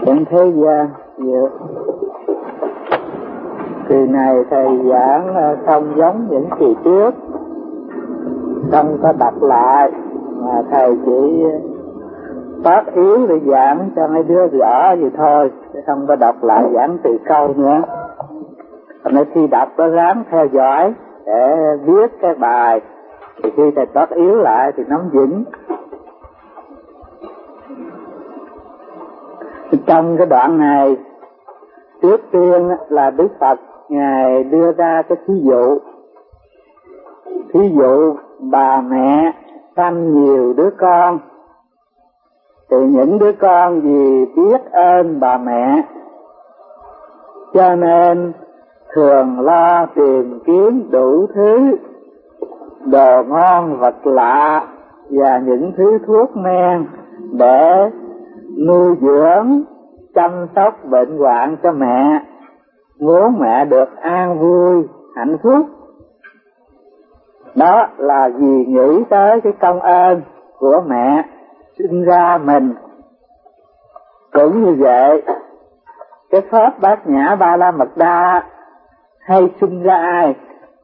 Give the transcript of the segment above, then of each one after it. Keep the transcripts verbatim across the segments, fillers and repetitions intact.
Trên thế gian nhiều kỳ này thầy giảng không giống những kỳ trước, không có đọc lại mà thầy chỉ phát yếu để giảng cho mấy đứa rõ vậy thôi, không có đọc lại giảng từ câu nữa. Nên khi đọc có ráng theo dõi để viết cái bài, thì khi thầy phát yếu lại thì nắm vững. Trong cái đoạn này, trước tiên là Đức Phật Ngài đưa ra cái thí dụ. Thí dụ bà mẹ sanh nhiều đứa con, thì những đứa con vì biết ơn bà mẹ, cho nên thường lo tìm kiếm đủ thứ đồ ngon vật lạ và những thứ thuốc men để nuôi dưỡng, chăm sóc bệnh hoạn cho mẹ, muốn mẹ được an vui, hạnh phúc. Đó là vì nghĩ tới cái công ơn của mẹ sinh ra mình. Cũng như vậy, cái pháp Bát Nhã Ba La Mật Đa hay sinh ra ai?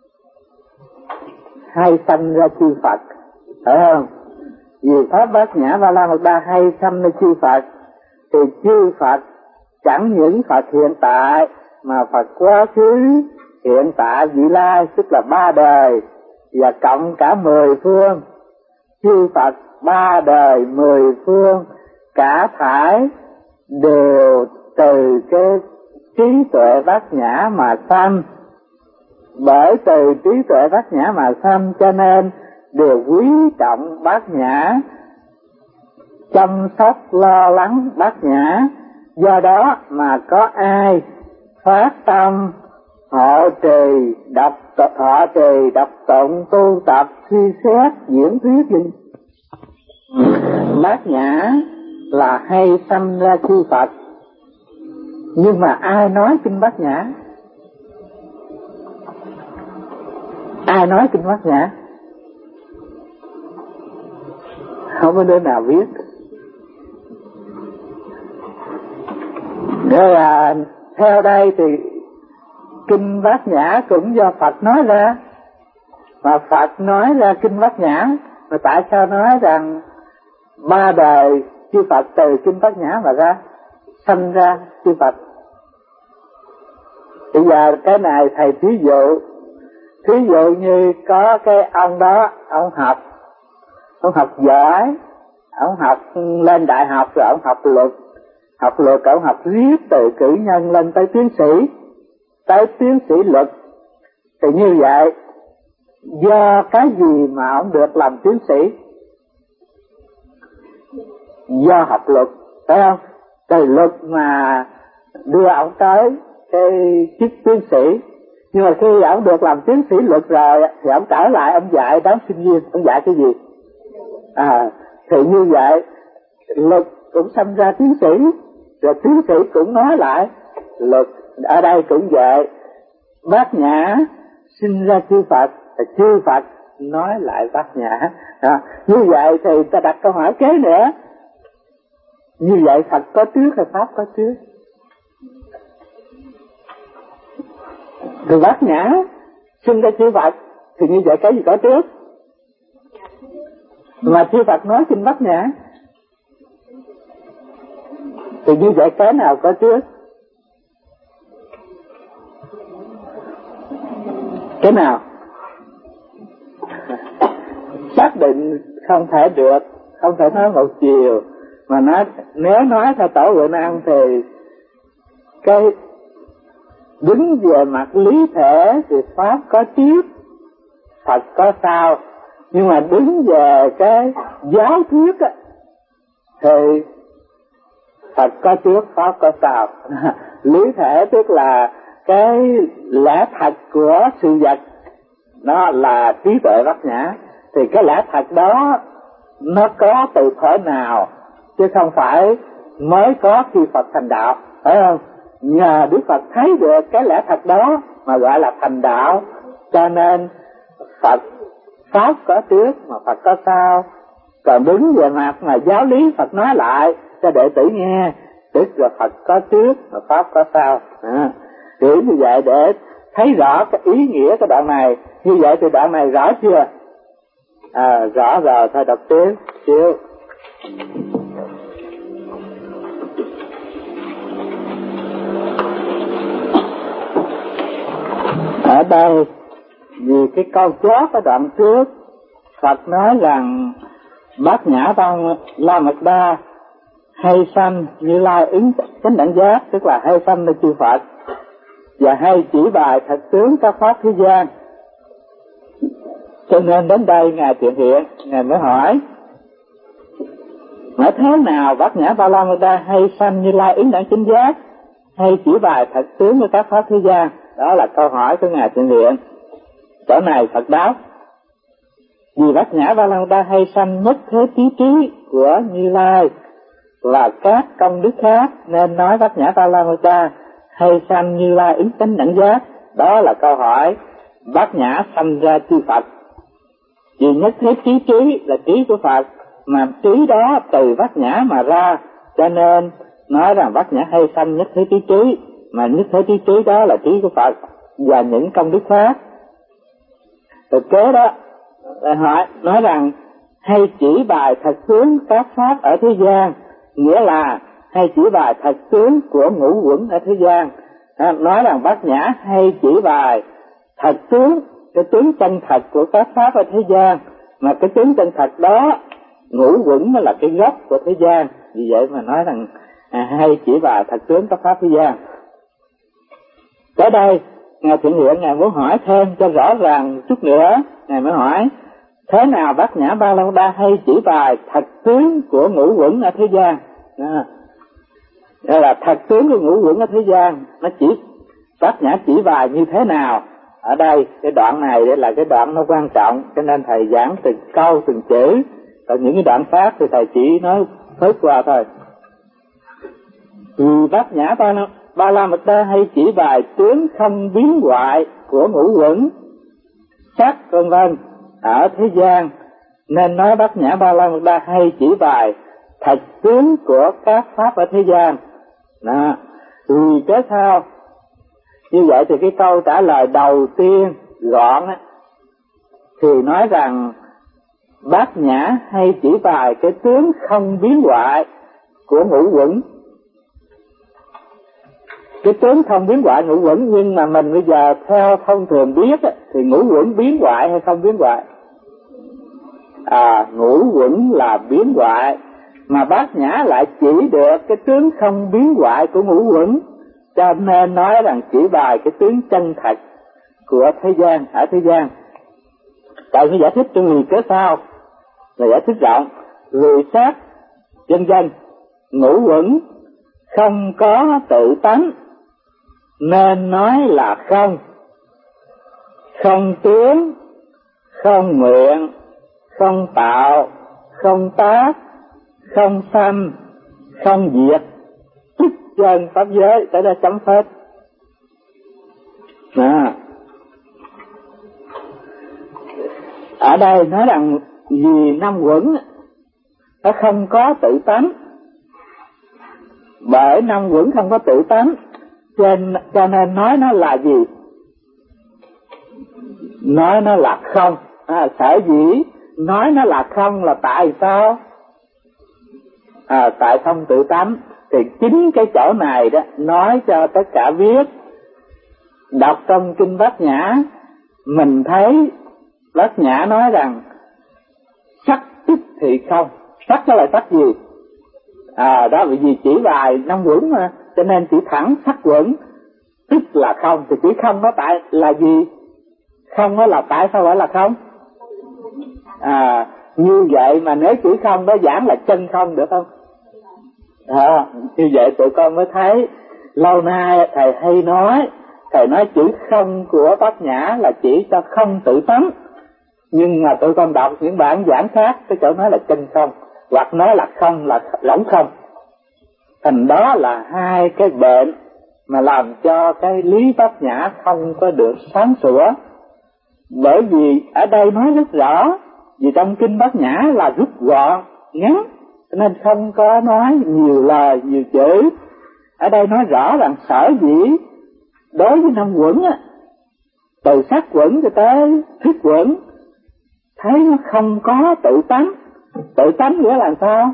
Hay sanh ra chư Phật, phải không? Vì pháp Bát Nhã Ba La Mật Đa hay sanh ra chư Phật, thì chư Phật chẳng những Phật hiện tại mà Phật quá khứ, hiện tại, vị lai, tức là ba đời, và cộng cả mười phương. Chư Phật ba đời mười phương cả thải đều từ cái trí tuệ Bát Nhã mà sanh. Bởi từ trí tuệ Bát Nhã mà sanh cho nên đều quý trọng Bát Nhã, chăm sóc lo lắng Bát Nhã. Do đó mà có ai phát tâm hộ trì đọc thọ trì đọc tụng tu tập suy xét diễn thuyết gì Bát Nhã là hay sanh ra chư Phật. Nhưng mà ai nói kinh Bát Nhã? Ai nói kinh Bát Nhã? Không có đứa nào biết. Thế là theo đây thì kinh Bát Nhã cũng do Phật nói ra. Mà Phật nói ra kinh Bát Nhã, mà tại sao nói rằng ba đời chư Phật từ kinh Bát Nhã mà ra, sanh ra chư Phật? Bây giờ cái này thầy thí dụ. Thí dụ như có cái ông đó, ông học, ông học giỏi, ông học lên đại học rồi ông học luật, học luật ông học riết từ cử nhân lên tới tiến sĩ, tới tiến sĩ luật. Thì như vậy, do cái gì mà ông được làm tiến sĩ? Do học luật, phải không? Từ luật mà đưa ông tới cái chức tiến sĩ. Nhưng mà khi ông được làm tiến sĩ luật rồi thì ông trở lại ông dạy đám sinh viên. Ông dạy cái gì? À, thì như vậy luật cũng sanh ra tiến sĩ, rồi tiến sĩ cũng nói lại luật. Ở đây cũng vậy, Bát Nhã sinh ra chư Phật, chư Phật nói lại Bát Nhã. À, như vậy thì ta đặt câu hỏi kế nữa, như vậy Phật có trước hay Pháp có trước? Thì Bát Nhã sinh ra chư Phật, thì như vậy cái gì có trước? Mà chư Phật nói kinh Bát Nhã, thì như vậy cái nào có trước? Cái nào? Xác định không thể được, không thể nói một chiều. Mà nói, nếu nói theo Tổ Huệ Năng thì cái đứng về mặt lý thể thì Pháp có trước, Phật có sau. Nhưng mà đứng về cái giáo thuyết á, thì Phật có trước, Pháp có sau. Lý thể tức là cái lẽ thật của sự vật, nó là trí tuệ Bát Nhã. Thì cái lẽ thật đó nó có từ thuở nào, chứ không phải mới có khi Phật thành đạo, phải không? Nhờ Đức Phật thấy được cái lẽ thật đó mà gọi là thành đạo. Cho nên Phật Pháp có trước mà Phật có sau. Còn đứng về mặt mà giáo lý Phật nói lại cho đệ tử nghe, tức là Phật có trước mà Pháp có sau. À, hiểu như vậy để thấy rõ cái ý nghĩa cái đoạn này. Như vậy thì đoạn này rõ chưa? À, rõ rồi, thôi đọc tiếp xíu. Ở đây vì cái câu chót ở đoạn trước, Phật nói rằng Bát Nhã Văn La Mật Đa hay sanh Như Lai ứng chánh đẳng giác, tức là hay sanh là chư Phật, và hay chỉ bài thật tướng các pháp thế gian. Cho nên đến đây Ngài Thiện Hiện, Ngài mới hỏi nói thế nào Bát Nhã Ba La Mật Đa hay sanh Như Lai ứng đẳng chánh giác, hay chỉ bài thật tướng với các pháp thế gian? Đó là câu hỏi của Ngài Thiện Hiện. Chỗ này Phật đáp: vì Bát Nhã Ba La Mật Đa hay sanh nhất thế trí trí của Như Lai là các công đức khác, nên nói Bát Nhã Ba La Mật Đa hay sanh Như Lai ứng chánh đẳng giác. Đó là câu hỏi Bát Nhã sanh ra chư Phật. Vì nhất thế trí trí là trí của Phật, mà trí đó từ Bát Nhã mà ra, cho nên nói rằng Bát Nhã hay sanh nhất thế trí trí, mà nhất thế trí trí đó là trí của Phật và những công đức khác. Thực kế đó là hỏi nói rằng hay chỉ bài thật tướng các pháp ở thế gian, nghĩa là hay chỉ bài thật tướng của ngũ uẩn ở thế gian. À, nói rằng Bát Nhã hay chỉ bài thật tướng, cái tướng chân thật của các pháp ở thế gian, mà cái tướng chân thật đó ngũ uẩn là cái gốc của thế gian. Vì vậy mà nói rằng à, hay chỉ bài thật tướng các pháp thế gian. Tới đây Ngài Thiện Hiện Ngài muốn hỏi thêm cho rõ ràng chút nữa. Ngài mới hỏi thế nào Bát Nhã Ba La Mật Đa hay chỉ bài thật tướng của ngũ uẩn ở thế gian. À, đó là thật tướng của ngũ uẩn ở thế gian, nó chỉ Bát Nhã chỉ bài như thế nào. Ở đây cái đoạn này đây là cái đoạn nó quan trọng, cho nên thầy giảng từng câu từng chữ, còn những cái đoạn khác thì thầy chỉ nói phớt qua thôi. Vì Bát Nhã Ba La, Ba La Mật Đa hay chỉ bài tướng không biến hoại của ngũ uẩn sắc vân vân ở thế gian, nên nói Bát Nhã Ba La Mật Đa hay chỉ bài thật tướng của các pháp ở thế gian. Đó. Vì cái sao? Như vậy thì cái câu trả lời đầu tiên gọn á, thì nói rằng Bát Nhã hay chỉ bài cái tướng không biến hoại của ngũ uẩn. Cái tướng không biến hoại ngũ uẩn, nhưng mà mình bây giờ theo thông thường biết á, thì ngũ uẩn biến hoại hay không biến hoại? À, ngũ uẩn là biến hoại, mà Bát Nhã lại chỉ được cái tướng không biến hoại của ngũ uẩn, cho nên nói rằng chỉ bài cái tướng chân thật của thế gian ở thế gian. Tại nó giải thích cho người kế sau là giải thích rộng, người sát dân dân ngũ uẩn không có tự tánh, nên nói là không, không tướng, không nguyện, không tạo, không tác, không sanh, không diệt, tức chân pháp giới. Tới đây chấm phết. À, ở đây nói rằng vì năm uẩn nó không có tự tánh, bởi năm uẩn không có tự tánh, cho nên nói nó là gì? Nói nó là không. À, sở dĩ nói nó là không là tại sao? À, tại không tự tánh. Thì chính cái chỗ này đó nói cho tất cả biết. Đọc trong kinh Bát Nhã mình thấy Bát Nhã nói rằng sắc tức thì không. Sắc đó là sắc gì? À, đó bởi vì chỉ bài năm uẩn mà, cho nên chỉ thẳng sắc uẩn, tức là không. Thì chỉ không nó tại là gì? Không nó là tại sao gọi là không? À, như vậy mà nếu chỉ không đó giảng là chân không được không? À, như vậy tụi con mới thấy lâu nay thầy hay nói, thầy nói chữ không của Bát Nhã là chỉ cho không tự tánh, nhưng mà tụi con đọc những bản giảng khác cái chỗ nói là chân không, hoặc nói là không là lỏng không. Thành đó là hai cái bệnh mà làm cho cái lý Bát Nhã không có được sáng sủa. Bởi vì ở đây nói rất rõ, vì trong kinh Bát Nhã là rút gọn, ngắn, nên không có nói nhiều lời, nhiều chữ, ở đây nói rõ rằng sở dĩ đối với năm quẩn á, từ sắc quẩn cho tới thức quẩn, thấy nó không có tự tánh. Tự tánh nghĩa là sao?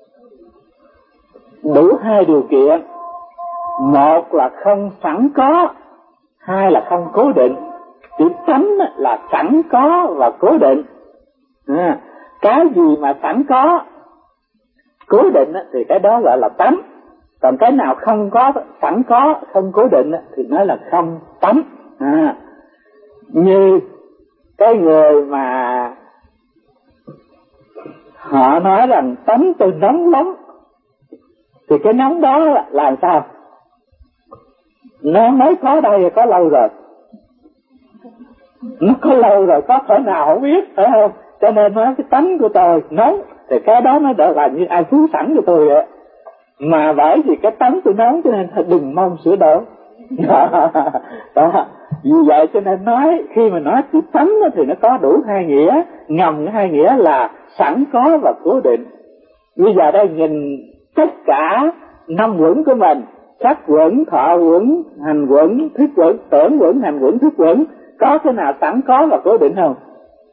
Đủ hai điều kiện. Một là không sẵn có, hai là không cố định. Chữ tánh là sẵn có và cố định. À, cái gì mà sẵn có, cố định thì cái đó gọi là tánh. Còn cái nào không có, sẵn có, không cố định thì nó là không tánh. À, như cái người mà họ nói rằng tánh tôi nóng lắm, thì cái nóng đó là làm sao? Nó mới có đây có lâu rồi. Nó có lâu rồi, có thể nào không biết, phải không? Cho nên nói cái tánh của tôi nóng, thì cái đó nó đã là như ai phú sẵn cho tôi vậy. Mà bởi vì cái tánh tôi nóng cho nên đừng mong sửa đổi. Đó. Vì vậy cho nên nói, khi mà nói chữ tánh thì nó có đủ hai nghĩa. Ngầm hai nghĩa là sẵn có và cố định. Bây giờ đây nhìn tất cả năm quẩn của mình, sắc quẩn, thọ quẩn, hành quẩn, thức quẩn, tưởng quẩn, hành quẩn, thức quẩn, có cái nào sẵn có và cố định không?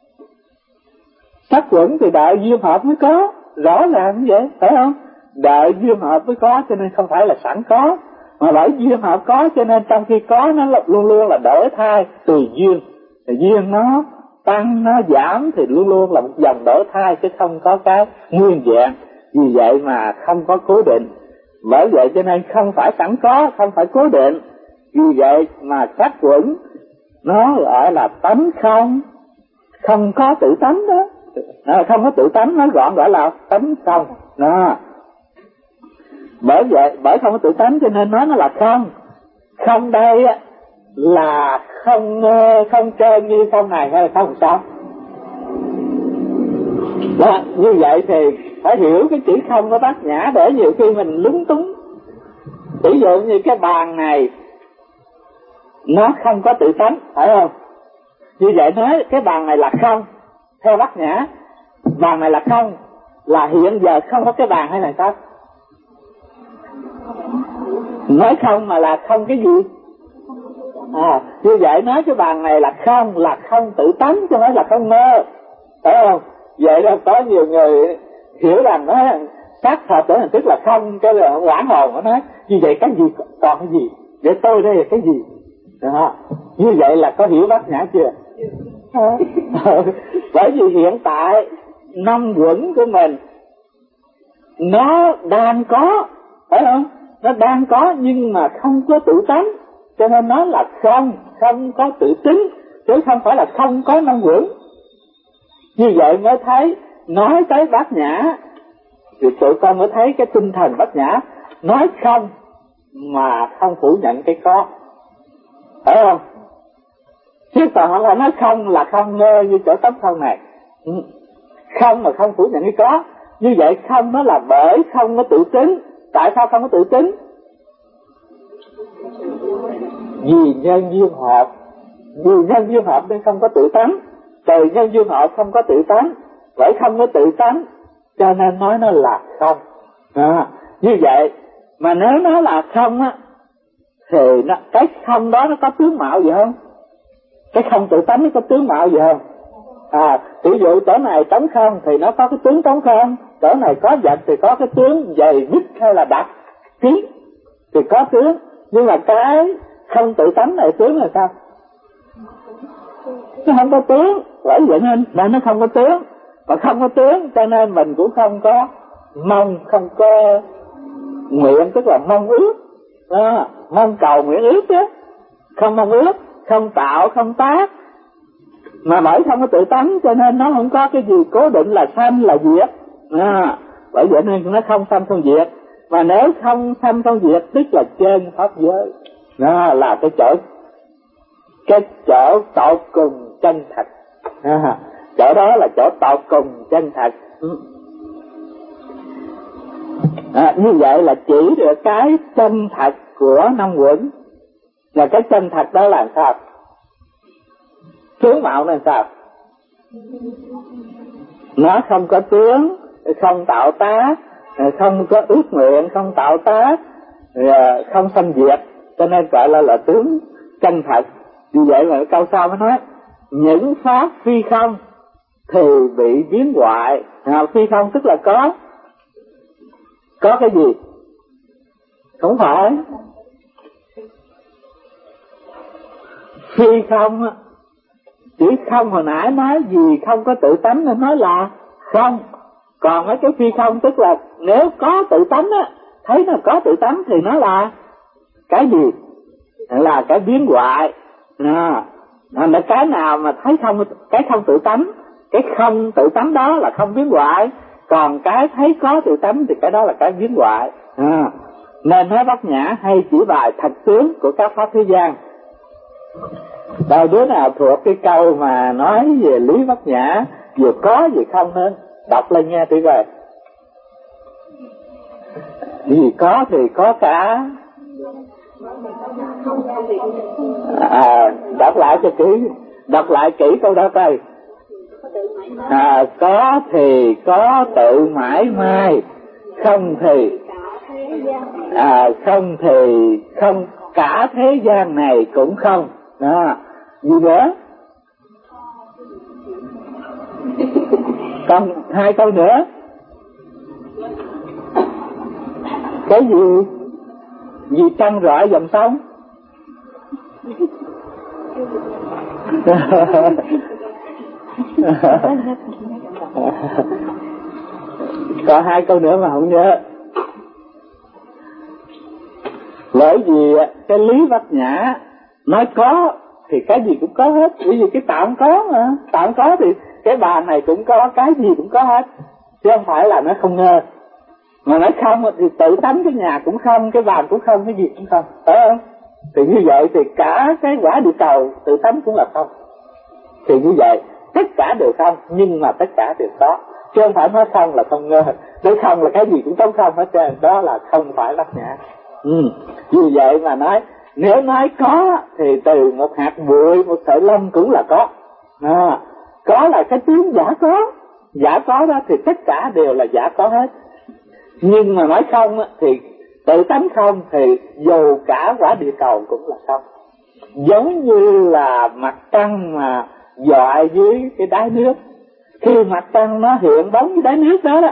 Sắc quẩn thì đợi duyên hợp mới có, rõ ràng như vậy, phải không? Đợi duyên hợp mới có, cho nên không phải là sẵn có, mà bởi duyên hợp có, cho nên trong khi có nó luôn luôn là đổi thay tùy duyên. Thì duyên nó tăng, nó giảm thì luôn luôn là một dòng đổi thay, chứ không có cái nguyên vẹn. Vì vậy mà không có cố định. Bởi vậy cho nên không phải sẵn có, không phải cố định. Vì vậy mà sắc quẩn nó gọi là tánh không, không có tự tánh đó. À, không có tự tánh, nó gọn gọi là tánh không. Đó. Bởi vậy, bởi không có tự tánh cho nên nói nó là không. Không đây là không không trơn như không này hay là không sao? Đó, như vậy thì phải hiểu cái chữ không của Bát Nhã, để nhiều khi mình lúng túng. Ví dụ như cái bàn này nó không có tự tánh, phải không? Như vậy nói cái bàn này là không, theo Bát Nhã bàn này là không, là hiện giờ không có cái bàn hay là sao? Nói không mà là không cái gì? À, như vậy nói cái bàn này là không, là không tự tánh, chứ không phải là không mơ, phải không? Vậy là có nhiều người hiểu rằng nó xác thật trở thành tức là không, cái là quảng hồn nó nói như vậy cái gì còn cái gì, để tôi đây là cái gì? Đó. Như vậy là có hiểu Bát Nhã chưa? Bởi vì hiện tại năm quẩn của mình nó đang có, phải không? Nó đang có nhưng mà không có tự tánh, cho nên nó là không, không có tự tính, chứ không phải là không có năm quẩn. Như vậy mới thấy nói tới Bát Nhã thì tụi con mới thấy cái tinh thần Bát Nhã, nói không mà không phủ nhận cái có, phải không? Chứ còn không phải nói không là không ngơ như chỗ tấm không này. Không mà không phủ nhận cái có. Như vậy không nó là bởi không có tự tính. Tại sao không có tự tính? Vì nhân duyên hợp. Vì nhân duyên hợp nên không có tự tánh. Từ nhân duyên hợp không có tự tánh, bởi không có tự tánh cho nên nói nó là không. À, như vậy mà nếu nó là không á, thì nó, cái không đó nó có tướng mạo gì không? Cái không tự tánh nó có tướng mạo gì không? À, ví dụ chỗ này trống không thì nó có cái tướng trống không, chỗ này có vật thì có cái tướng dày bít hay là đặc kín thì có tướng. Nhưng mà cái không tự tánh này tướng là sao? Nó không có tướng, bởi vậy nên mà nó không có tướng, mà không có tướng cho nên mình cũng không có mong, không có nguyện, tức là mong ước. Đó, mong cầu nguyện ước chứ, không mong ước, không tạo, không tác. Mà bởi không có tự tánh cho nên nó không có cái gì cố định là sanh là diệt. À, bởi vậy nên nó không sanh không diệt. Mà nếu không sanh không diệt tức là trên pháp giới. Đó là cái chỗ, cái chỗ tột cùng chân thật. À, chỗ đó là chỗ tột cùng chân thật. À, như vậy là chỉ được cái chân thật của năm quẩn. Là cái chân thật đó là sao? Tướng mạo là sao? Nó không có tướng, không tạo tác, không có ước nguyện, không tạo tác, không sanh diệt, cho nên gọi là là tướng chân thật. Vì vậy mà câu sau mới nói những pháp phi không thì bị biến hoại. À, phi không tức là có có cái gì? Không phải phi không, chỉ không hồi nãy nói gì không có tự tánh nên nói là không. Còn mấy cái phi không tức là nếu có tự tánh á, thấy nó có tự tánh thì nó là cái gì? Là cái biến hoại. À, là cái nào mà thấy không, cái không tự tánh, cái không tự tánh đó là không biến hoại, còn cái thấy có tự tánh thì cái đó là cái biến hoại. À, nên nói Bát Nhã hay chỉ bài thật tướng của các pháp thế gian. Đâu đứa nào thuộc cái câu mà nói về lý Bát Nhã, vừa có vừa không nữa, đọc lên nghe thử coi. Vì có thì có cả. À, đọc lại cho kỹ, đọc lại kỹ câu đó coi. À, có thì có tự mãi mai, không thì à, không thì không, cả thế gian này cũng không. Đó, gì nữa? Còn hai câu nữa. Cái gì? Gì trăng rọi dòng sông? Còn hai câu nữa mà không nhớ. Bởi vì cái lý Bát Nhã nói có thì cái gì cũng có hết. Bởi vì cái tạm có mà, tạm có thì cái bàn này cũng có, cái gì cũng có hết, chứ không phải là nó không ngơ. Mà nói không thì tự tánh cái nhà cũng không, cái bàn cũng không, cái gì cũng không, phải không? Thì như vậy thì cả cái quả địa cầu tự tánh cũng là không. Thì như vậy tất cả đều không, nhưng mà tất cả đều có, chứ không phải nói không là không ngơ. Nói không là cái gì cũng có không hết trơn, đó là không phải Bát Nhã. Ừ. Vì vậy mà nói nếu nói có thì từ một hạt bụi, một sợi lông cũng là có. À, có là cái tiếng giả có, giả có đó thì tất cả đều là giả có hết. Nhưng mà nói không thì tự tánh không thì dù cả quả địa cầu cũng là không. Giống như là mặt trăng mà dọi dưới cái đáy nước, khi mặt trăng nó hiện bóng dưới đáy nước đó đó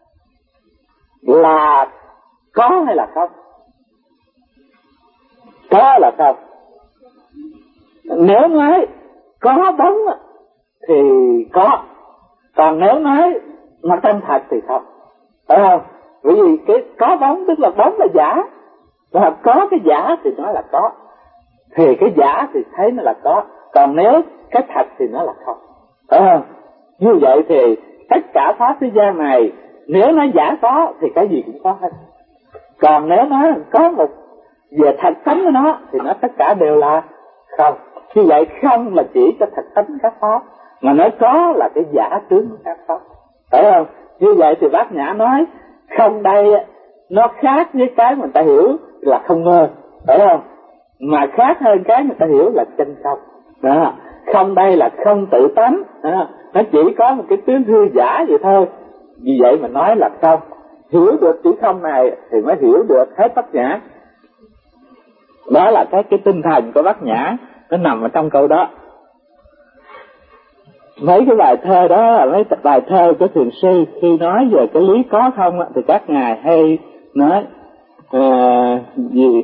là có hay là không? Có là không. Nếu nói có bóng thì có, còn nếu nói mặt trăng thật thì không, phải không? Bởi vì cái có bóng tức là bóng là giả, và có cái giả thì nó là có, thì cái giả thì thấy nó là có, còn nếu cái thật thì nó là không, phải không? Như vậy thì tất cả pháp thế gian này nếu nó giả có thì cái gì cũng có hết, còn nếu nó có một về thật tánh của nó thì nó tất cả đều là không. Như vậy không là chỉ cho thật tánh các pháp, mà nói có là cái giả tướng của các pháp, phải không? Như vậy thì Bát Nhã nói không đây nó khác với cái người ta hiểu là không ngơ, phải không? Mà khác hơn cái người ta hiểu là chân không. Đó. Không đây là không tự tánh, đó. Nó chỉ có một cái tướng hư giả vậy thôi. Vì vậy mà nói là không. Hiểu được chữ không này thì mới hiểu được hết Bát Nhã. Đó là cái cái tinh thần của Bát Nhã, nó nằm ở trong câu đó. Mấy cái bài thơ đó là mấy bài thơ của thiền sư, khi nói về cái lý có không thì các ngài hay nói uh, gì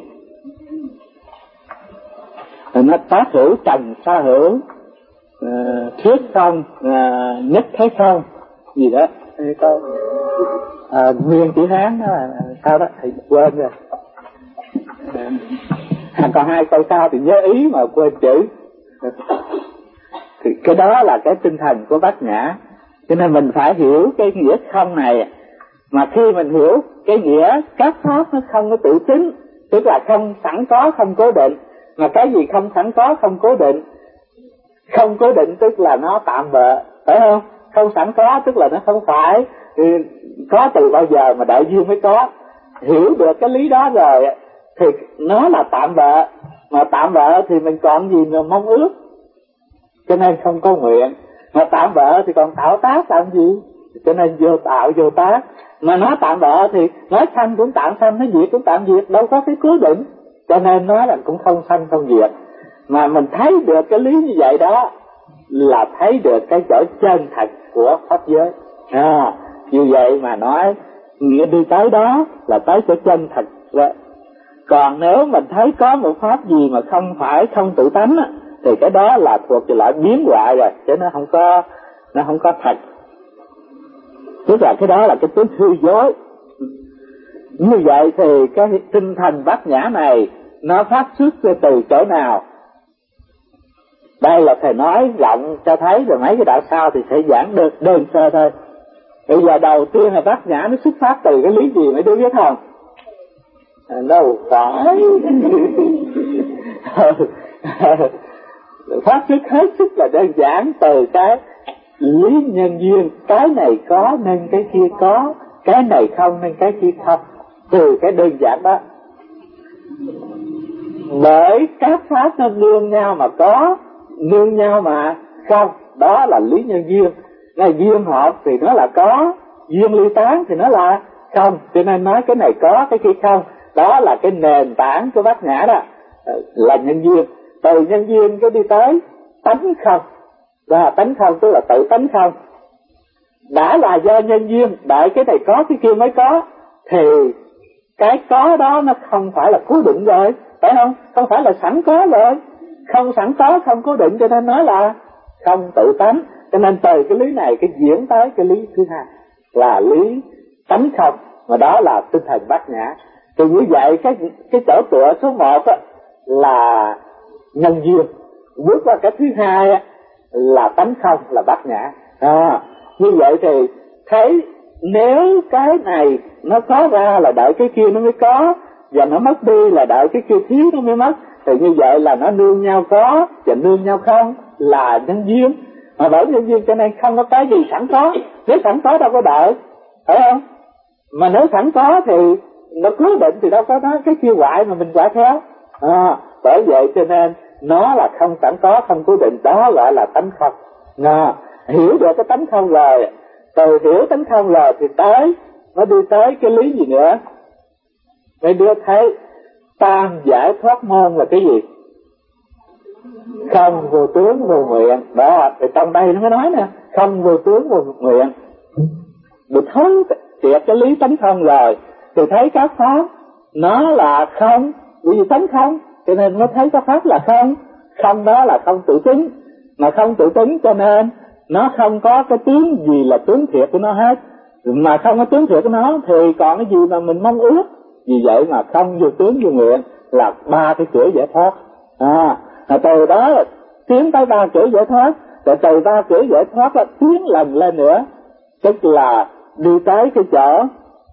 nó tác hữu trần xa hữu, uh, thuyết không, uh, nhất thấy không gì đó. Câu uh, nguyên chữ Hán đó là sao đó thì quên rồi. À, còn hai câu sau thì nhớ ý mà quên chữ. Thì cái đó là cái tinh thần của Bát Nhã. Cho nên mình phải hiểu cái nghĩa không này. Mà khi mình hiểu cái nghĩa các pháp nó không có tự tính, tức là không sẵn có, không cố định. Mà cái gì không sẵn có, không cố định, không cố định tức là nó tạm bợ, phải không? Không sẵn có tức là nó không phải có từ bao giờ mà đại duyên mới có. Hiểu được cái lý đó rồi thì nó là tạm bợ, mà tạm bợ thì mình còn gì mà mong ước, cho nên không có nguyện. Mà tạm bợ thì còn tạo tác làm gì, cho nên vô tạo vô tác. Mà nó tạm bợ thì nói sanh cũng tạm sanh, nói diệt cũng tạm diệt, đâu có cái cố định. Cho nên nói là cũng không sanh không diệt. Mà mình thấy được cái lý như vậy đó là thấy được cái chỗ chân thật của pháp giới. À, như vậy mà nói nghĩa đi tới đó là tới chỗ chân thật đó. Còn nếu mình thấy có một pháp gì mà không phải không tự tánh á, thì cái đó là thuộc về loại biến hoại rồi, chứ nó không có nó không có thật. Tức là cái đó là cái tướng hư dối. Như vậy thì cái tinh thần bát nhã này nó phát xuất từ chỗ nào? Đây là thầy nói rộng cho thấy, rồi mấy cái đạo sau thì sẽ giảng đơn, đơn sơ thôi. Bây giờ đầu tiên là bát nhã nó xuất phát từ cái lý gì mấy đứa biết không? Đâu phải phát xuất hết sức là đơn giản từ cái lý nhân duyên. Cái này có nên cái kia có, cái này không nên cái kia không. Từ cái đơn giản đó. Bởi các pháp nó nương nhau mà có, nương nhau mà không. Đó là lý nhân duyên. Này duyên hợp thì nó là có, duyên ly tán thì nó là không. Cho nên nói cái này có, cái kia không. Đó là cái nền tảng của bát nhã đó, là nhân duyên. Từ nhân duyên cái đi tới tánh không. Và tánh không tức là tự tánh không. Đã là do nhân duyên, đợi cái này có cái kia mới có, thì cái có đó nó không phải là cố định rồi, phải không? Không phải là sẵn có rồi. Không sẵn có, không cố định, cho nên nói là không tự tánh. Cho nên từ cái lý này cái diễn tới cái lý thứ hai là lý tánh không, mà đó là tinh thần bát nhã. Thì như vậy cái cái chỗ tựa số một á, là nhân duyên, bước qua cái thứ hai á, là tánh không, là bát nhã. À, như vậy thì thấy nếu cái này nó có ra là đợi cái kia nó mới có, và nó mất đi là đợi cái kia thiếu nó mới mất, thì như vậy là nó nương nhau có và nương nhau không, là nhân duyên. Mà bởi nhân duyên cho nên không có cái gì sẵn có. Nếu sẵn có đâu có đợi, phải không? Mà nếu sẵn có thì nó cố định thì đâu có nói cái kia hoại mà mình hoại theo. À, bởi vậy cho nên nó là không sẵn có, không cố định, đó gọi là tánh không. À, hiểu được cái tánh không rồi, từ hiểu tánh không rồi thì tới nó đi tới cái lý gì nữa? Mấy đứa thấy tam giải thoát môn là cái gì? Không vô tướng vô nguyện. Đó, thì trong đây nó mới nói nè, không vô tướng vô nguyện. Được thấy triệt cái lý tánh không rồi thì thấy các pháp nó là không, bởi vì tánh không cho nên nó thấy các pháp là không. Không đó là không tự tính, mà không tự tính cho nên nó không có cái tướng gì là tướng thiệt của nó hết. Mà không có tướng thiệt của nó thì còn cái gì mà mình mong ước. Vì vậy mà không vô tướng vô nguyện là ba cái cửa giải thoát. À, từ đó tiến tới ba cửa giải thoát, rồi từ ba cửa giải thoát là tiến lần lên nữa, tức là đi tới cái chỗ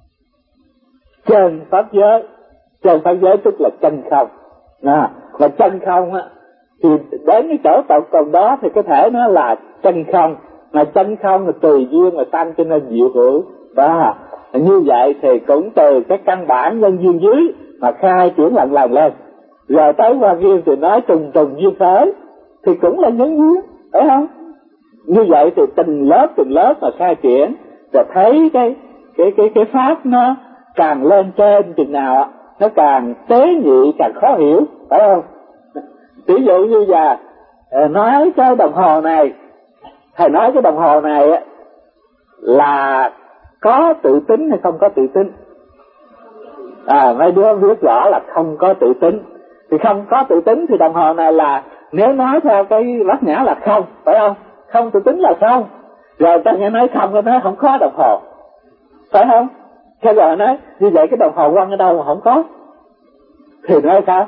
chân pháp giới. Chân pháp giới tức là chân không. À, và chân không á thì đến cái chỗ tận cùng đó thì có thể nó là chân không, mà chân không là tùy duyên mà sanh cho nên diệu hữu. Và như vậy thì cũng từ cái căn bản nhân duyên dưới mà khai triển lần lần lên, rồi tới qua duyên thì nói trùng trùng duyên khởi thì cũng là nhân duyên, phải không? Như vậy thì từng lớp từng lớp mà khai triển, rồi thấy cái cái cái cái pháp nó càng lên trên chừng nào nó càng tế nhị, càng khó hiểu, phải không? Ví dụ như giờ nói cái đồng hồ này, thầy nói cái đồng hồ này là có tự tính hay không có tự tính? À, mấy đứa biết rõ là không có tự tính. Thì không có tự tính thì đồng hồ này là, nếu nói theo cái bát nhã là không, phải không? Không tự tính là không. Rồi ta nghe nói không, ta nói không có đồng hồ, phải không? Thế rồi nói như vậy cái đồng hồ quăng ở đâu mà không có? Thì nói sao?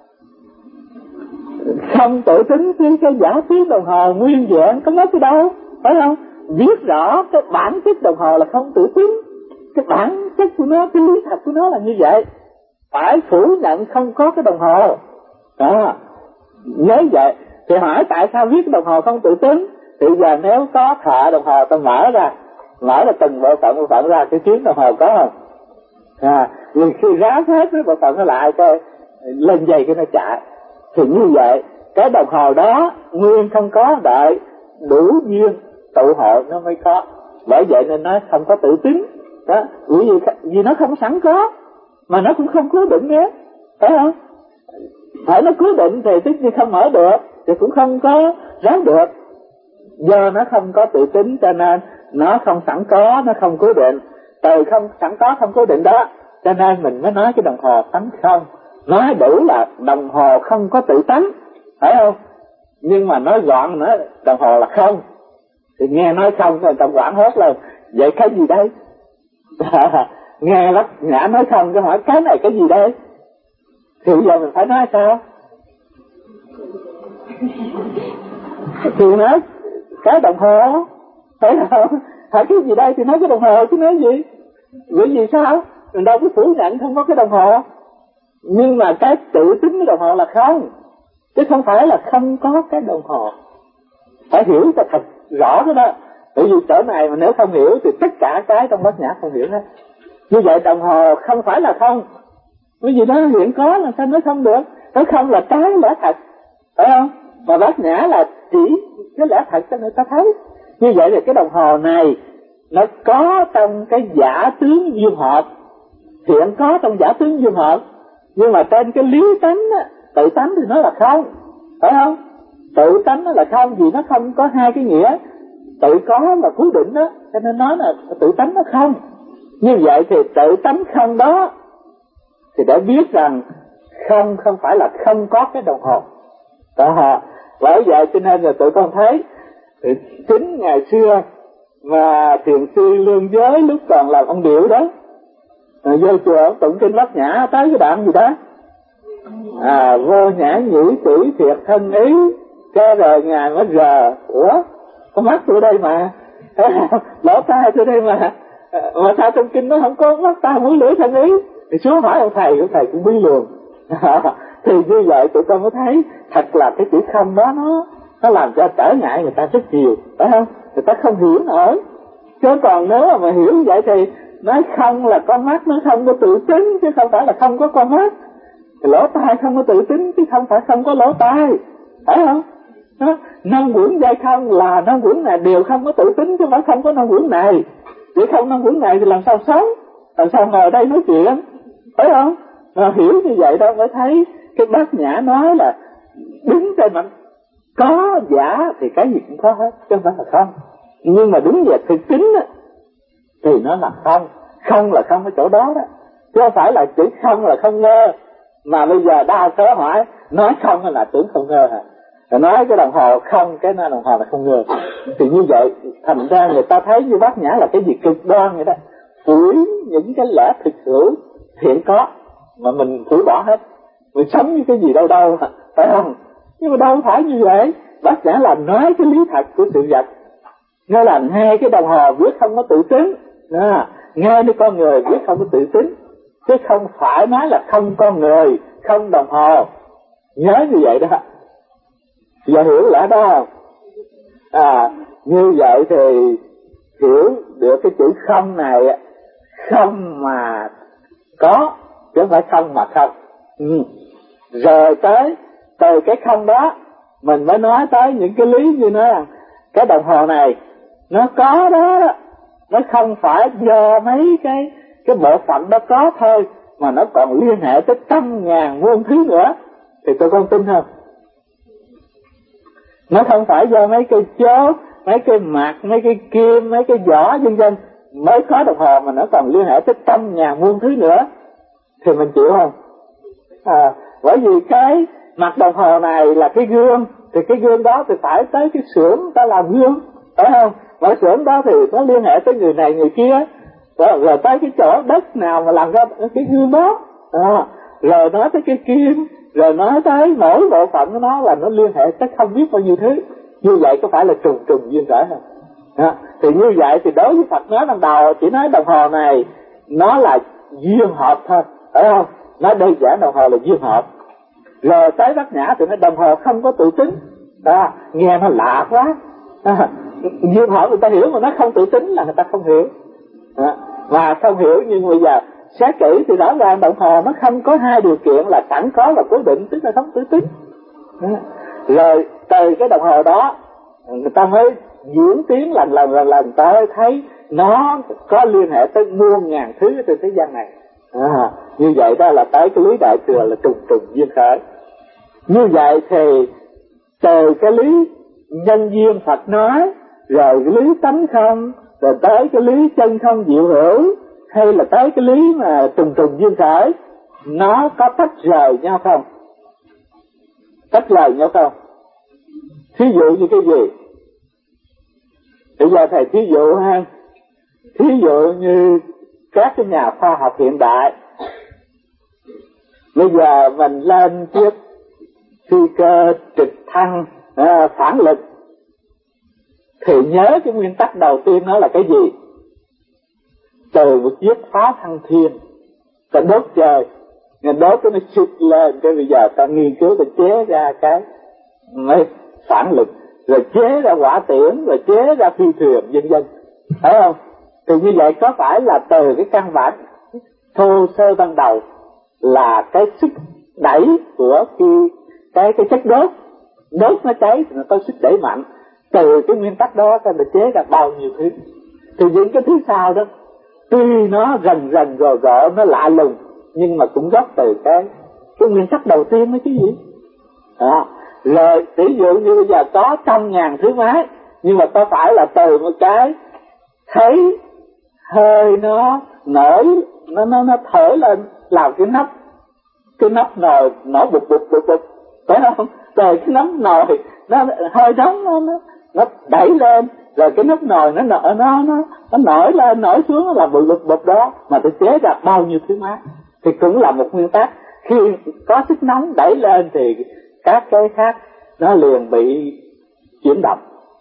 Không tự tính thì cái giả thuyết đồng hồ nguyên vẹn có mất cái đâu, phải không? Biết rõ cái bản chất đồng hồ là không tự tính, cái bản chất của nó, cái lý thật của nó là như vậy, phải phủ nhận không có cái đồng hồ. Đó, nhớ vậy. Thì hỏi tại sao viết đồng hồ không tự tính? Thì giờ nếu có thợ đồng hồ ta mở ra, mở ra từng bộ phận bộ phận ra, cái kiếm đồng hồ có không? À, vì khi ráp hết cái bộ phận nó lại coi lên dây cái nó chạy. Thì như vậy cái đồng hồ đó nguyên không có, đợi đủ duyên tụ hội nó mới có. Bởi vậy nên nó không có tự tính đó, vì, vì nó không sẵn có, mà nó cũng không cố định nữa, phải không? Phải nó cố định thì tất nhiên không mở được, thì cũng không có ráng được. Do nó không có tự tính cho nên nó không sẵn có, nó không cố định. Từ không sẵn có không cố định đó, cho nên mình mới nói cái đồng hồ tánh không. Nói đủ là đồng hồ không có tự tánh, phải không? Nhưng mà nói gọn nữa, đồng hồ là không. Thì nghe nói không rồi ta quảng hốt lên, vậy cái gì đây? Nghe Bát Nhã nói không, cái hỏi cái này cái gì đây? Thì giờ mình phải nói sao? Thì nói cái đồng hồ, phải không? Hỏi cái gì đây thì nói cái đồng hồ chứ nói gì? Bởi vì sao? Mình đâu có phủ nhận không có cái đồng hồ. Nhưng mà cái tự tính cái đồng hồ là không, chứ không phải là không có cái đồng hồ. Phải hiểu cho thật rõ cái đó. Bởi vì chỗ này mà nếu không hiểu thì tất cả cái trong Bát Nhã không hiểu hết. Như vậy đồng hồ không phải là không, bởi vì nó hiện có làm sao nói không được. Nó không là cái lẽ thật, phải không? Mà Bát Nhã là chỉ cái lẽ thật cho người ta thấy. Như vậy thì cái đồng hồ này nó có trong cái giả tướng duyên hợp, hiện có trong giả tướng duyên hợp, nhưng mà trên cái lý tánh á, tự tánh thì nó là không, phải không? Tự tánh nó là không, vì nó không có hai cái nghĩa tự có và cố định đó, cho nên nói là tự tánh nó không. Như vậy thì tự tánh không đó thì để biết rằng không không phải là không có cái đồng hồ đó. Bởi vậy cho nên là tụi con thấy chính ngày xưa mà thiền sư Lương Giới lúc còn làm ông Điệu đó, vô chùa tụng kinh Bát Nhã tới cái đoạn gì đó, à vô nhã nhĩ tỷ thiệt thân ý, cái rồi ngài mới rờ, ủa có mắt tôi đây mà, lỗ tai tôi đây mà, mà sao trong kinh nó không có mắt tai mũi lưỡi thân ý? Thì xuống hỏi ông thầy, ông thầy cũng bí luôn. Thì như vậy tụi con mới thấy thật là cái chữ không đó nó nó làm cho trở ngại người ta rất nhiều, phải không? Người ta không hiểu nổi. Chứ còn nếu mà hiểu như vậy thì nói không là con mắt nó không có tự tính, chứ không phải là không có con mắt. Thì lỗ tai không có tự tính, chứ không phải không có lỗ tai, phải không? Đó, năm quẩn dây không là năm quẩn này đều không có tự tính, chứ không phải không có năm quẩn này. Chỉ không năm quẩn này thì làm sao sống, làm sao ngồi đây nói chuyện, phải không? Mà hiểu như vậy đâu mới thấy cái Bát Nhã nói là đứng trên mặt có giả thì cái gì cũng có hết, chứ không phải là không. Nhưng mà đứng về thực tính á, thì nó là không. Không là không ở chỗ đó đó, chứ không phải là chữ không là không ngơ. Mà bây giờ đa số hỏi nói không là tưởng không ngơ hả? Rồi nói cái đồng hồ không, cái nói đồng hồ là không ngơ. Thì như vậy thành ra người ta thấy như Bát Nhã là cái gì cực đoan vậy đó, phủi những cái lẽ thực hữu hiện có mà mình phủi bỏ hết, mình sống như cái gì đâu đâu, phải không? Nhưng mà đâu phải như vậy. Bác Nhã là nói cái lý thật của sự vật. Nó là ngay cái đồng hồ biết không có tự tính, à, ngay cái con người biết không có tự tính, chứ không phải nói là không con người, không đồng hồ. Nhớ như vậy đó. Giờ hiểu lẽ đó không? À, như vậy thì hiểu được cái chữ không này, không mà có, chứ không phải không mà không. Ừ. Rồi tới từ cái không đó mình mới nói tới những cái lý như nói rằng cái đồng hồ này nó có đó, nó không phải do mấy cái cái bộ phận đó có thôi, mà nó còn liên hệ tới trăm ngàn muôn thứ nữa. Thì tôi con tin không? Nó không phải do mấy cây chốt, mấy cây mạc, mấy cây kim, mấy cây vỏ vân vân mới có đồng hồ, mà nó còn liên hệ tới trăm ngàn muôn thứ nữa. Thì mình chịu không? À, bởi vì cái mặt đồng hồ này là cái gương, thì cái gương đó thì phải tới cái xưởng ta làm gương, phải không? Mà xưởng đó thì nó liên hệ tới người này người kia, rồi, rồi tới cái chỗ đất nào mà làm ra cái gương đó, à, rồi nói tới cái kim, rồi nói tới mỗi bộ phận của nó là nó liên hệ tới không biết bao nhiêu thứ. Như vậy có phải là trùng trùng duyên khởi không? À, thì như vậy thì đối với Phật nói ban đầu chỉ nói đồng hồ này nó là duyên hợp thôi, phải không? Nói đơn giản đồng hồ là duyên hợp. Rồi tới Bát Nhã thì nói đồng hồ không có tự tính, à, nghe nó lạ quá, à, duyên hợp người ta hiểu mà nó không tự tính là người ta không hiểu, à, mà không hiểu. Nhưng bây giờ xét kỹ thì rõ ràng đồng hồ nó không có hai điều kiện là sẵn có và cố định, tức là không tự tính. À, rồi từ cái đồng hồ đó người ta mới diễn tiến lần lần lần lần tới thấy nó có liên hệ tới muôn ngàn thứ trên thế gian này. À, như vậy đó là tới cái lý đại thừa là trùng trùng duyên khởi. Như vậy thì từ cái lý nhân duyên Phật nói, rồi cái lý tánh không, rồi tới cái lý chân không diệu hữu, hay là tới cái lý mà trùng trùng duyên khởi, nó có tách rời nhau không? Tách rời nhau không? Thí dụ như cái gì? Bây giờ thầy thí dụ ha, thí dụ như các cái nhà khoa học hiện đại, bây giờ mình lên chiếc phi cơ trực thăng à, phản lực, thì nhớ cái nguyên tắc đầu tiên nó là cái gì? Từ một chiếc pháo thăng thiên, ta đốt trời, người đốt cái nó xịt lên, cái bây giờ ta nghiên cứu ta chế ra cái mấy phản lực, rồi chế ra hỏa tiễn, rồi chế ra phi thuyền, vân vân, phải không? Thì như vậy có phải là từ cái căn bản thô sơ ban đầu là cái sức đẩy của cái cái cái chất đốt, đốt nó cháy thì nó có sức đẩy mạnh, từ cái nguyên tắc đó ta được chế ra bao nhiêu thứ. Thì những cái thứ sau đó tuy nó rần rần rò rộ, nó lạ lùng, nhưng mà cũng gốc từ cái cái nguyên tắc đầu tiên đó chứ gì. À, rồi ví dụ như bây giờ có trăm ngàn thứ máy, nhưng mà có phải là từ một cái thấy hơi nó nổi, nó nó nó thổi lên làm cái nắp cái nắp nồi nổ bụt bụt bụt bụt, phải không? Rồi cái nắp nồi nó hơi nóng, nó nó nó đẩy lên, rồi cái nắp nồi nó nở nó nó nó nổi lên nổi xuống, nó làm bụt bụt bụt đó, mà tôi chế ra bao nhiêu thứ máy. Thì cũng là một nguyên tắc, khi có sức nóng đẩy lên thì các cái khác nó liền bị chuyển động.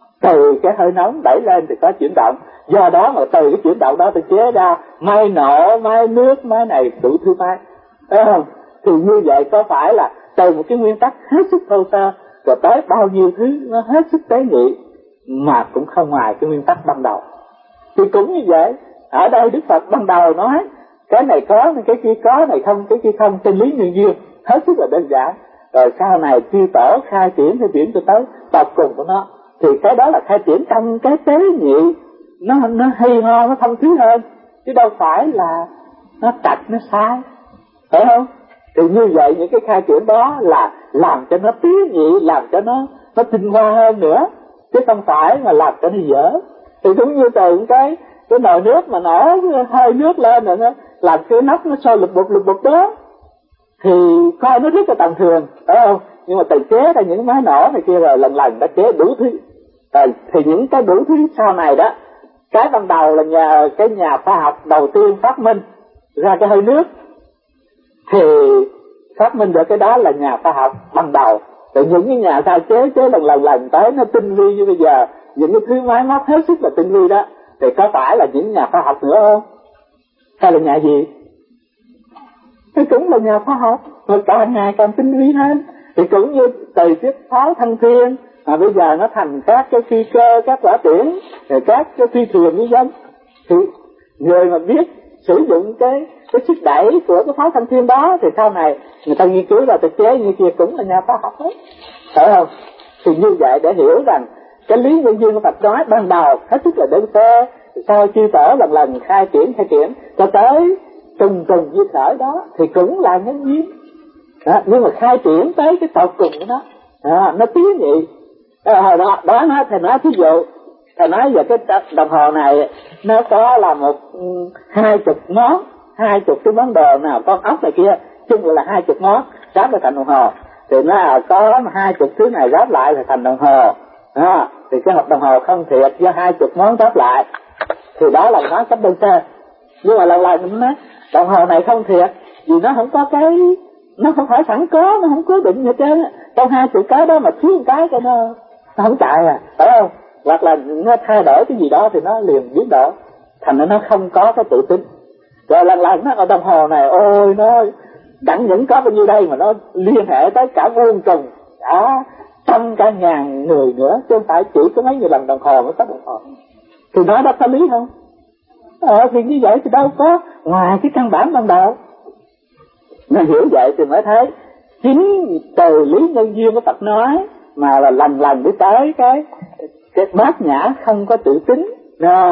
Từ cái hơi nóng đẩy lên thì có chuyển động, do đó mà từ cái chuyển động đó tôi chế ra máy nổ, máy nước, máy này đủ thứ máy, phải không? Thì như vậy có phải là từ một cái nguyên tắc hết sức thô sơ rồi tới bao nhiêu thứ nó hết sức tế nhị, mà cũng không ngoài cái nguyên tắc ban đầu. Thì cũng như vậy, ở đây Đức Phật ban đầu nói cái này có, cái kia có, này không, cái kia không, trên lý nhân duyên hết sức là đơn giản. Rồi sau này chư tổ khai triển khai triển cho tới tột cùng của nó, thì cái đó là khai triển trong cái tế nhị, nó nó hay ho, nó thông thứ hơn, chứ đâu phải là nó trật nó sai, phải không? Thì như vậy những cái khai triển đó là làm cho nó tế nhị, làm cho nó nó tinh hoa hơn nữa, chứ không phải mà làm cho nó dở. Thì đúng như từ cái cái nồi nước mà nổ hơi nước lên rồi nó làm cái nắp nó sôi lụp bụp lụp bụp đó, thì coi nó rất là tầm thường, phải không? Nhưng mà từ chế ra những máy nổ này kia rồi lần lần đã chế đủ thứ. Rồi, thì những cái đủ thứ sau này đó, cái ban đầu là nhờ cái nhà khoa học đầu tiên phát minh ra cái hơi nước, thì phát minh được cái đó là nhà khoa học ban đầu. Rồi những cái nhà sao chế chế lần lần lần tới nó tinh vi như bây giờ, những cái thứ máy móc hết sức là tinh vi đó, thì có phải là những nhà khoa học nữa không? Hay là nhà gì? Thì cũng là nhà khoa học, mà càng ngày càng tinh vi hơn. Thì cũng như từ chiếc pháo thăng thiên, mà bây giờ nó thành các cái phi cơ, các hỏa tiễn, rồi các cái phi thuyền như dân. Thì người mà biết sử dụng cái cái sức đẩy của cái pháo thăng thiên đó, thì sau này người ta nghiên cứu ra thực chế như kia cũng là nhà khoa học hết, phải không? Thì như vậy để hiểu rằng cái lý nhân duyên của Phật nói ban đầu hết sức là đơn sơ, sau chư tổ lần lần khai triển khai triển cho tới trùng trùng duyên khởi đó thì cũng là nhân duyên đó, nhưng mà khai triển tới cái tột cùng của nó à, nó tế nhị. À, đó đó nó thầy nói thí dụ, thầy nói về cái đồng hồ này nó có là một hai chục món, hai chục cái món đồ nào con ốc này kia chung là hai chục món ráp lại thành đồng hồ, thì nó có hai chục thứ này ráp lại là thành đồng hồ à, thì cái hộp đồng hồ không thiệt do hai chục món ráp lại, thì đó là nói cách đơn sơ. Nhưng mà lần lần mình nói đồng hồ này không thiệt vì nó không có cái, nó không phải sẵn có, nó không cố định như thế, trong hai chục cái đó mà thiếu một cái cho nó nó không chạy à, phải không? Hoặc là nó thay đổi cái gì đó thì nó liền biến đổi, thành ra nó không có cái tự tin. Rồi lần lần nó ở đồng hồ này ôi nó chẳng những có bao nhiêu đây mà nó liên hệ tới cả muôn trùng, cả trăm cả ngàn người nữa, chứ không phải chỉ có mấy người lần đồng hồ mới có đồng hồ. Thì nó đó có lý không? Ờ thì như vậy thì đâu có ngoài cái căn bản ban đầu. Nên hiểu vậy thì mới thấy chính từ lý nhân duyên của Phật nói mà là lần lần đi tới cái cái bát nhã không có tự tính, à,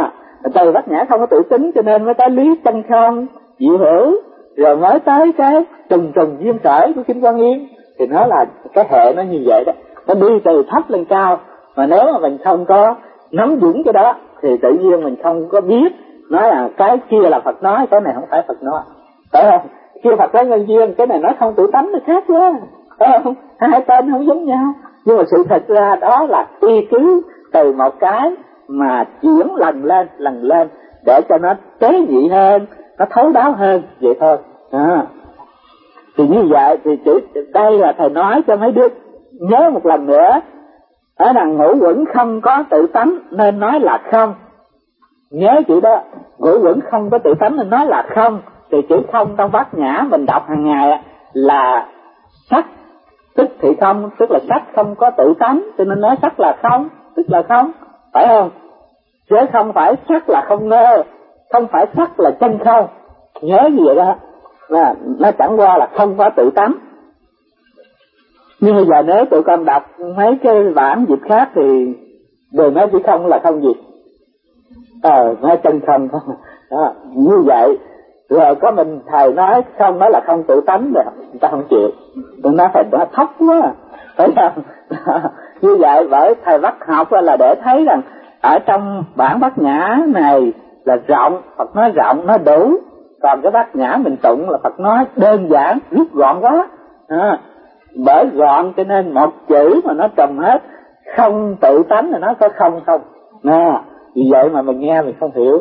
Từ bát nhã không có tự tính cho nên mới tới lý chân không diệu hữu, rồi mới tới cái trùng trùng duyên khởi của Kinh Quan Nghiêm. Thì nó là cái hệ nó như vậy đó, nó đi từ thấp lên cao. Mà nếu mà mình không có nắm vững cái đó thì tự nhiên mình không có biết nói là cái kia là Phật nói, cái này không phải Phật nói, phải không? Kia Phật nói nhân duyên, cái này nói không tự tánh thì khác quá, phải không? Hai tên không giống nhau. Nhưng mà sự thật ra đó là y cứ từ một cái mà chuyển lần lên lần lên để cho nó tế nhị hơn, nó thấu đáo hơn vậy thôi. À. Thì như vậy thì chữ đây là thầy nói cho mấy đứa nhớ một lần nữa, ở đằng ngũ uẩn không có tự tánh nên nói là không. Nhớ chữ đó, ngũ uẩn không có tự tánh nên nói là không. Thì chữ không trong bát nhã mình đọc hàng ngày là sắc tức thì không, tức là sắc không có tự tánh, cho nên nói sắc là không, tức là không, phải không? Chứ không phải sắc là không ngơ, không phải sắc là chân không. Nhớ gì vậy đó, là nó chẳng qua là không có tự tánh. Nhưng bây giờ nếu tụi con đọc mấy cái bản dịch khác thì đều nói chỉ không là không gì, ờ nói chân không thôi. Đó, như vậy rồi có mình thầy nói không nói là không tự tánh rồi người ta không chịu, người ta phải nói thấp quá, phải không? Như vậy bởi thầy bắt học là để thấy rằng ở trong bản bát nhã này là rộng, Phật nói rộng nó đủ, còn cái bát nhã mình tụng là Phật nói đơn giản rút gọn quá. À, bởi gọn cho nên một chữ mà nó trùm hết, không tự tánh là nó có không không. À, vì vậy mà mình nghe mình không hiểu.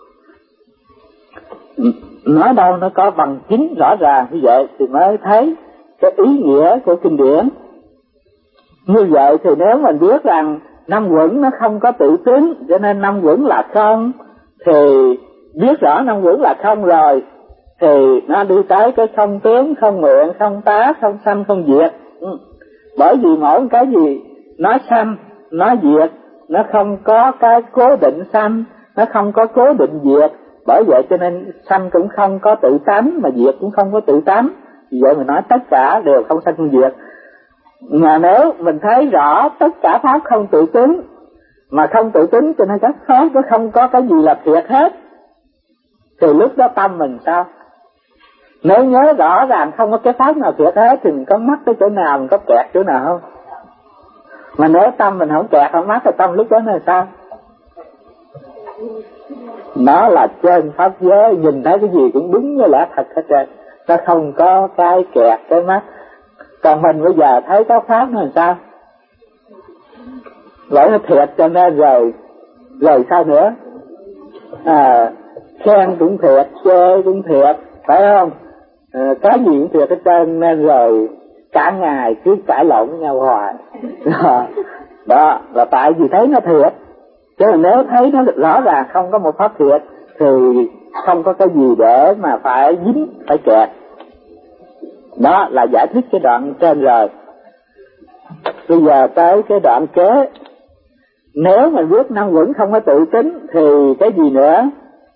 Nói đâu nó có bằng chứng rõ ràng như vậy thì mới thấy cái ý nghĩa của kinh điển. Như vậy thì nếu mình biết rằng năm uẩn nó không có tự tính cho nên năm uẩn là không, thì biết rõ năm uẩn là không rồi thì nó đi tới cái không tướng, không nguyện, không tá, không sanh, không diệt. Ừ. Bởi vì mỗi cái gì nó sanh, nó diệt, nó không có cái cố định sanh, nó không có cố định diệt. Bởi vậy cho nên sanh cũng không có tự tánh, mà diệt cũng không có tự tánh. Vì vậy mình nói tất cả đều không sanh không diệt. Mà nếu mình thấy rõ tất cả pháp không tự tính, mà không tự tính cho nên các pháp nó không có cái gì là thiệt hết, thì lúc đó tâm mình sao? Nếu nhớ rõ ràng không có cái pháp nào thiệt hết thì mình có mắc tới chỗ nào, mình có kẹt chỗ nào không? Mà nếu tâm mình không kẹt không mắc thì tâm lúc đó là sao? Nó là trên pháp giới, nhìn thấy cái gì cũng đúng như lẽ thật hết trơn, nó không có cái kẹt cái mắt. Còn mình bây giờ thấy có pháp nó làm sao? Vậy nó thiệt cho nên rồi rồi sao nữa? À, khen cũng thiệt, chê cũng thiệt, phải không? À, cái gì cũng thiệt hết trơn nên rồi cả ngày cứ cãi lộn với nhau hoài. Đó là tại vì thấy nó thiệt. Chứ nếu thấy nó rõ ràng không có một pháp thiệt thì không có cái gì để mà phải dính, phải kẹt. Đó là giải thích cái đoạn trên rồi. Bây giờ tới cái đoạn kế. Nếu mình biết năm uẩn không có tự tính thì cái gì nữa?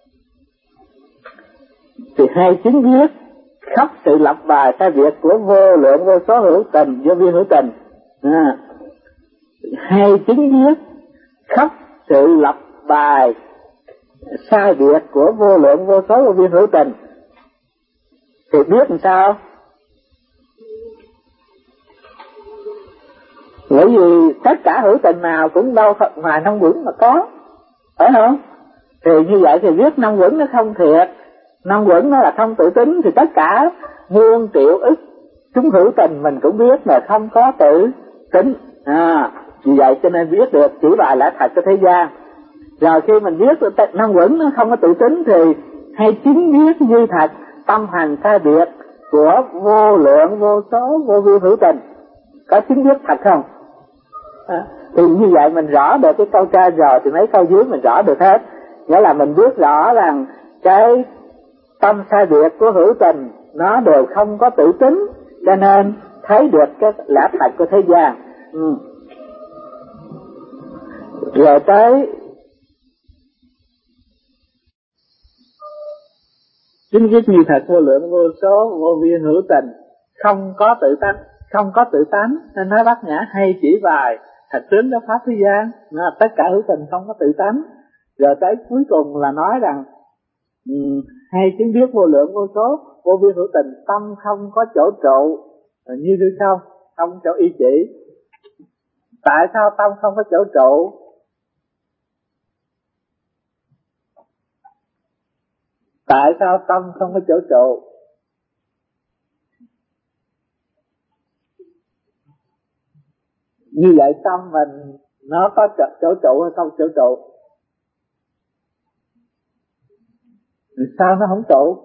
Thì hai chứng viết khắp sự lập bài sai việc của vô lượng vô số hữu tình, vô vi hữu tình. À, hai chứng viết khắp sự lập bài sai biệt của vô lượng vô số vô vi hữu tình thì biết làm sao? Bởi vì tất cả hữu tình nào cũng đâu ngoài năm uẩn mà có, phải không? Thì như vậy thì biết năm uẩn nó không thiệt, năm uẩn nó là không tự tính, thì tất cả muôn triệu ức chúng hữu tình mình cũng biết là không có tự tính. À, vì vậy cho nên biết được chỉ bài lẽ thật của thế gian. Rồi khi mình biết được năm uẩn nó không có tự tính thì hay chính biết như thật tâm hành sai biệt của vô lượng vô số vô vi hữu tình. Có chính biết thật không? À, thì như vậy mình rõ được cái câu trên rồi thì mấy câu dưới mình rõ được hết. Nghĩa là mình biết rõ rằng cái tâm sai biệt của hữu tình nó đều không có tự tính, cho nên thấy được cái lẽ thật của thế gian. Ừ. Rồi tới chính biết như thật vô lượng vô số vô vi hữu tình không có tự tánh, không có tự tánh nên nói bát nhã hay chỉ bài thật tướng đó pháp thế gian. Nó tất cả hữu tình không có tự tánh, Rồi tới cuối cùng là nói rằng um, hay chứng biết vô lượng vô số, vô biên hữu tình, tâm không có chỗ trụ, như thế không, không chỗ y chỉ. Tại sao tâm không có chỗ trụ? Tại sao tâm không có chỗ trụ? Như vậy tâm mình nó có chỗ trụ hay không chỗ trụ? Sao nó không trụ?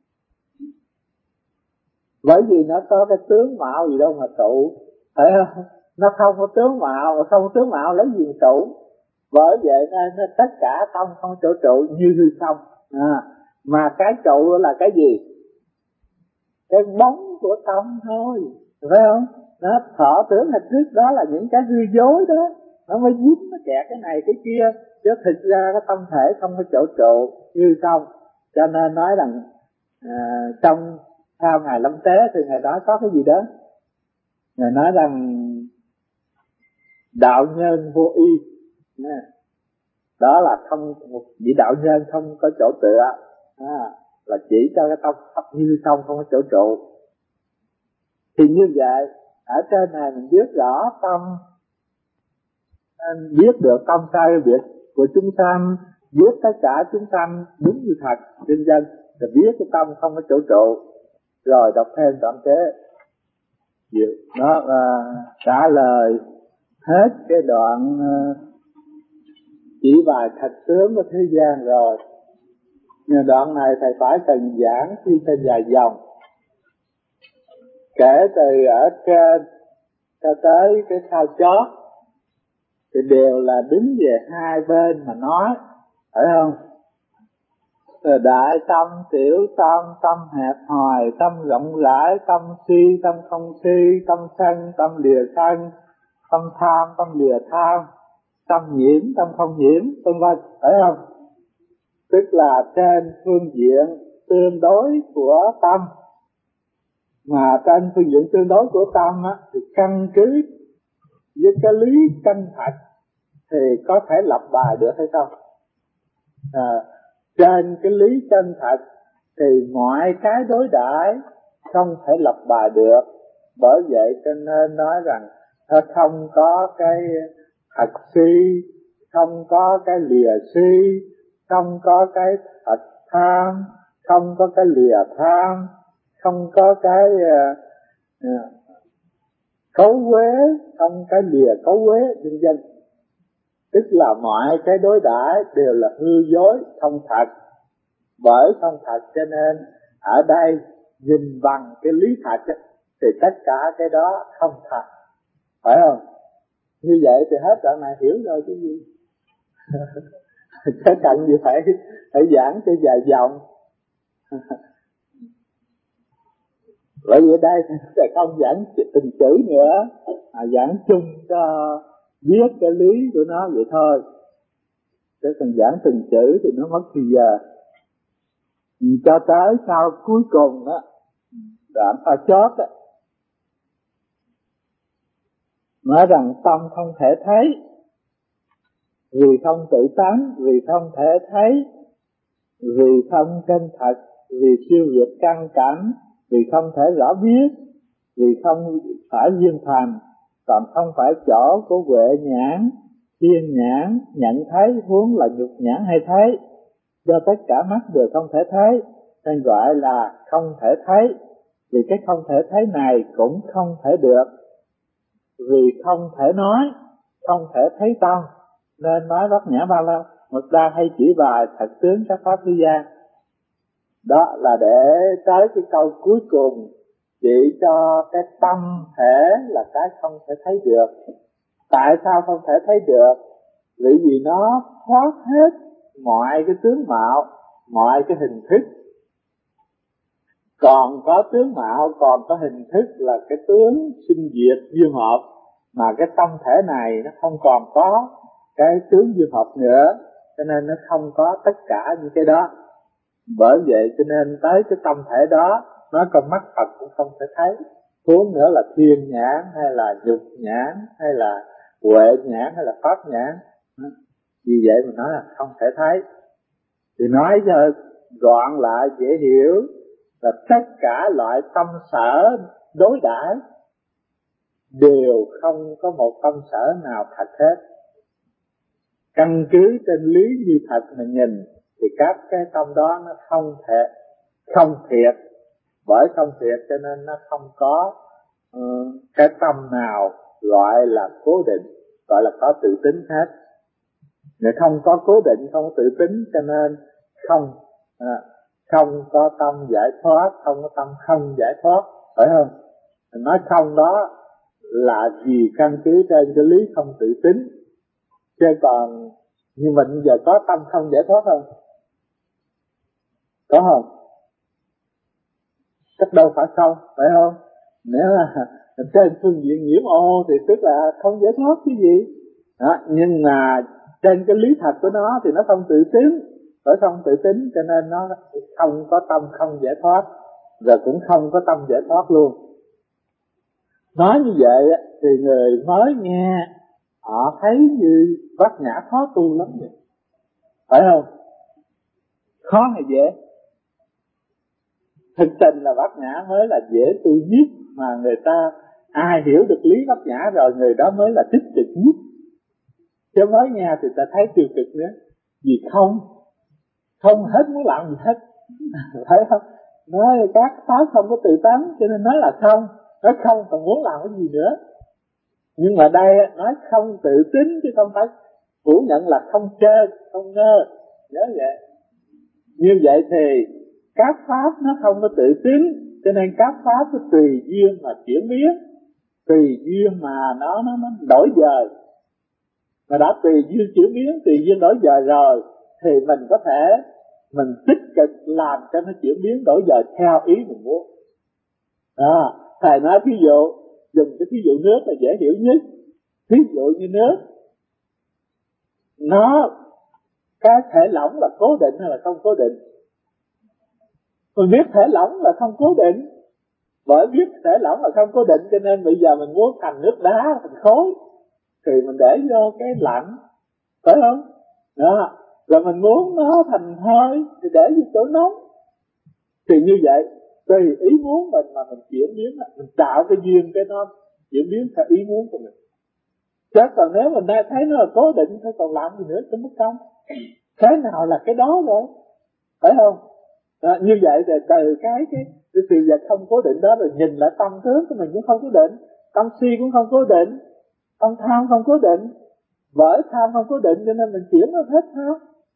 Bởi vì nó có cái tướng mạo gì đâu mà trụ, phải không? Nó không có tướng mạo, không có tướng mạo lấy gì mà trụ. Bởi vậy nên tất cả tâm không có chỗ trụ như hư không. À, mà cái trụ là cái gì? Cái bóng của tâm thôi, phải không? Nó thọ tưởng là trước đó là những cái hư dối đó, nó mới dính, nó kẹt cái này cái kia, chứ thực ra cái tâm thể không có chỗ trụ như không. Cho nên nói rằng à, trong sau ngày lâm tế thì ngày đó có cái gì đó, ngài nói rằng đạo nhân vô y, đó là không, một vị đạo nhân không có chỗ tựa, à, là chỉ cho cái tâm thật như không, không có chỗ trụ. Thì như vậy ở trên này mình biết rõ tâm, nên biết được tâm sai việc của chúng sanh, biết tất cả chúng sanh đúng như thật trên dân, rồi biết cái tâm không có chỗ trụ. Rồi đọc thêm đoạn kế, nó uh, trả lời hết cái đoạn uh, chỉ bài thật tướng của thế gian rồi. Nhưng đoạn này thầy phải cần giảng khi thêm dài dòng, kể từ ở trên cho tới cái sao chót thì đều là đứng về hai bên mà nói, phải không? Đại tâm, tiểu tâm, tâm hẹp hòi, tâm rộng rãi, tâm si, tâm không si, tâm sân, tâm lìa sân, tâm tham, tâm lìa tham, tâm nhiễm, tâm không nhiễm, vân vân, phải không? Tức là trên phương diện tương đối của tâm, mà trên phương diện tương đối của tâm á, thì căn cứ với cái lý chân thật thì có thể lập bài được hay không? À, trên cái lý chân thật thì mọi cái đối đãi không thể lập bài được. Bởi vậy cho nên nói rằng nó không có cái thật si, không có cái lìa si, không có cái thật tham, không có cái lìa tham, không có cái uh, uh, cấu uế, không cái lìa cấu uế, vân vân. Tức là mọi cái đối đãi đều là hư dối, không thật. Bởi không thật cho nên ở đây nhìn bằng cái lý thật ấy, thì tất cả cái đó không thật, phải không? Như vậy thì hết đoạn này hiểu rồi chứ gì. Cái cần gì phải phải giảng cho dài dòng. Bởi vì đây thì không giảng từng chữ nữa, mà giảng chung cho biết cái lý của nó vậy thôi. Chứ cần giảng từng chữ thì nó mất thời giờ. Cho tới sau cuối cùng á, đoạn pha chót á, nói rằng tâm không thể thấy, vì không tự tánh, vì không thể thấy, vì không chân thật, vì siêu việt căn cảnh, vì không thể rõ biết, vì không phải duyên thành, còn không phải chỗ của huệ nhãn, thiên nhãn, nhận thấy huống là nhục nhãn hay thấy, do tất cả mắt đều không thể thấy, nên gọi là không thể thấy. Vì cái không thể thấy này cũng không thể được, vì không thể nói, không thể thấy tâm, nên nói Bát Nhã Ba La Mật Đa hay chỉ bài thật tướng các pháp thế gian. Đó là để tới cái câu cuối cùng chỉ cho cái tâm thể là cái không thể thấy được. Tại sao không thể thấy được? Vì vì nó thoát hết mọi cái tướng mạo, mọi cái hình thức. Còn có tướng mạo, còn có hình thức là cái tướng sinh diệt duyên hợp, mà cái tâm thể này nó không còn có cái tướng duyên hợp nữa, cho nên nó không có tất cả những cái đó. Bởi vậy cho nên tới cái tâm thể đó, nói con mắt Phật cũng không thể thấy, huống nữa là thiên nhãn hay là nhục nhãn hay là huệ nhãn hay là pháp nhãn. Vì vậy mình nói là không thể thấy. Thì nói cho gọn lại dễ hiểu là tất cả loại tâm sở đối đãi đều không có một tâm sở nào thật hết. Căn cứ trên lý như thật mà nhìn thì các cái tâm đó nó không thể không thiệt, bởi không thiệt cho nên nó không có uh, cái tâm nào gọi là cố định, gọi là có tự tính hết. Nếu không có cố định, không có tự tính cho nên không à, không có tâm giải thoát, không có tâm không giải thoát, phải không? Mình nói không đó là vì căn cứ trên cái lý không tự tính. Chứ còn như mình giờ có tâm không giải thoát không? Có không? Chắc đâu phải không, phải không? Nếu là trên phương diện nhiễm ô thì tức là không giải thoát cái gì đó, nhưng mà trên cái lý thật của nó thì nó không tự tính, bởi không tự tính cho nên nó không có tâm không giải thoát, rồi cũng không có tâm giải thoát luôn. Nói như vậy thì người mới nghe họ thấy như Bát Nhã khó tu lắm vậy, phải không? Khó hay dễ? Thực tình là Bát Nhã mới là dễ tu nhất, mà người ta ai hiểu được lý Bát Nhã rồi người đó mới là tích cực nhất. Chứ mới nghe thì ta thấy tiêu cực nữa. Vì không không hết muốn làm gì hết phải không? Nói các pháp không có tự tánh cho nên nói là không, nói không còn muốn làm cái gì nữa. Nhưng mà đây nói không tự tính chứ không phải phủ nhận là không trơ, không ngơ, nhớ vậy. Như vậy thì các pháp nó không có tự tính, cho nên các pháp nó tùy duyên mà chuyển biến, tùy duyên mà nó nó nó đổi dời. Mà đã tùy duyên chuyển biến, tùy duyên đổi dời rồi thì mình có thể mình tích cực làm cho nó chuyển biến đổi dời theo ý mình muốn. À, thầy nói ví dụ, dùng cái ví dụ nước là dễ hiểu nhất. Ví dụ như nước, nó cái thể lỏng là cố định hay là không cố định? Mình biết thể lỏng là không cố định, bởi biết thể lỏng là không cố định cho nên bây giờ mình muốn thành nước đá, thành khối thì mình để vô cái lạnh, phải không? Đó. Rồi mình muốn nó thành hơi thì để vô chỗ nóng. Thì như vậy tùy ý muốn mình mà mình chuyển biến, mình tạo cái duyên cái nó chuyển biến theo ý muốn của mình. Chứ còn nếu mình đã thấy nó là cố định thì còn làm gì nữa cho mất công. Cái nào là cái đó rồi, phải không? À, như vậy thì từ cái cái cái sự vật không cố định đó rồi nhìn lại tâm tướng của mình cũng không cố định, tâm si cũng không cố định, tâm tham không cố định. Bởi tham không cố định cho nên mình chuyển nó hết tham,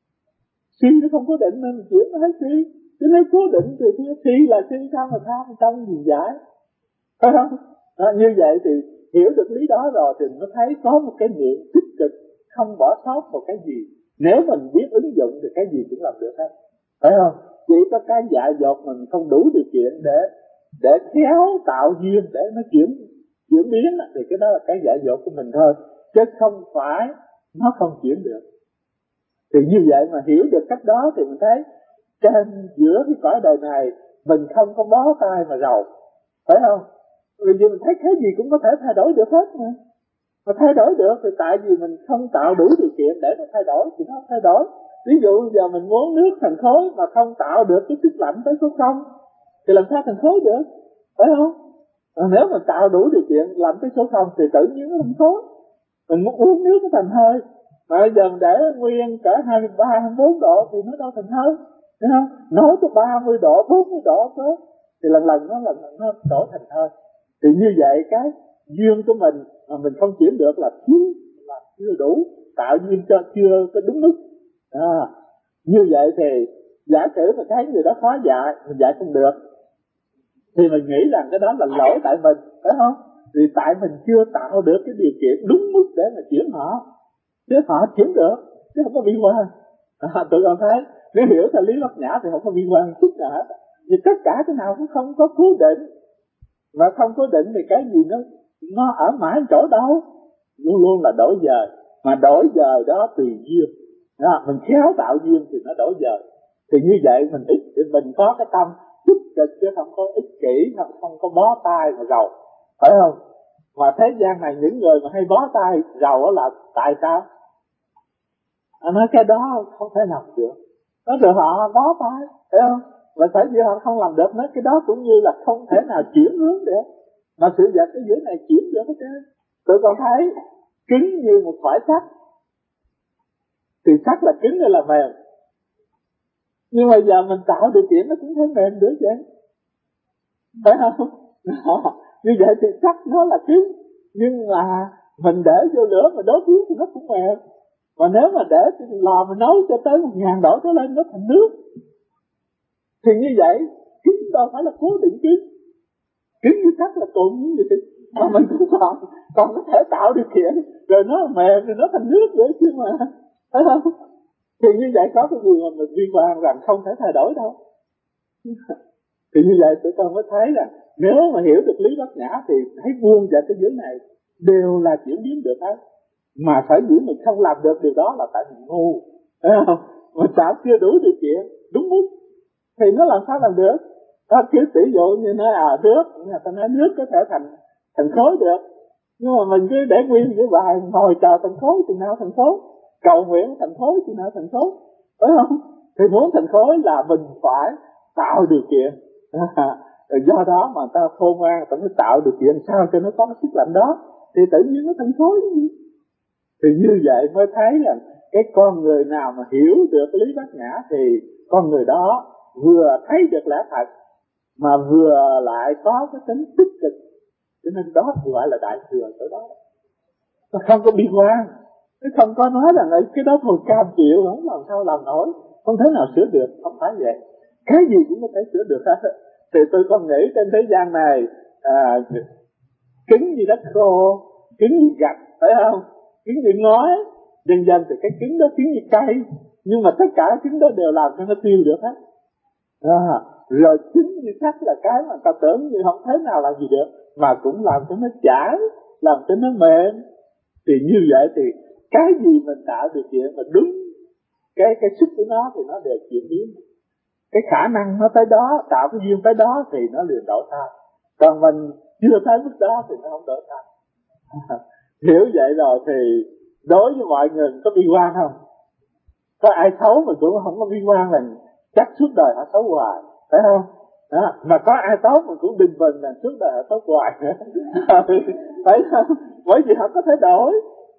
si nó không cố định nên mình chuyển nó hết si. Chứ nếu cố định thì si là si, tham là tham, trong gì giải, phải không? À, như vậy thì hiểu được lý đó rồi thì nó thấy có một cái niệm tích cực, không bỏ sót một cái gì. Nếu mình biết ứng dụng thì cái gì cũng làm được hết, phải không? Chỉ có cái dại dột mình không đủ điều kiện để để khéo tạo duyên để nó chuyển chuyển biến thì cái đó là cái dại dột của mình thôi, chứ không phải nó không chuyển được. Thì như vậy mà hiểu được cách đó thì mình thấy trên giữa cái cõi đời này mình không có bó tay mà rầu, phải không? Vì vì mình thấy cái gì cũng có thể thay đổi được hết mà. Mà thay đổi được thì tại vì mình không tạo đủ điều kiện để nó thay đổi thì nó thay đổi. Ví dụ giờ mình muốn nước thành khối mà không tạo được cái sức lạnh tới số không thì làm sao thành khối được, phải không? À, nếu mà tạo đủ điều kiện lạnh tới số không thì tự nhiên nó thành khối. Mình muốn uống nước nó thành hơi, mà bây giờ để nguyên cả hai mươi ba, hai mươi bốn độ thì nó đâu thành hơi, thấy không? Nói tới ba mươi độ, bốn mươi độ đó, thì lần lần nó lần lần nó đổi thành hơi. Thì như vậy cái duyên của mình mà mình không chuyển được là thiếu, là chưa đủ, tạo duyên cho chưa có đúng mức. À, như vậy thì giả sử mình thấy người đó khó dạy, mình dạy không được, thì mình nghĩ rằng cái đó là lỗi tại mình, phải không? Vì tại mình chưa tạo được cái điều kiện đúng mức để mà chuyển họ, chứ họ chuyển được, chứ không có bi quan. À, tụi con thấy nếu hiểu theo lý Bát Nhã thì không có bi quan chút nào hết. Vì tất cả cái nào cũng không có cố định, mà không cố định thì cái gì nó nó ở mãi chỗ đâu, luôn luôn là đổi dời. Mà đổi dời đó tùy duyên, đó, mình khéo tạo duyên thì nó đổi dời. Thì như vậy mình ích thì mình có cái tâm tích cực chứ không có ích kỷ, không, không có bó tay mà rầu, phải không? Mà thế gian này những người mà hay bó tay rầu là tại sao? Anh nói cái đó không thể làm được. Nói rồi họ bó tay, thấy không? Và tại vì họ không làm được, nói cái đó cũng như là không thể nào chuyển hướng được. Mà sự vật cái dưới này chuyển được hết trơn. Tôi còn thấy cứng như một khoải sắt, thì sắt là cứng hay là mềm. Nhưng mà giờ mình tạo điều kiện nó cũng thấy mềm được vậy, phải không? Như vậy thì sắt nó là cứng, nhưng mà mình để vô lửa mà đốt nước thì nó cũng mềm. Mà nếu mà để lò mà nấu cho tới một ngàn độ trở lên nó thành nước. Thì như vậy cứng đâu phải là cố định cứng, cứng như sắt là cồn như vậy. Mà mình cũng còn còn có thể tạo điều kiện rồi nó mềm rồi nó thành nước nữa chứ mà, phải không? Thì như vậy có cái gì mà mình liên quan rằng không thể thay đổi đâu. Thì như vậy tụi con mới thấy rằng nếu mà hiểu được lý bát nhã thì thấy muôn và cái giới này đều là chuyển biến được hết. Mà phải dĩ mình không làm được điều đó là tại mình ngu, phải không? Mà tạo chưa đủ điều kiện đúng mức thì nó làm sao làm được? Đó, cứ tỷ dụ như nói à nước, người ta nói nước có thể thành thành khối được, nhưng mà mình cứ để nguyên cái bài ngồi chờ thành khối thì nào thành khối, cầu nguyện thành khối thì nào thành khối, phải không? Thì muốn thành khối là mình phải tạo điều kiện. Do đó mà ta khôn ngoan, ta mới tạo điều kiện sao cho nó có cái sức mạnh đó, thì tự nhiên nó thành khối. Thì như vậy mới thấy rằng cái con người nào mà hiểu được lý bát nhã thì con người đó vừa thấy được lẽ thật mà vừa lại có cái tính tích cực, cho nên đó gọi là đại thừa. Chỗ đó nó không có bi quan, nó không có nói rằng cái đó thôi cam chịu không làm sao làm nổi, không thể nào sửa được, không phải vậy. Cái gì cũng có thể sửa được hết. Thì tôi còn nghĩ trên thế gian này à, cứng như đất khô, cứng như gạch, phải không? Cứng như ngói, dần dần thì cái cứng đó cứng như cây, nhưng mà tất cả cái cứng đó đều làm cho nó tiêu được hết. À, rồi cứng như sắt là cái mà ta tưởng như không thế nào làm gì được, mà cũng làm cho nó chảy, làm cho nó mềm. Thì như vậy thì cái gì mình tạo điều kiện mà đúng cái cái sức của nó thì nó đều chuyển biến. Cái khả năng nó tới đó, tạo cái duyên tới đó thì nó liền đổi thay. Còn mình chưa tới mức đó thì nó không đổi thay. Hiểu vậy rồi thì đối với mọi người có bi quan không? Có ai xấu mà cũng không có bi quan là chắc suốt đời họ xấu hoài, phải không? Đó. Mà có ai tốt mà cũng bình bình là suốt đời họ tốt hoài nữa. Phải không? Bởi vì họ có thể đổi.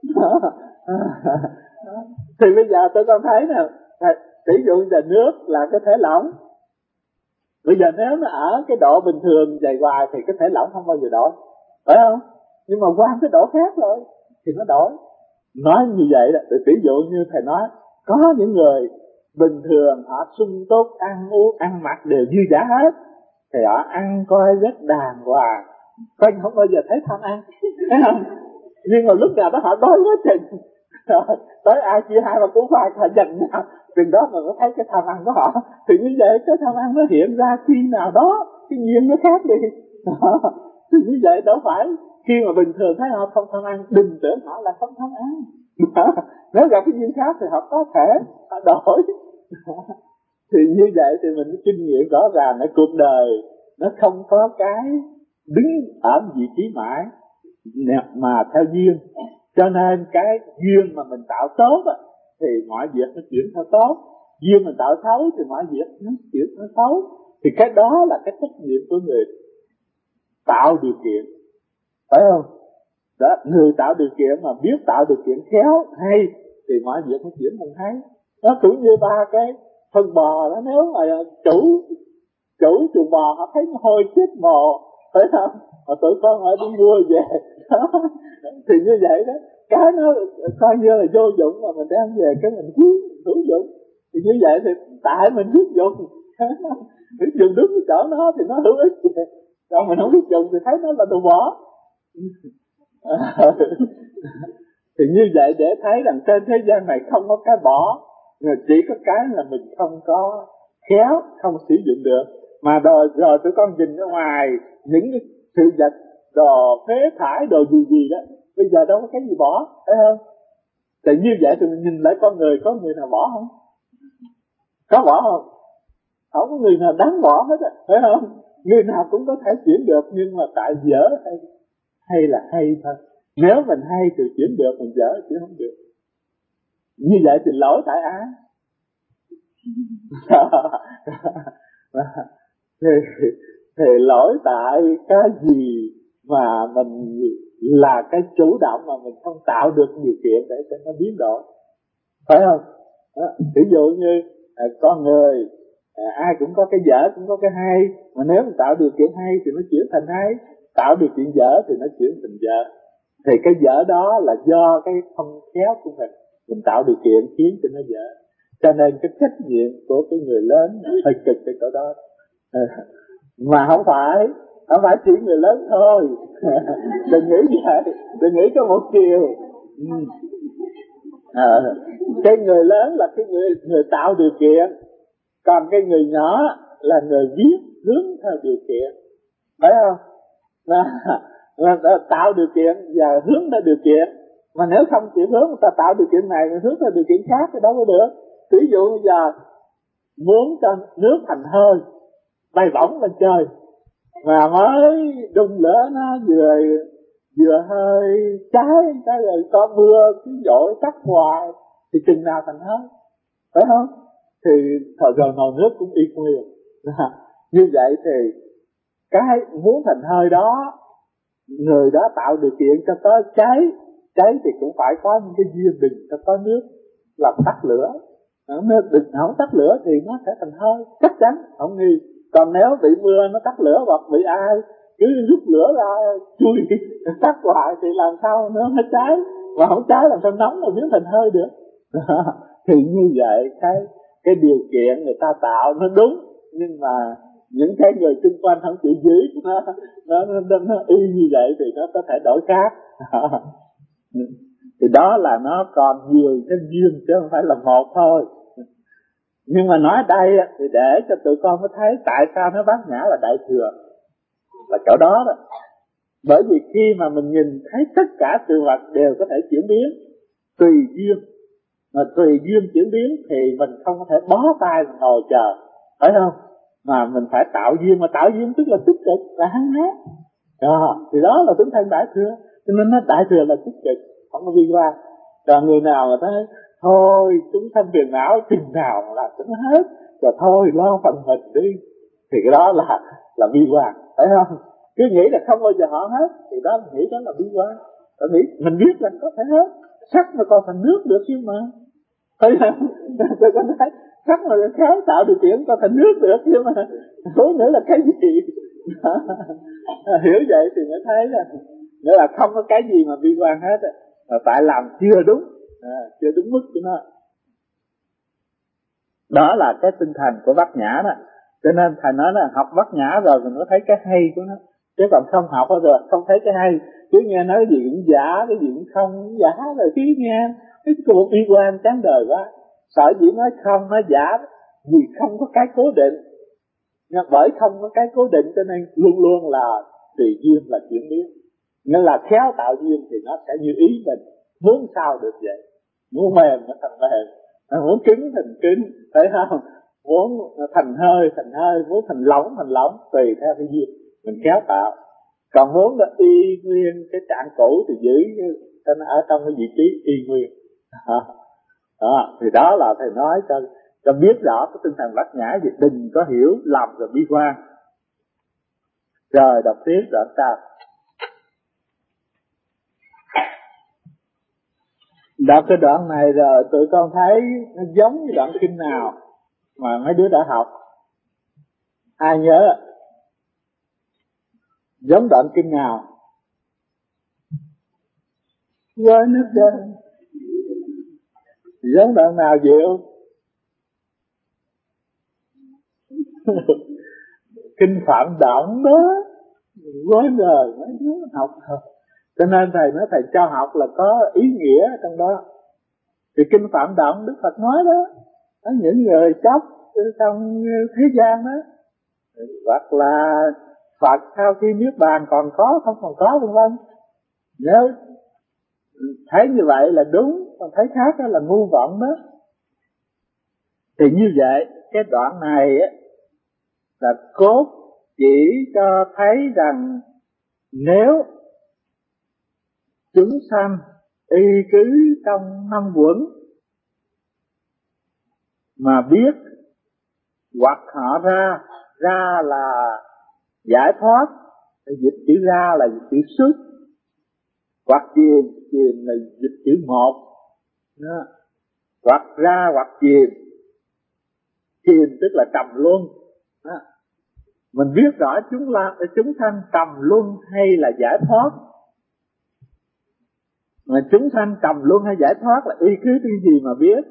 Thì bây giờ tôi con thấy nè, ví dụ như nước là cái thể lỏng. Bây giờ nếu nó ở cái độ bình thường dày hoài thì cái thể lỏng không bao giờ đổi, phải không? Nhưng mà qua cái độ khác rồi thì nó đổi. Nói như vậy đó, ví dụ như thầy nói, có những người bình thường họ sung túc, ăn uống, ăn mặc đều dư dả hết, thì họ ăn coi rất đàng hoàng, coi không bao giờ thấy tham ăn, thấy không? Nhưng mà lúc nào đó họ đói quá chừng, tới ai chia hai mà cũng phải họ giành nhau, chừng đó mà mới thấy cái tham ăn của họ. Thì như vậy cái tham ăn nó hiện ra khi nào đó cái duyên nó khác đi. Thì như vậy đâu phải khi mà bình thường thấy họ không tham ăn đừng tưởng họ là không tham ăn. Nếu gặp cái duyên khác thì họ có thể họ đổi. Thì như vậy thì mình có kinh nghiệm rõ ràng ở cuộc đời nó không có cái đứng ở vị trí mãi mà theo duyên. Cho nên cái duyên mà mình tạo tốt á, thì mọi việc nó chuyển theo tốt. Duyên mình tạo xấu thì mọi việc nó chuyển theo xấu. Thì cái đó là cái trách nhiệm của người tạo điều kiện, phải không? Đó, người tạo điều kiện mà biết tạo điều kiện khéo hay thì mọi việc nó chuyển thành hay. Nó cũng như ba cái phân bò đó, nếu mà chủ chủ chuồng bò họ thấy nó hôi chết mồ, phải không? Mà tụi con phải đi mua về. Thì như vậy đó, cái nó coi như là vô dụng mà mình đem về cái mình quý hữu dụng. Thì như vậy thì tại mình biết dùng, biết dùng đúng cái chỗ nó thì nó hữu ích. Còn mình không biết dùng thì thấy nó là đồ bỏ. Thì như vậy để thấy rằng trên thế gian này không có cái bỏ, chỉ có cái là mình không có khéo, không sử dụng được. Mà rồi, rồi tụi con nhìn ra ngoài những cái sự vật, đồ phế thải, đồ gì gì đó, bây giờ đâu có cái gì bỏ, thấy không? Thì như vậy thì mình nhìn lại con người, có người nào bỏ không? Có bỏ không? Không có người nào đáng bỏ hết, phải không? Người nào cũng có thể chuyển được, nhưng mà tại dở hay, hay là hay thôi. Nếu mình hay thì chuyển được, mình dở chứ không được. Như vậy thì lỗi tại ai? thì, thì lỗi tại cái gì mà mình là cái chủ động mà mình không tạo được điều kiện để cho nó biến đổi, phải không? Ví dụ như à, con người à, ai cũng có cái dở cũng có cái hay, mà nếu mình tạo điều kiện hay thì nó chuyển thành hay, tạo điều kiện dở thì nó chuyển thành dở. Thì cái dở đó là do cái không khéo của mình, mình tạo điều kiện khiến cho nó dở. Cho nên cái trách nhiệm của cái người lớn hơi cực cái chỗ đó. Mà không phải không phải chỉ người lớn thôi. Đừng nghĩ vậy, đừng nghĩ có một chiều. ừ. à, Cái người lớn là cái người người tạo điều kiện, còn cái người nhỏ là người viết hướng theo điều kiện, phải không? Là, là, là tạo điều kiện và hướng theo điều kiện. Mà nếu không chịu hướng, người ta tạo điều kiện này hướng theo điều kiện khác thì đâu có được. Ví dụ bây giờ muốn cho nước thành hơi bay bổng lên trời, mà mới đun lửa nó vừa vừa hơi cháy cái rồi có mưa cứ dội tắt hoài thì chừng nào thành hơi, phải không? Thì thời rồi nồi nước cũng y nguyên. Như vậy thì cái muốn thành hơi đó, người đó tạo điều kiện cho có cháy, cháy thì cũng phải có những cái duyên đừng cho có nước làm tắt lửa. Nếu đừng không tắt lửa thì nó sẽ thành hơi, chắc chắn không nghi. Còn nếu bị mưa nó tắt lửa hoặc bị ai cứ rút lửa ra chui tắt hoài thì làm sao nó hết cháy, mà không cháy làm sao nóng mà biến thành hơi được. Thì như vậy cái cái điều kiện người ta tạo nó đúng, nhưng mà những cái người xung quanh không chịu giữ nó nó nó, nó y như vậy thì nó có thể đổi khác. Thì đó là nó còn nhiều cái duyên chứ không phải là một thôi. Nhưng mà nói đây thì để cho tụi con có thấy tại sao nó bát nhã là đại thừa, là chỗ đó đó. Bởi vì khi mà mình nhìn thấy tất cả sự vật đều có thể chuyển biến tùy duyên, mà tùy duyên chuyển biến thì mình không có thể bó tay mà ngồi chờ, phải không? Mà mình phải tạo duyên, mà tạo duyên tức là tích cực, là hăng hái. Đó, thì đó là tinh thần đại thừa. Cho nên nó đại thừa là tích cực, không có vi quan. Còn người nào mà thấy thôi chúng sanh phiền não chừng nào là tính hết, rồi thôi lo phần mình đi, thì cái đó là là vi quan, phải không? Cứ nghĩ là không bao giờ họ hết thì đó là nghĩ đó là vi quan. Tôi nghĩ mình biết là có thể hết, sắc nó còn thành nước được chứ mà, thấy không? Tôi có thấy sắc mà khéo tạo điều kiện có thành nước được chứ mà, thối nữa là cái gì? Hiểu vậy thì mới thấy là nghĩa là không có cái gì mà vi quan hết, là tại làm chưa đúng, à, chưa đúng mức của nó. Đó là cái tinh thần của bát nhã đó. Cho nên thầy nói là học bát nhã rồi mình mới thấy cái hay của nó, chứ còn không học rồi không thấy cái hay. Cứ nghe nói cái gì cũng giả, cái gì cũng không giả, rồi cứ nghe cái cuộc bi quan chán đời quá. Sợ chỉ nói không, nói giả, vì không có cái cố định. Nhưng bởi không có cái cố định cho nên luôn luôn là tùy duyên, là chuyển biến. Nghĩa là khéo tạo duyên thì nó sẽ như ý mình, muốn sao được vậy. Muốn mềm nó thành mềm, muốn cứng thành cứng, thấy không? Muốn thành hơi thành hơi, muốn thành lỏng thành lỏng, tùy theo cái duyên mình khéo tạo. Còn muốn là y nguyên cái trạng cũ thì giữ cho nó ở trong cái vị trí y nguyên. Đó, thì đó là thầy nói cho cho biết rõ cái tinh thần bát nhã, vì đừng có hiểu lầm rồi bi quan. Rồi đọc tiếp đoạn sau. Đọc cái đoạn này rồi tụi con thấy nó giống như đoạn kinh nào mà mấy đứa đã học? Ai nhớ? Giống đoạn kinh nào? Quên hết trơn. Giống đoạn nào Diệu? Kinh Phạm Động đó. Quên rồi, mấy đứa học rồi. Cho nên thầy nói thầy cho học là có ý nghĩa trong đó. Thì Kinh Phạm Động Đức Phật nói đó, có những người chóc trong thế gian đó, hoặc là Phật sau khi niết bàn còn có không còn có vân vân. Nếu thấy như vậy là đúng, còn thấy khác đó là ngu vọng đó. Thì như vậy cái đoạn này á là cốt chỉ cho thấy rằng nếu chúng sanh y cứ trong năm quẩn mà biết, hoặc họ ra, ra là giải thoát, dịch chữ ra là dịch chữ xuất, hoặc chìm, chìm là dịch chữ một, đó. Hoặc ra hoặc chìm, chìm tức là trầm luân, đó. Mình biết rõ chúng là chúng sanh trầm luân hay là giải thoát. Mà chúng sanh trầm luân hay giải thoát là y cứ cái gì mà biết?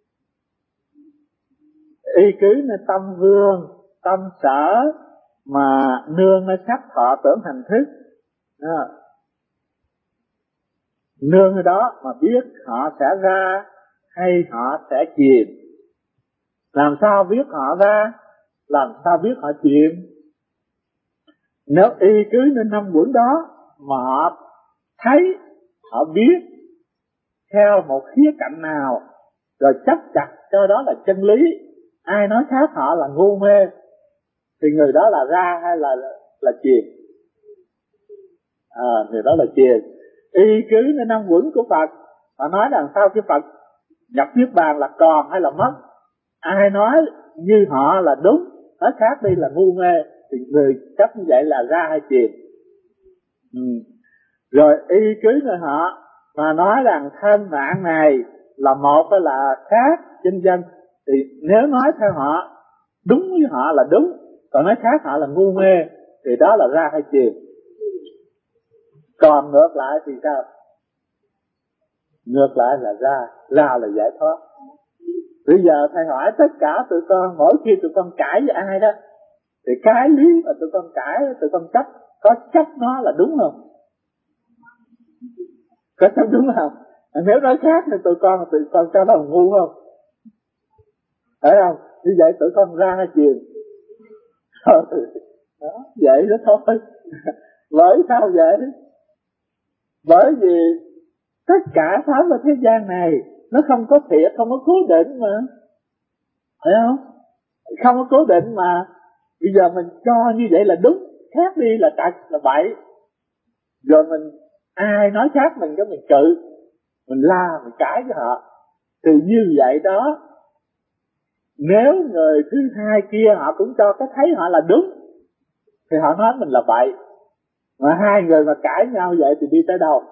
Y cứ nơi tâm vương, tâm sở mà nương nơi sắc thọ tưởng hành thức, đó. Nương ở đó mà biết họ sẽ ra hay họ sẽ chìm. Làm sao biết họ ra? Làm sao biết họ chìm? Nếu y cứ nên năm quẩn đó mà họ thấy, họ biết theo một khía cạnh nào, rồi chấp chặt cho đó là chân lý, ai nói khác họ là ngu mê, thì người đó là ra hay là là chìm? À, người đó là chìm. Y cứ nên năm quẩn của Phật, họ nói rằng sao cái Phật nhập niết bàn là còn hay là mất, ai nói như họ là đúng, nói khác đi là ngu mê, thì người chấp như vậy là ra hay chìm? Ừ. Rồi y cứ nơi họ mà nói rằng thân mạng này là một hay là khác trên dân, thì nếu nói theo họ đúng với họ là đúng, còn nói khác họ là ngu mê, thì đó là ra hay chìm? Còn ngược lại thì sao? Ngược lại là ra, ra là giải thoát. Bây giờ thầy hỏi tất cả tụi con, mỗi khi tụi con cãi với ai đó, thì cái lý mà tụi con cãi, tụi con chấp, có chấp nó là đúng không? Có chấp đúng không? Nếu nói khác thì tụi con, tụi con cho nó ngu không? Phải không? Như vậy tụi con ra hay chìm? Đó, vậy đó thôi. Bởi sao vậy? Bởi vì tất cả pháp ở thế gian này nó không có thiệt, không có cố định mà, phải không? Không có cố định mà. Bây giờ mình cho như vậy là đúng, khác đi là trật, là bậy. Rồi mình, ai nói khác mình cái mình cự, mình la, mình cãi với họ. Thì như vậy đó, nếu người thứ hai kia họ cũng cho cái thấy họ là đúng, thì họ nói mình là bậy. Mà hai người mà cãi nhau vậy thì đi tới đâu?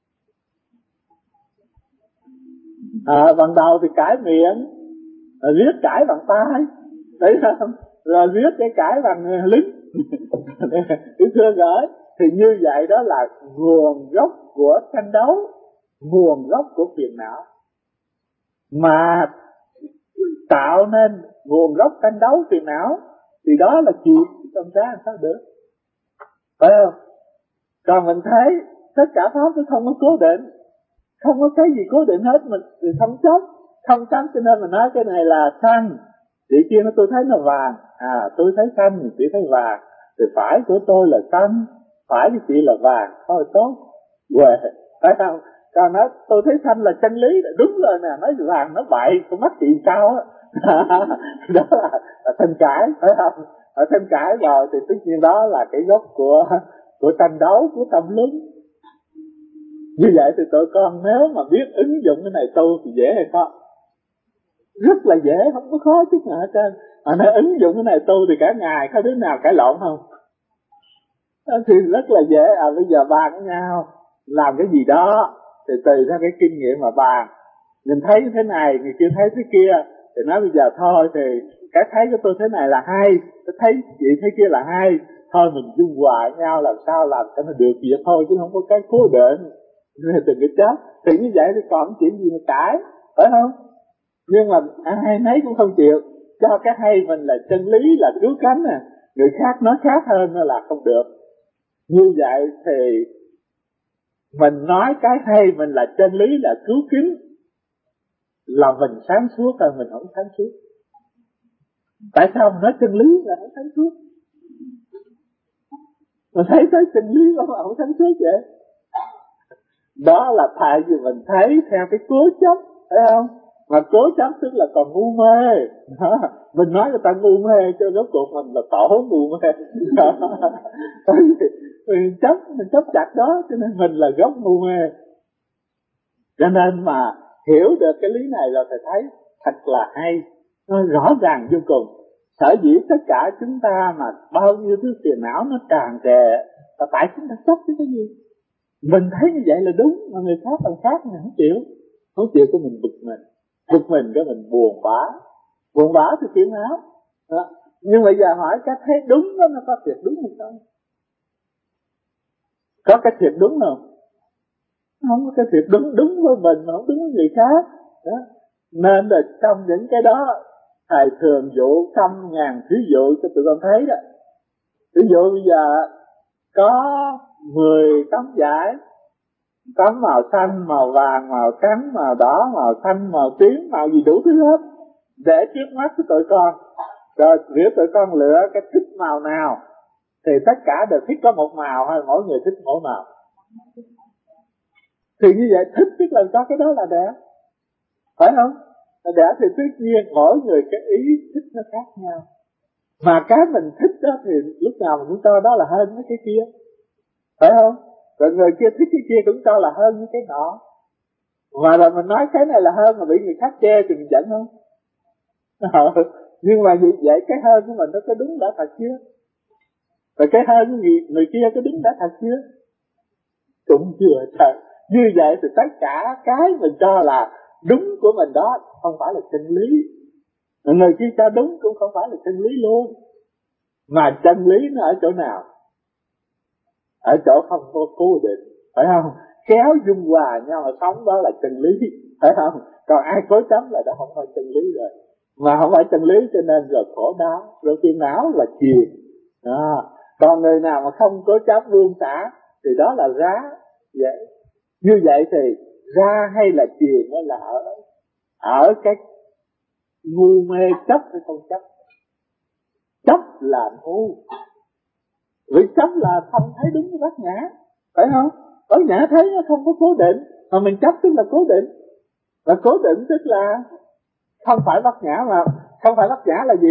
À, bằng đầu thì cãi miệng, rồi riết cãi bằng tay, thấy không? Rồi riết cái cãi bằng lính. Cái thưa gửi, thì như vậy đó là nguồn gốc của tranh đấu, nguồn gốc của phiền não. Mà tạo nên nguồn gốc tranh đấu phiền não thì đó là chuyện trong trái làm sao được, phải không? Còn mình thấy tất cả pháp nó không có cố định, không có cái gì cố định hết, mình thì không chấp, không chấp cho nên mình nói cái này là xanh, chị kia nó tôi thấy nó vàng, à tôi thấy xanh thì chị thấy vàng, thì phải của tôi là xanh, phải của chị là vàng, thôi tốt, quề, phải không? Còn nói tôi thấy xanh là chân lý, đúng rồi nè, nói vàng nó bậy, tôi mắc chị sao á. Đó là, là tranh cãi, phải không? Ở tranh cãi rồi thì tất nhiên đó là cái gốc của của tranh đấu, của tâm lý. Như vậy thì tụi con nếu mà biết ứng dụng cái này tu thì dễ hay khó? Rất là dễ, không có khó chút nào hết trơn. Mà nếu ứng dụng cái này tu thì cả ngày có đứa nào cãi lộn không? Thì rất là dễ. À bây giờ bàn với nhau làm cái gì đó thì tùy theo cái kinh nghiệm mà bàn. Mình thấy thế này, người kia thấy thế kia, thì nói bây giờ thôi thì cái thấy của tôi thế này là hay, cái thấy chị thấy kia là hay, thôi mình dung hòa nhau làm sao làm cho nó được vậy thôi, chứ không có cái cố định. Nên đừng có chết. Thì như vậy thì còn chuyện gì mà cãi, phải không? Nhưng mà ai nấy cũng không chịu, cho cái hay mình là chân lý, là cứu cánh nè, người khác nói khác hơn là không được. Như vậy thì mình nói cái hay mình là chân lý, là cứu kính, là mình sáng suốt hơn mình không sáng suốt. Tại sao mình nói chân lý là không sáng suốt? Mình thấy tới chân lý mà không sáng suốt vậy? Đó là tại vì mình thấy theo cái cố chấp, thấy không? Mà cố chấp tức là còn ngu mê. Đó. Mình nói người ta ngu mê cho rốt cuộc mình là tổ ngu mê. Mình chấp, mình chấp chặt đó, cho nên mình là gốc ngu mê. Cho nên mà hiểu được cái lý này rồi thầy thấy thật là hay. nó rõ ràng vô cùng. Sở dĩ tất cả chúng ta mà bao nhiêu thứ phiền não nó tràn trề là tại chúng ta chấp với cái gì. Mình thấy như vậy là đúng, mà người khác làm khác mình không chịu. Không chịu của mình bực mình, bực mình cái mình buồn bã. Buồn bã thì phiền não. Đó. Nhưng bây giờ hỏi cái thấy đúng đó nó có thiệt đúng hay không? Có cái thiệt đúng không? Không có cái thiệt đúng, đúng với mình mà không đúng với người khác. Đó. Nên là trong những cái đó Thầy thường dụ trăm ngàn thí dụ cho tụi con thấy đó. Ví dụ bây giờ có mười tấm vải, tấm màu xanh, màu vàng, màu trắng, màu đỏ, màu xanh, màu tím, màu gì đủ thứ hết để trước mắt của tụi con. Rồi nếu tụi con lựa cái thích màu nào thì tất cả đều thích có một màu hay mỗi người thích mỗi màu. Thì như vậy thích tức là cho cái đó là đẹp, phải không? Là đẹp thì tất nhiên mỗi người cái ý thích nó khác nhau. Mà cái mình thích đó thì lúc nào mình cũng cho đó là hơn với cái kia, phải không? Rồi người kia thích cái kia cũng cho là hơn với cái nọ. Mà là mình nói cái này là hơn mà bị người khác chê thì mình giận không? Nhưng mà như vậy cái hơn của mình nó có đúng đã thật chưa? Rồi cái hơn của người, người kia có đúng đã thật chưa? Cũng chưa thật. Như vậy thì tất cả cái mình cho là đúng của mình đó không phải là chân lý. Người kia cho đúng cũng không phải là chân lý luôn. Mà chân lý nó ở chỗ nào? Ở chỗ không có cố định, phải không? Kéo dung hòa nhau mà sống đó là chân lý, phải không? Còn ai cố chấp là đó không phải chân lý rồi. Mà không phải chân lý cho nên rồi khổ đau, rồi phiền não là chiều. Đó. Còn người nào mà không cố chấp buông xả thì đó là rá. Vậy. Như vậy thì ra hay là chiều mới là ở, ở cái ngu mê chấp hay không chấp. Chấp là ngu. Vì chấp là không thấy đúng với bát nhã, phải không? Bát nhã thấy nó không có cố định, mà mình chấp tức là cố định. Và cố định tức là không phải bát nhã, mà không phải bát nhã là gì?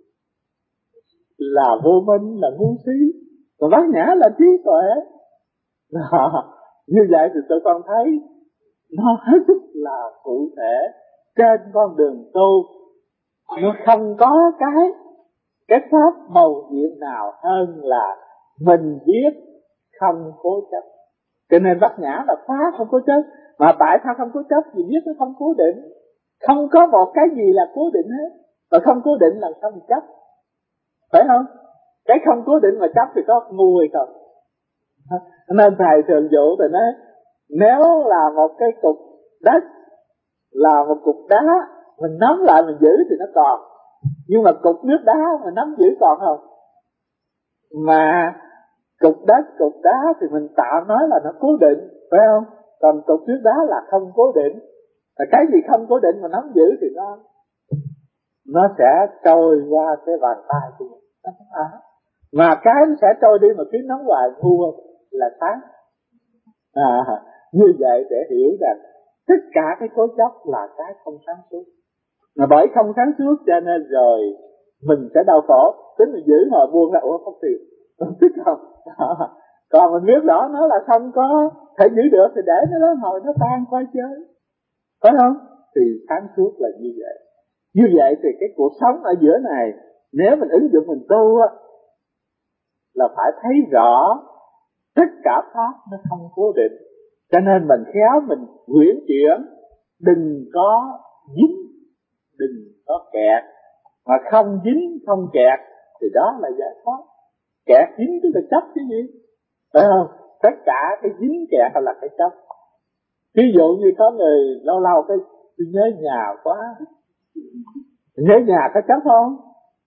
Là vô minh, là ngu si. Còn bát nhã là trí tuệ. Như vậy thì tụi con thấy nó hết sức là cụ thể. Trên con đường tu nó không có cái cái pháp màu nhiệm nào hơn là mình biết không cố chấp. Cho nên bát nhã là phá không cố chấp. Mà tại sao không cố chấp? Vì biết nó không cố định. Không có một cái gì là cố định hết. Và không cố định làm sao mình chấp, phải không? Cái không cố định mà chấp thì có ngu hay không? Nên thầy thường dụ thì nói, nếu là một cái cục đất, là một cục đá, mình nắm lại mình giữ thì nó còn. Nhưng mà cục nước đá mình nắm giữ còn không? Mà cục đất, cục đá thì mình tạo nói là nó cố định, phải không? Còn cục nước đá là không cố định. Và cái gì không cố định mà nắm giữ thì nó nó sẽ trôi qua cái bàn tay của mình. À. Mà cái nó sẽ trôi đi mà cứ nắm hoài ngu không? Là sáng. À, như vậy để hiểu rằng tất cả cái cố chấp là cái không sáng suốt. Mà bởi không sáng suốt cho nên rồi mình sẽ đau khổ. Tính mình giữ hồi buông ra, ủa không tiền, thích không? À, còn mình biết rõ nó là không có thể giữ được thì để nó đó hồi nó tan qua chơi, phải không? Thì sáng suốt là như vậy. Như vậy thì cái cuộc sống ở giữa này, nếu mình ứng dụng mình tu á, là phải thấy rõ tất cả pháp nó không cố định. Cho nên mình khéo mình quyển chuyển, đừng có dính, đừng có kẹt. Mà không dính, không kẹt thì đó là giải thoát. Kẹt dính tức là chấp cái gì, phải không? Tất cả cái dính kẹt là cái chấp. Ví dụ như có người lâu lâu cái tôi nhớ nhà quá, nhớ nhà có chấp không?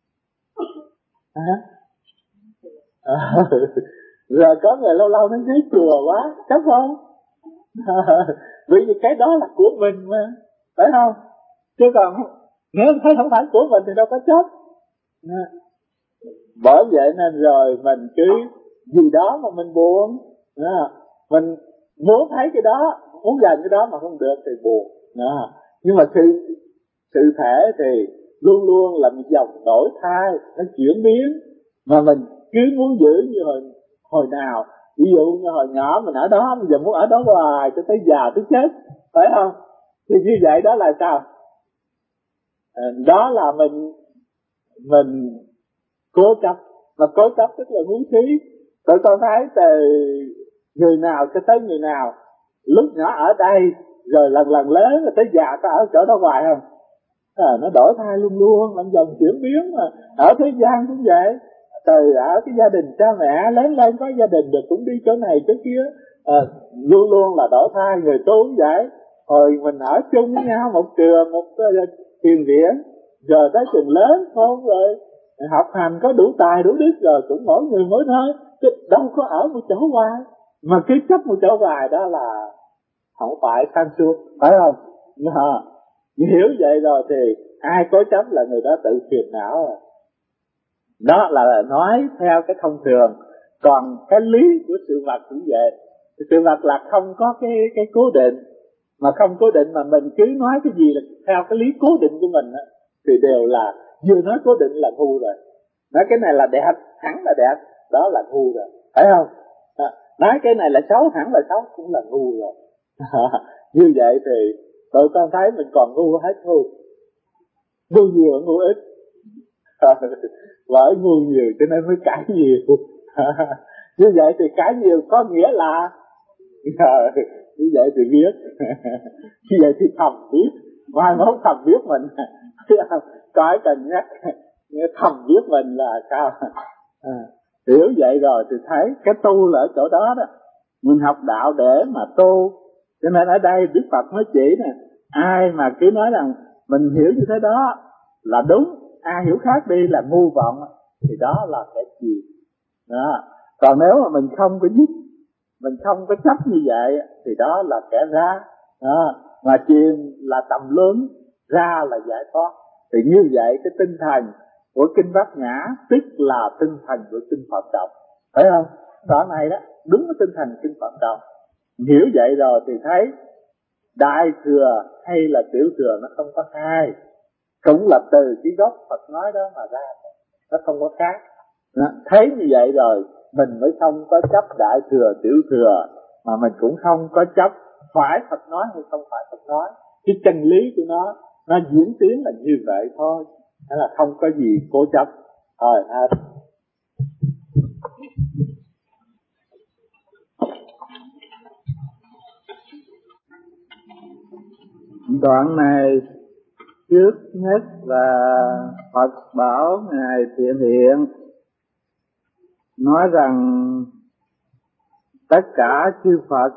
À? À, rồi có người lâu lâu nó nhớ chùa quá, chấp không? À, vì cái đó là của mình mà, phải không? Chứ còn nếu thấy không phải của mình thì đâu có chấp. À, bởi vậy nên rồi mình cứ gì đó mà mình buồn, à, mình muốn thấy cái đó, muốn giành cái đó mà không được thì buồn. À, nhưng mà sự sự thể thì luôn luôn là một dòng đổi thay, nó chuyển biến, mà mình cứ muốn giữ như hồi hồi nào. Ví dụ như hồi nhỏ mình ở đó, bây giờ muốn ở đó hoài cho tới già tới chết, phải không? Thì như vậy đó là sao? Đó là mình mình cố chấp. Mà cố chấp tức là muốn thí. Tụi con thấy từ người nào cho tới người nào, lúc nhỏ ở đây rồi lần lần lớn rồi tới già có ở chỗ đó hoài không? À, nó đổi thay luôn luôn, làm dần chuyển biến mà. Ở thế gian cũng vậy, từ ở cái gia đình cha mẹ lớn lên có gia đình rồi cũng đi chỗ này chỗ kia, à, luôn luôn là đổi thay. Người tu cũng vậy, hồi mình ở chung với nhau một trường một uh, thiền viện, giờ tới trường lớn không rồi học hành có đủ tài đủ đức rồi cũng mỗi người mỗi nơi, chứ đâu có ở một chỗ hoài. Mà cái chấp một chỗ hoài đó là không phải sáng suốt, phải không? À, hiểu vậy rồi thì ai cố chấp là người đó tự phiền não rồi. Đó là nói theo cái thông thường. Còn cái lý của sự vật cũng vậy. Sự vật là không có cái cái cố định, mà không cố định mà mình cứ nói cái gì là theo cái lý cố định của mình á, thì đều là vừa nói cố định là ngu rồi. Nói cái này là đẹp, hẳn là đẹp, đó là ngu rồi, phải không? À, nói cái này là xấu, hẳn là xấu, cũng là ngu rồi. Như vậy thì tụi con thấy mình còn ngu hết ngu. Ngu nhiều ngu ít. Bởi ngu nhiều cho nên mới cãi nhiều. Như vậy thì cãi nhiều có nghĩa là như vậy thì biết. Như vậy thì thầm biết. Mai mốt thầm biết mình. Có cần nhắc thầm biết mình là sao. À, hiểu vậy rồi thì thấy cái tu là ở chỗ đó đó. Mình học đạo để mà tu. Cho nên ở đây Đức Phật nói chỉ nè, ai mà cứ nói rằng mình hiểu như thế đó là đúng, ai hiểu khác đi là ngu vọng, thì đó là kẻ chìm. Đó. Còn nếu mà mình không có dứt, mình không có chấp như vậy thì đó là kẻ ra. Đó. Mà chìm là tầm lớn, ra là giải thoát. Thì như vậy cái tinh thần của Kinh Bát Nhã tức là tinh thần của Kinh Phật Động, phải không? Đoạn này đó đúng cái tinh thần Kinh Phật Động. Hiểu vậy rồi thì thấy Đại Thừa hay là Tiểu Thừa nó không có hai, cũng là từ cái gốc Phật nói đó mà ra, nó không có khác. Đó. Thấy như vậy rồi mình mới không có chấp Đại Thừa Tiểu Thừa, mà mình cũng không có chấp phải Phật nói hay không phải Phật nói. Cái chân lý của nó nó diễn tiến là như vậy thôi, thế là không có gì cố chấp. Thôi hết. Đoạn này trước nhất là Phật bảo Ngài Thiện Hiện nói rằng tất cả chư Phật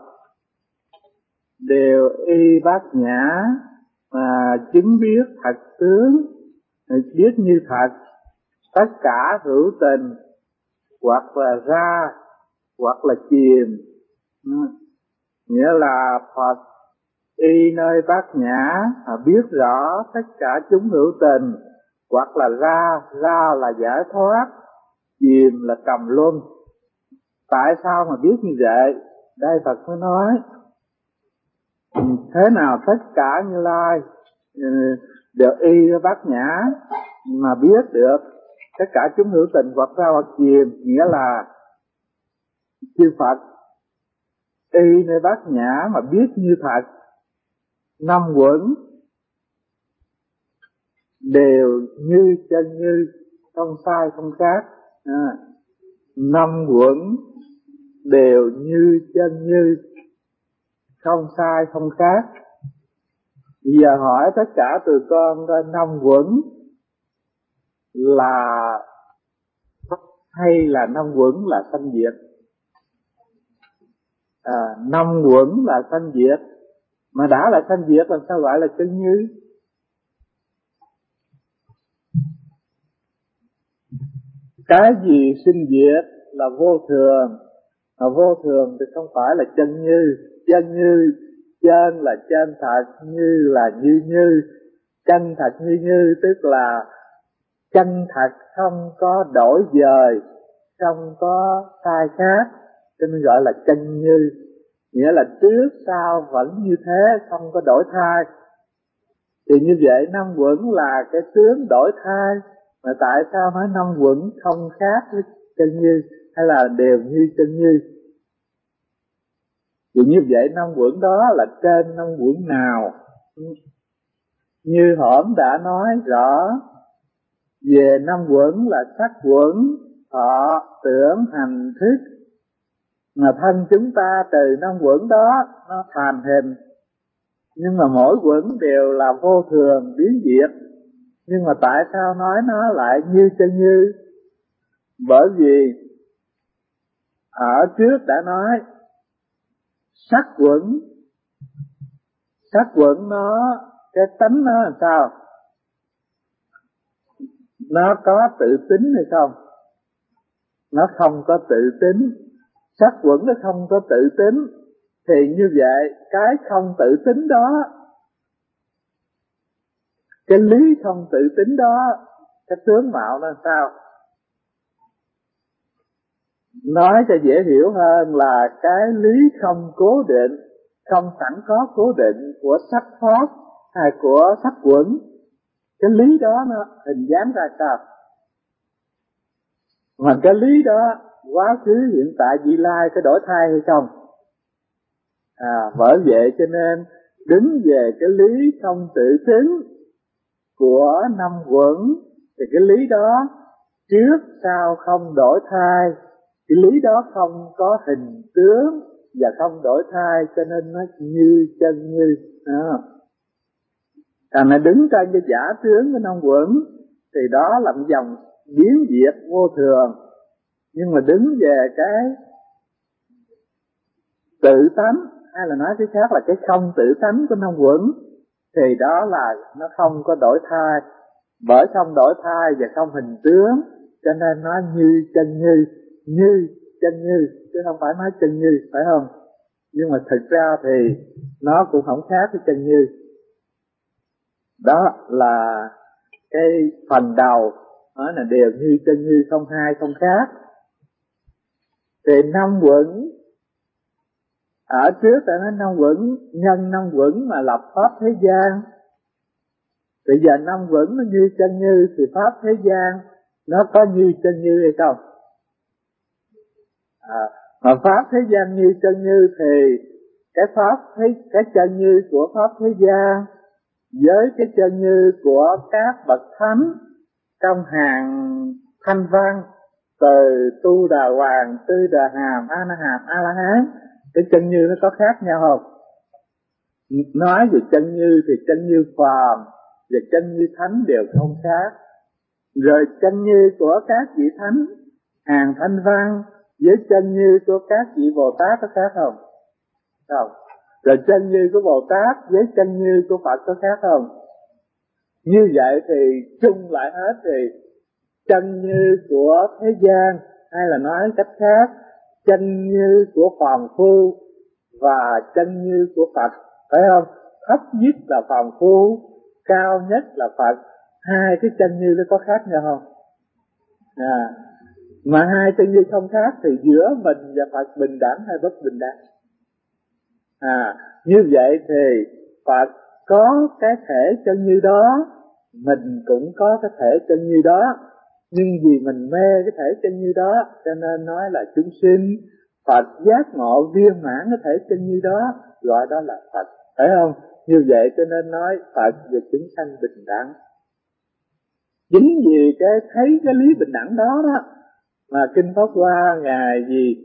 đều y Bát Nhã mà chứng biết thật tướng, biết như thật, tất cả hữu tình hoặc là ra hoặc là chìm. Nghĩa là Phật y nơi Bát Nhã mà biết rõ tất cả chúng hữu tình, hoặc là ra, ra là giải thoát, chìm là trầm luân. Tại sao mà biết như vậy? Đây Phật mới nói thế nào tất cả Như Lai đều y Bát Nhã mà biết được tất cả chúng hữu tình hoặc ra hoặc chìm. Nghĩa là chư Phật y nơi Bát Nhã mà biết như thật, năm quẩn đều như chân như, không sai không khác. À, năm quẩn đều như chân như, không sai không khác. Bây giờ hỏi tất cả tụi con ra, năm quẩn là hay là năm quẩn là sanh diệt? À, năm quẩn là sanh diệt, mà đã là sanh diệt làm sao gọi là chân như? Cái gì sinh diệt là vô thường, mà vô thường thì không phải là chân như. Chân như, chân là chân thật, như là như như. Chân thật như như tức là chân thật không có đổi dời, không có sai khác, cho nên gọi là chân như. Nghĩa là trước sau vẫn như thế, không có đổi thay. Thì như vậy năm quẩn là cái tướng đổi thay, mà tại sao nói năm quẩn không khác với chân như, hay là đều như chân như? Thì như vậy năm quẩn đó là trên năm quẩn nào? Như hổm đã nói rõ về năm quẩn là sắc quẩn, thọ, tưởng, hành, thức, mà thân chúng ta từ năm quẩn đó nó thành hình. Nhưng mà mỗi quẩn đều là vô thường biến diệt. Nhưng mà tại sao nói nó lại như chân như? Bởi vì ở trước đã nói sắc quẩn, sắc quẩn nó, cái tánh nó làm sao? Nó có tự tính hay không? Nó không có tự tính. Sắc quẩn nó không có tự tính, thì như vậy cái không tự tính đó, cái lý không tự tính đó, cái tướng mạo nó làm sao? Nói cho dễ hiểu hơn là cái lý không cố định, không sẵn có cố định của sắc pháp hay của sắc quẩn. Cái lý đó nó hình dáng ra sao? Mà cái lý đó quá khứ, hiện tại, vị lai có đổi thay hay không? À, bởi vậy cho nên đứng về cái lý không tự tính của năm quẩn thì cái lý đó trước sau không đổi thay, cái lý đó không có hình tướng và không đổi thay, cho nên nó như chân như. À, à mà đứng trên cái giả tướng của năm quẩn thì đó là một dòng biến diệt vô thường. Nhưng mà đứng về cái tự tánh, hay là nói cái khác là cái không tự tánh của năm quẩn, thì đó là nó không có đổi thay. Bởi không đổi thay và không hình tướng, cho nên nó như chân như, như chân như, chứ không phải nói chân như, phải không? Nhưng mà thực ra thì nó cũng không khác với chân như. Đó là cái phần đầu, nói là đều như chân như, không hai không khác. Thì năm quẩn, ở trước ta nói năm quẩn, nhân năm quẩn mà lập pháp thế gian. Bây giờ năm quẩn nó như chân như thì pháp thế gian nó có như chân như hay không? À, mà pháp thế gian như chân như thì cái pháp thế, cái chân như của pháp thế gian với cái chân như của các bậc thánh trong hàng thanh văn, từ Tu Đà Hoàng, Tư Đà Hàm, A Na Hàm, A La Hán, cái chân như nó có khác nhau không? Nói về chân như thì chân như phàm và chân như thánh đều không khác. Rồi chân như của các vị thánh hàng thanh văn với chân như của các vị Bồ Tát có khác không? Không. Rồi chân như của Bồ Tát với chân như của Phật có khác không? Như vậy thì chung lại hết thì chân như của thế gian, hay là nói cách khác, chân như của phàm phu và chân như của Phật, phải không? Thấp nhất là phàm phu, cao nhất là Phật. Hai cái chân như nó có khác nhau không? À, mà hai chân như không khác thì giữa mình và Phật bình đẳng hay bất bình đẳng? À, như vậy thì Phật có cái thể chân như đó, mình cũng có cái thể chân như đó. Nhưng vì mình mê cái thể chân như đó, cho nên nói là chúng sinh. Phật giác ngộ viên mãn cái thể chân như đó, gọi đó là Phật, phải không? Như vậy cho nên nói Phật và chúng sanh bình đẳng. Chính vì cái thấy cái lý bình đẳng đó đó mà Kinh Pháp Hoa ngài gì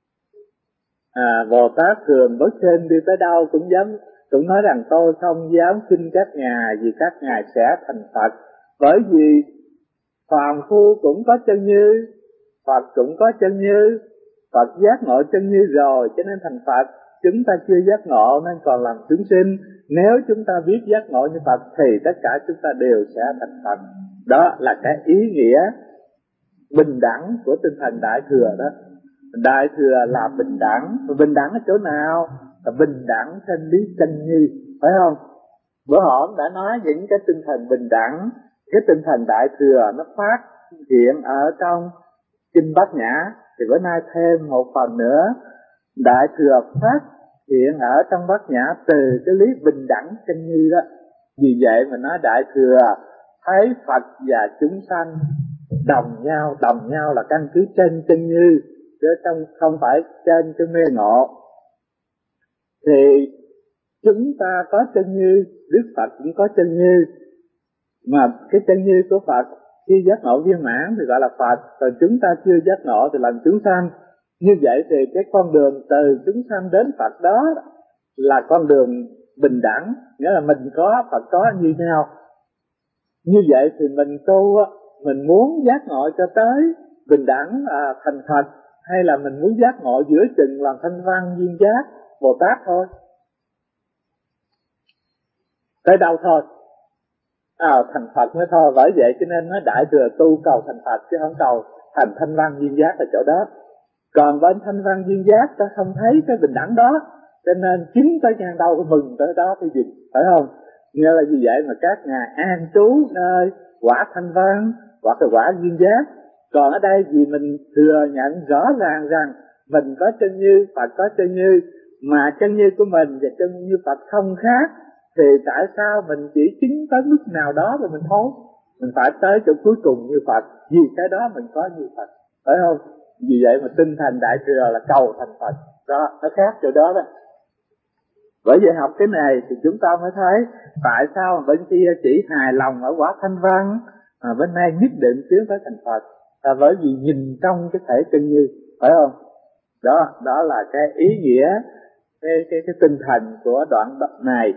à, Bồ Tát thường bất trên đi tới đâu cũng dám cũng nói rằng tôi không dám xin các ngài vì các ngài sẽ thành Phật. Bởi vì phàm phu cũng có chân như, Phật cũng có chân như. Phật giác ngộ chân như rồi cho nên thành Phật. Chúng ta chưa giác ngộ nên còn làm chúng sinh. Nếu chúng ta biết giác ngộ như Phật thì tất cả chúng ta đều sẽ thành Phật. Đó là cái ý nghĩa bình đẳng của tinh thần Đại Thừa đó. Đại Thừa là bình đẳng. Và bình đẳng ở chỗ nào? Là bình đẳng trên lý chân như, phải không? Bữa hổm đã nói những cái tinh thần bình đẳng. Cái tinh thần Đại Thừa nó phát hiện ở trong Kinh Bát Nhã. Thì bữa nay thêm một phần nữa, Đại Thừa phát hiện ở trong Bát Nhã từ cái lý bình đẳng chân như đó. Vì vậy mà nói Đại Thừa thấy Phật và chúng sanh đồng nhau. Đồng nhau là căn cứ trên chân như, chứ không, không phải trên cái mê ngộ. Thì chúng ta có chân như, Đức Phật cũng có chân như. Mà cái chân như của Phật khi giác ngộ viên mãn thì gọi là Phật, còn chúng ta chưa giác ngộ thì làm chúng sanh. Như vậy thì cái con đường từ chúng sanh đến Phật đó là con đường bình đẳng, nghĩa là mình có, Phật có như nhau. Như vậy thì mình tu, mình muốn giác ngộ cho tới bình đẳng à, thành Phật, hay là mình muốn giác ngộ giữa chừng làm thanh văn viên giác Bồ Tát thôi, tới đâu thôi à, thành Phật mới thôi. Bởi vậy cho nên nó Đại Thừa tu cầu thành Phật chứ không cầu thành thanh văn viên giác ở chỗ đó. Còn bên thanh văn viên giác ta không thấy cái bình đẳng đó, cho nên chính tới ngang đâu mừng tới đó cái gì, phải không? Như là như vậy mà các ngài an trú nơi quả thanh văn hoặc là quả viên giác. Còn ở đây vì mình thừa nhận rõ ràng rằng mình có chân như, Phật có chân như, mà chân như của mình và chân như Phật không khác, thì tại sao mình chỉ chứng tới mức nào đó rồi mình thôi? Mình phải tới chỗ cuối cùng như Phật, vì cái đó mình có như Phật, phải không? Vì vậy mà tinh thần Đại Thừa là cầu thành Phật, đó, nó khác chỗ đó đó. Bởi vậy học cái này thì chúng ta mới thấy tại sao bên kia chỉ hài lòng ở quả thanh văn, mà bên này nhất định tiến tới thành Phật, là bởi vì nhìn trong cái thể chân như, phải không? Đó, đó là cái ý nghĩa, cái cái cái tinh thần của đoạn này.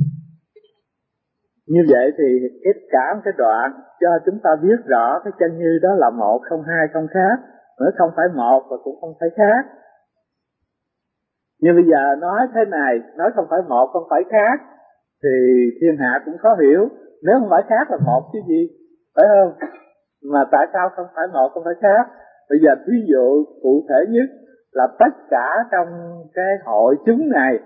Như vậy thì cái cả cái đoạn cho chúng ta biết rõ cái chân như đó là một, không hai, không khác, nữa không phải một và cũng không phải khác. Nhưng bây giờ nói thế này, nói không phải một, không phải khác, thì thiên hạ cũng khó hiểu. Nếu không phải khác là một chứ gì, phải không? Mà tại sao không phải một, không phải khác? Bây giờ ví dụ cụ thể nhất là tất cả trong cái hội chúng này,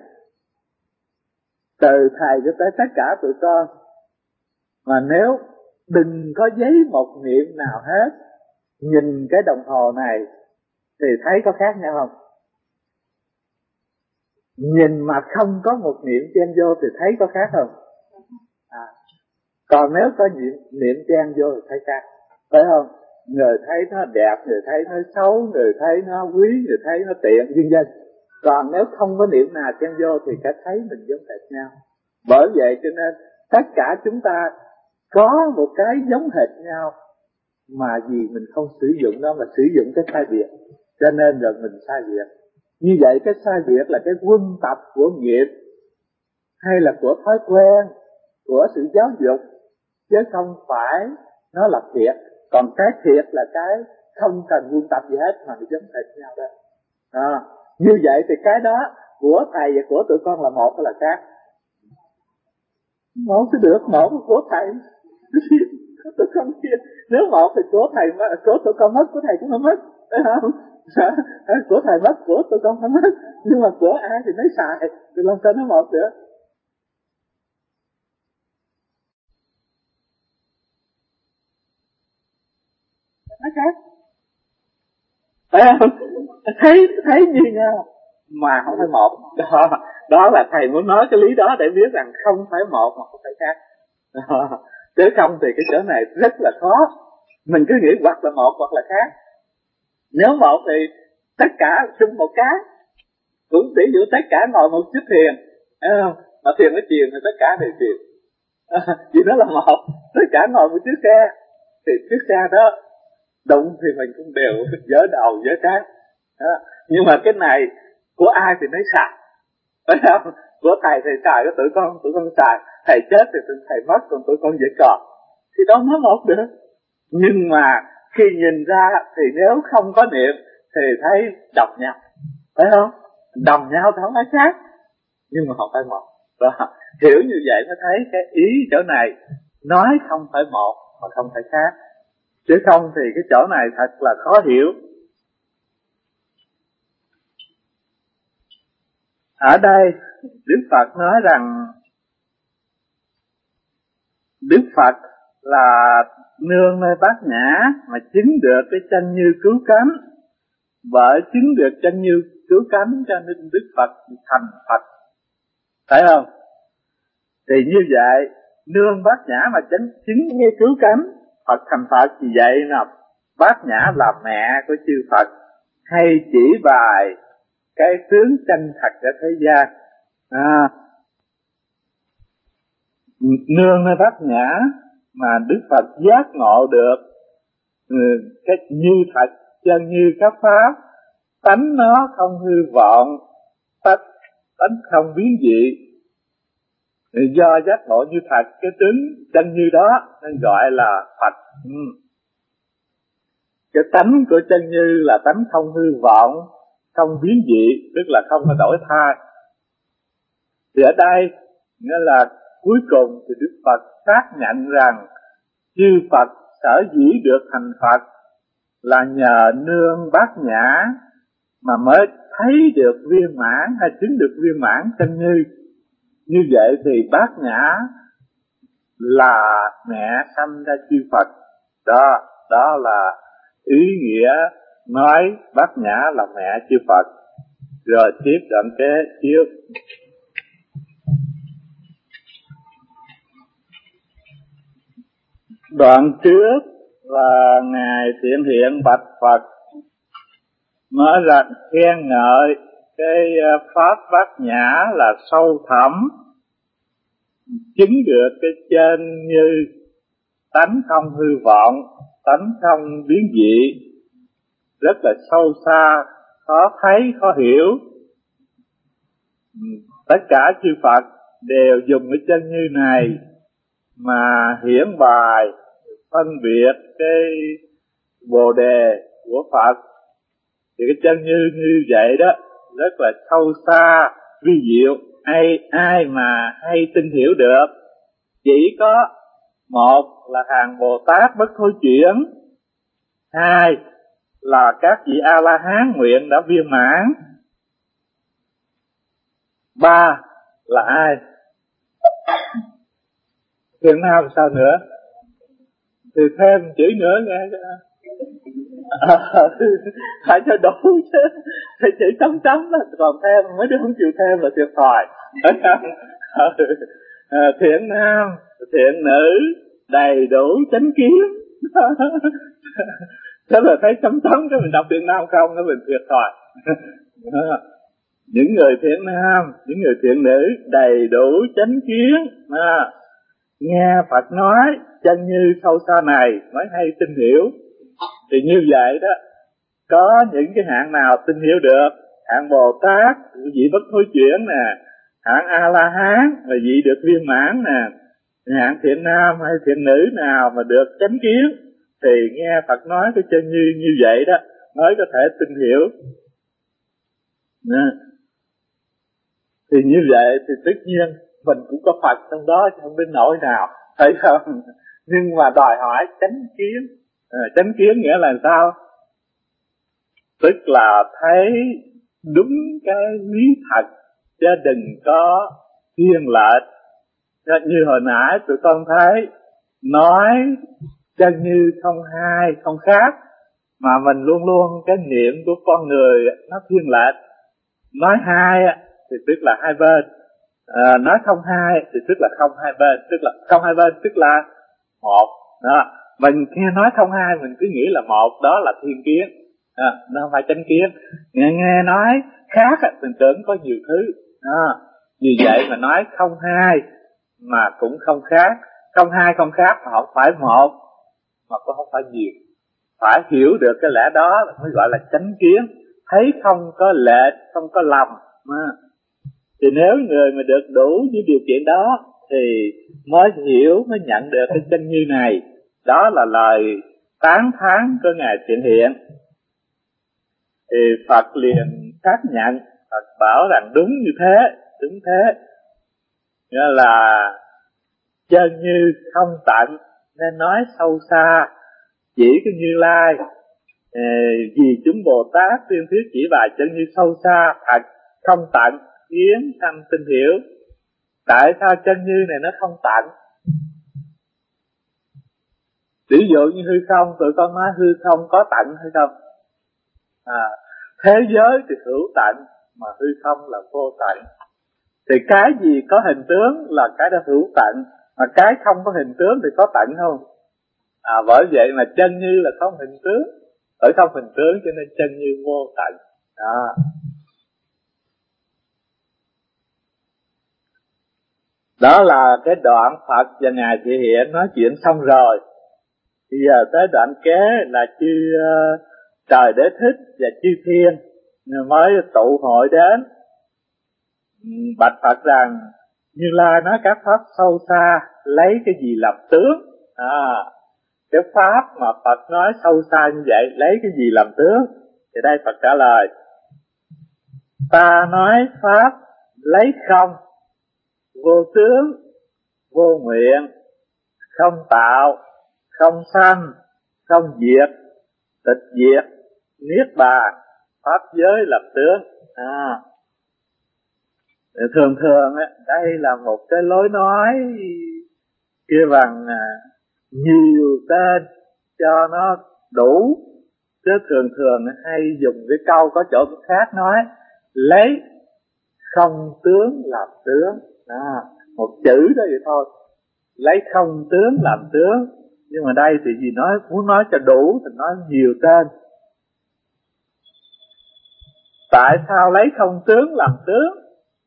từ thầy cho tới tất cả tụi con, mà nếu đừng có giấy một niệm nào hết, nhìn cái đồng hồ này thì thấy có khác nhau không? Nhìn mà không có một niệm chen vô thì thấy có khác không? À. Còn nếu có niệm, niệm chen vô thì thấy khác, phải không? Người thấy nó đẹp, người thấy nó xấu, người thấy nó quý, người thấy nó tiện, vân vân. Còn nếu không có niệm nào chen vô thì cái thấy mình giống hệt nhau. Bởi vậy cho nên tất cả chúng ta có một cái giống hệt nhau, mà vì mình không sử dụng nó mà sử dụng cái sai biệt, cho nên rồi mình sai biệt. Như vậy cái sai biệt là cái quân tập của nghiệp, hay là của thói quen, của sự giáo dục, chứ không phải nó là thiệt. Còn cái thiệt là cái không cần quân tập gì hết mà nó giống hệt nhau đó. À, như vậy thì cái đó của thầy và của tụi con là một hay là khác? Một thì được, một là của thầy. Tụi con kia, nếu một thì của thầy, của tụi con mất, của thầy cũng không mất, phải không? Của thầy mất, của tụi con không mất, nhưng mà của ai thì mới xài, thì làm sao nó một nữa? Nó khác, phải không? Thấy thấy như nhau mà không phải một. Đó, đó là thầy muốn nói cái lý đó để biết rằng không phải một mà không phải khác. Đó. Chứ không thì cái chỗ này rất là khó. Mình cứ nghĩ hoặc là một hoặc là khác. Nếu một thì tất cả chung một cái, cũng tỷ dụ tất cả ngồi một chiếc thuyền, thấy không? Mà thuyền nó chìm thì tất cả đều chìm. À, vì nó là một. Tất cả ngồi một chiếc xe thì chiếc xe đó đụng thì mình cũng đều dở đầu dở trán. Nhưng mà cái này của ai thì nó xài, phải không? Của thầy thì xài, của tụi con tụi con xài. Thầy chết thì tụi thầy mất, còn tụi con vẫn còn, thì đâu nó một được. Nhưng mà khi nhìn ra thì nếu không có niệm thì thấy đồng nhau, phải không? Đồng nhau thì không phải khác, nhưng mà không phải một. Đó. Hiểu như vậy mới thấy cái ý chỗ này nói không phải một mà không phải khác. Chứ không thì cái chỗ này thật là khó hiểu. Ở đây Đức Phật nói rằng Đức Phật là nương nơi Bát Nhã mà chứng được cái chân như cứu cánh. Bởi chứng được chân như cứu cánh cho nên Đức Phật thành Phật, phải không? Thì như vậy nương Bát Nhã mà chứng, chứng như cứu cánh, Phật thành Phật. Vì vậy là Bát Nhã là mẹ của chư Phật, hay chỉ bài cái tướng chân thật ở thế gian. À, nương nơi bát nhã mà Đức Phật giác ngộ được cái như thật, chân như các pháp, tánh nó không hư vọng, tánh, tánh không biến dị. Do giác ngộ như thật, cái tướng chân như đó nên gọi là Phật. Ừ. Cái tánh của chân như là tánh không hư vọng, không biến dị, tức là không có đổi thay. Thì ở đây nghĩa là cuối cùng thì Đức Phật xác nhận rằng chư Phật sở dĩ được thành Phật là nhờ nương bát nhã mà mới thấy được viên mãn hay chứng được viên mãn chân như. Như vậy thì bát nhã là mẹ sanh ra chư Phật. Đó, đó là ý nghĩa nói bát nhã là mẹ chư Phật. Rồi tiếp đoạn kế chiếu. Đoạn trước là Ngài Thiện Hiện bạch Phật, nói rằng khen ngợi cái pháp bát nhã là sâu thẳm, chứng được cái chân như tánh không hư vọng, tánh không biến dị, rất là sâu xa, khó thấy, khó hiểu. Tất cả chư Phật đều dùng cái chân như này mà hiển bài phân biệt cái bồ đề của Phật. Thì cái chân như như vậy đó rất là sâu xa, vi diệu, ai ai mà hay tin hiểu được. Chỉ có một là hàng Bồ Tát bất thối chuyển, hai là các vị A La Hán nguyện đã viên mãn, ba là ai? Thiện nam sao nữa? Thì thêm chữ nữa nghe. À, phải cho đủ chứ. Thì chữ chấm chấm đó, còn thêm mấy đứa không chịu thêm là thiệt thòi. À, thiện nam, thiện nữ, đầy đủ chánh kiến. Thế là thấy chấm chấm cái mình đọc thiện nam không, cái mình thiệt thòi. Những người thiện nam, những người thiện nữ đầy đủ chánh kiến, à, nghe Phật nói chân như sâu xa này mới hay tin hiểu. Thì như vậy đó, có những cái hạng nào tin hiểu được? Hạng Bồ Tát, vị bất thối chuyển nè, hạng A La Hán là vị được viên mãn nè, hạng thiện nam hay thiện nữ nào mà được chánh kiến thì nghe Phật nói cái chân như như vậy đó mới có thể tin hiểu. Nè. Thì như vậy thì tất nhiên mình cũng có Phật trong đó chứ không đến nỗi nào, thấy không? Nhưng mà đòi hỏi chánh kiến. À, chánh kiến nghĩa là sao? Tức là thấy đúng cái lý thật chứ đừng có thiên lệch. Như hồi nãy tụi con thấy nói chân như không hai không khác, mà mình luôn luôn cái niệm của con người nó thiên lệch. Nói hai thì tức là hai bên, à, nói không hai thì tức là không hai bên, tức là không hai bên tức là một đó. Mình nghe nói không hai mình cứ nghĩ là một, đó là thiên kiến, à, nó không phải chánh kiến. Nghe, nghe nói khác mình tưởng có nhiều thứ đó. Vì vậy mà nói không hai mà cũng không khác, không hai không khác mà không phải một mà cũng không phải nhiều. Phải hiểu được cái lẽ đó mới gọi là chánh kiến, thấy không có lệch, không có lầm. À. Thì nếu người mà được đủ những điều kiện đó thì mới hiểu, mới nhận được cái chân như này. Đó là lời tán thán của Ngài Thiện Hiện. Thì Phật liền xác nhận, Phật bảo rằng đúng như thế, đúng thế. Nghĩa là chân như không tận nên nói sâu xa, chỉ cái Như Lai. Ờ, vì chúng Bồ Tát tuyên thuyết chỉ bài chân như sâu xa, thật không tận, kiến sanh tin hiểu. Tại sao chân như này nó không tận? Ví dụ như hư không, tụi con nói hư không có tận hay không? À, thế giới thì hữu tận, mà hư không là vô tận. Thì cái gì có hình tướng là cái đó hữu tận, mà cái không có hình tướng thì có tận không? À, bởi vậy mà chân như là không hình tướng, bởi không hình tướng cho nên chân như vô tận. Đó. Đó là cái đoạn Phật và Ngài Thị Hiện nói chuyện xong rồi. Bây giờ tới đoạn kế là chư uh, Trời Đế Thích và chư Thiên mới tụ hội đến bạch Phật rằng Như Lai nói các pháp sâu xa lấy cái gì làm tướng. À, cái pháp mà Phật nói sâu xa như vậy lấy cái gì làm tướng? Thì đây Phật trả lời: ta nói pháp lấy không, vô tướng, vô nguyện, không tạo, không sanh, không diệt, tịch diệt, niết bàn, pháp giới làm tướng. À, thường thường đây là một cái lối nói kia bằng nhiều tên cho nó đủ, chứ thường thường hay dùng cái câu có chỗ khác nói lấy không tướng làm tướng. À, một chữ đó vậy thôi, lấy không tướng làm tướng. Nhưng mà đây thì vì nói muốn nói cho đủ thì nói nhiều tên. Tại sao lấy không tướng làm tướng?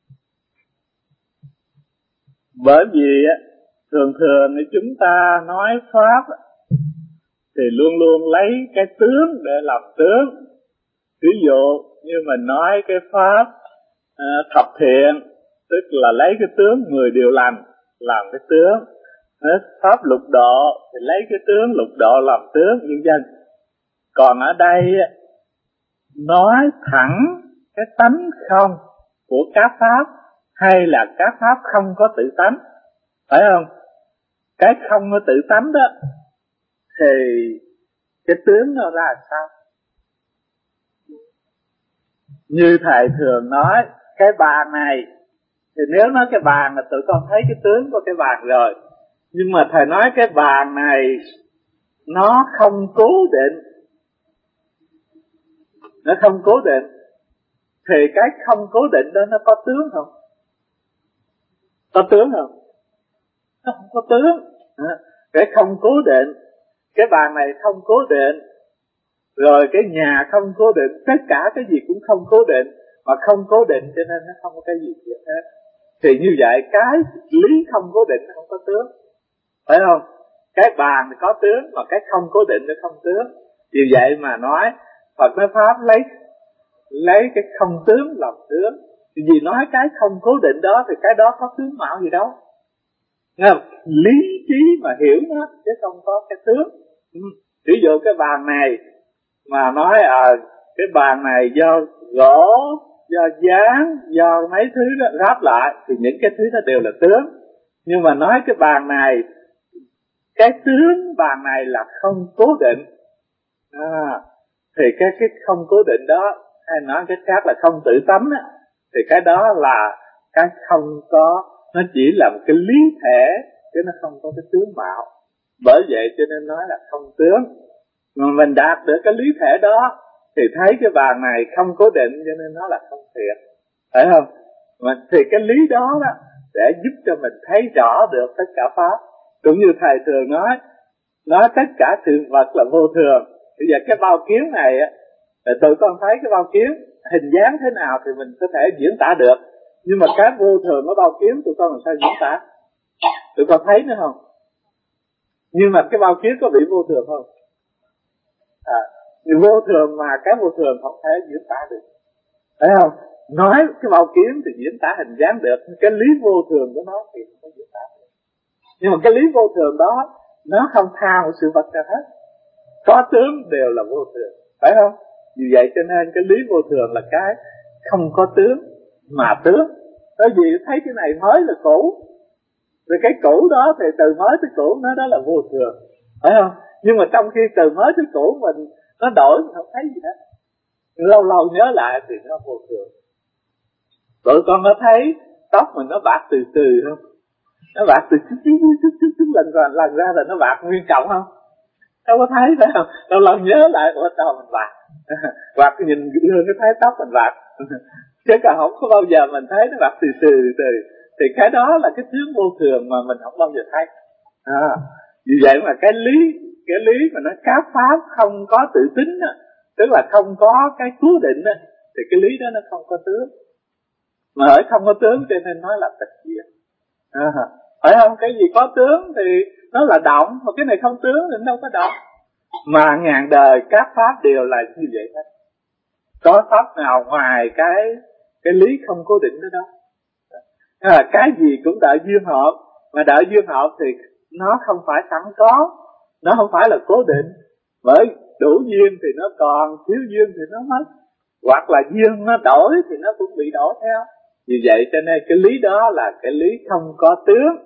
Bởi vì thường thường chúng ta nói pháp thì luôn luôn lấy cái tướng để làm tướng. Ví dụ như mình nói cái pháp à, thập thiện, tức là lấy cái tướng mười điều lành làm cái tướng. Pháp lục độ thì lấy cái tướng lục độ làm tướng, vân vân. Còn ở đây nói thẳng cái tánh không của các pháp, hay là các pháp không có tự tánh, phải không? Cái không có tự tánh đó thì cái tướng nó ra sao? Như thầy thường nói, cái bàn này thì nếu nói cái bàn là tụi con thấy cái tướng của cái bàn rồi. Nhưng mà thầy nói cái bàn này nó không cố định, nó không cố định, thì cái không cố định đó nó có tướng không? Có tướng không? Nó không có tướng. Cái không cố định, cái bàn này không cố định, rồi cái nhà không cố định, tất cả cái gì cũng không cố định. Mà không cố định cho nên nó không có cái gì hết. Thì như vậy cái lý không cố định nó không có tướng, phải không? Cái bàn thì có tướng, mà cái không cố định nó không tướng. Vì vậy mà nói Phật nói pháp lấy lấy cái không tướng làm tướng. Vì nói cái không cố định đó thì cái đó có tướng mạo gì đâu. Nghe không? Lý trí mà hiểu nó chứ không có cái tướng. Ừ. Ví dụ cái bàn này mà nói à, cái bàn này do gỗ, do dán, do mấy thứ đó ráp lại, thì những cái thứ đó đều là tướng. Nhưng mà nói cái bàn này, cái tướng bàn này là không cố định, à, thì cái cái không cố định đó, hay nói cái khác là không tự tánh á, thì cái đó là cái không có, nó chỉ là một cái lý thể chứ nó không có cái tướng mạo. Bởi vậy cho nên nói là không tướng. Mà mình đạt được cái lý thể đó thì thấy cái bàn này không cố định cho nên nó là không thiện, phải không? Mà thì cái lý đó đó để giúp cho mình thấy rõ được tất cả pháp. Cũng như thầy thường nói, nói tất cả sự vật là vô thường. Bây giờ cái bao kiến này á, tụi con thấy cái bao kiến hình dáng thế nào thì mình có thể diễn tả được. Nhưng mà cái vô thường của bao kiến tụi con làm sao diễn tả? Tụi con thấy nữa không? Nhưng mà cái bao kiến có bị vô thường không? À, vô thường mà cái vô thường không thể diễn tả được, thấy không? Nói cái bao kiến thì diễn tả hình dáng được, cái lý vô thường của nó thì không có diễn tả được. Nhưng mà cái lý vô thường đó nó không tha một sự vật nào hết, có tướng đều là vô thường, phải không? Vì vậy cho nên cái lý vô thường là cái không có tướng mà tướng. Bởi vì thấy cái này mới là cũ, rồi cái cũ đó thì từ mới tới cũ nó đó là vô thường, phải không? Nhưng mà trong khi từ mới tới cũ mình nó đổi mình không thấy gì hết, lâu lâu nhớ lại thì nó vô thường. Tụi con có thấy tóc mình nó bạc từ từ không? Nó bạc từ chút chút chút chút chút lần ra lần ra rồi nó bạc nguyên trọng không? Đâu có thấy, phải không? Lâu lâu nhớ lại ủa sao mình bạc, bạc nhìn gương cái thấy tóc mình bạc, chứ còn không có bao giờ mình thấy nó bạc từ từ từ. Thì cái đó là cái tướng vô thường mà mình không bao giờ thấy. À, vì vậy mà cái lý cái lý mà nó các pháp không có tự tính á, tức là không có cái cố định á, thì cái lý đó nó không có tướng. Mà ở không có tướng cho nên nói là tịch diệt. À, phải không? Cái gì có tướng thì nó là động, mà cái này không tướng thì nó đâu có động. Mà ngàn đời các pháp đều là như vậy hết. Có pháp nào ngoài cái cái lý không cố định đó đâu. À, cái gì cũng đợi duyên hợp, mà đợi duyên hợp thì nó không phải sẵn có, nó không phải là cố định. Bởi đủ duyên thì nó còn, thiếu duyên thì nó mất, hoặc là duyên nó đổi thì nó cũng bị đổi theo. Vì vậy cho nên cái lý đó là cái lý không có tướng.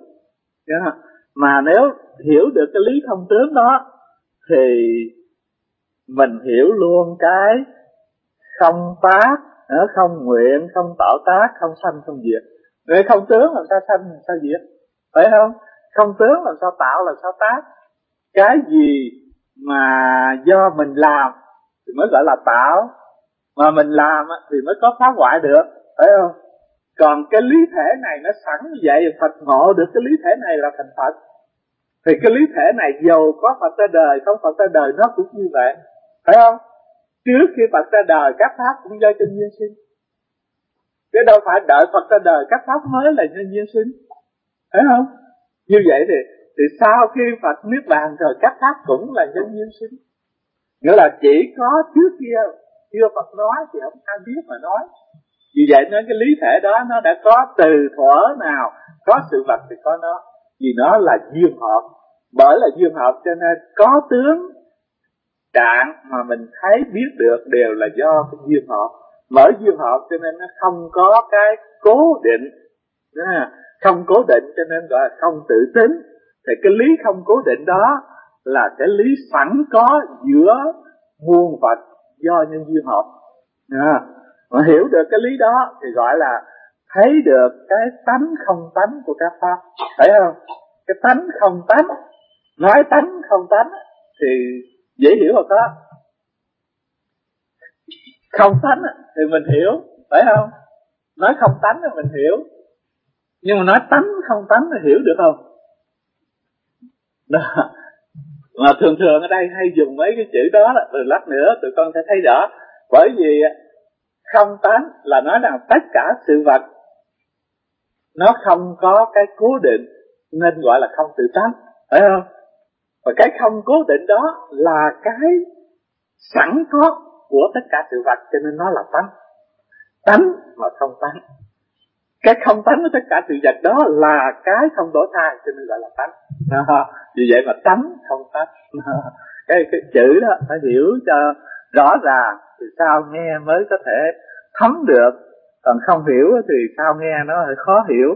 Mà nếu hiểu được cái lý không tướng đó thì mình hiểu luôn cái không tác, không nguyện, không tạo tác, không sanh, không diệt. Người không tướng làm sao sanh, làm sao diệt, phải không? Không tướng làm sao tạo, làm sao tác. Cái gì mà do mình làm thì mới gọi là tạo, mà mình làm thì mới có phá hoại được, phải không? Còn cái lý thể này nó sẵn như vậy, Phật ngộ được cái lý thể này là thành Phật. Thì cái lý thể này dầu có Phật ra đời, không Phật ra đời nó cũng như vậy, phải không? Trước khi Phật ra đời các pháp cũng do chân duyên sinh, chứ đâu phải đợi Phật ra đời các pháp mới là nhân duyên sinh, phải không? Như vậy thì thì sau khi Phật niết bàn rồi các pháp cũng là nhân duyên sinh. Nghĩa là chỉ có trước kia chưa Phật nói thì không ai biết mà nói. Vì vậy nên cái lý thể đó nó đã có từ thuở nào có sự vật thì có nó, vì nó là duyên hợp. Bởi là duyên hợp cho nên có tướng trạng mà mình thấy biết được đều là do cái duyên hợp. Bởi duyên hợp cho nên nó không có cái cố định, không cố định cho nên gọi là không tự tính. Thì cái lý không cố định đó là cái lý sẵn có giữa muôn vật do nhân duyên hợp. À, mà hiểu được cái lý đó thì gọi là thấy được cái tánh không tánh của các pháp, phải không? Cái tánh không tánh, nói tánh không tánh thì dễ hiểu rồi đó. Không tánh thì mình hiểu, phải không? Nói không tánh thì mình hiểu, nhưng mà nói tánh không tánh thì hiểu được không? Đó. Mà thường thường ở đây hay dùng mấy cái chữ đó, là từ lát nữa tụi con sẽ thấy rõ. Bởi vì không tánh là nói rằng tất cả sự vật nó không có cái cố định nên gọi là không tự tánh, phải không? Và cái không cố định đó là cái sẵn có của tất cả sự vật cho nên nó là tánh. Tánh mà không tánh. Cái không tánh của tất cả sự vật đó là cái không đổi thay cho nên gọi là tánh. Vì vậy mà tánh không tánh. Cái, cái chữ đó phải hiểu cho rõ ràng thì sao nghe mới có thể thấm được. Còn không hiểu thì sao nghe nó hơi khó hiểu.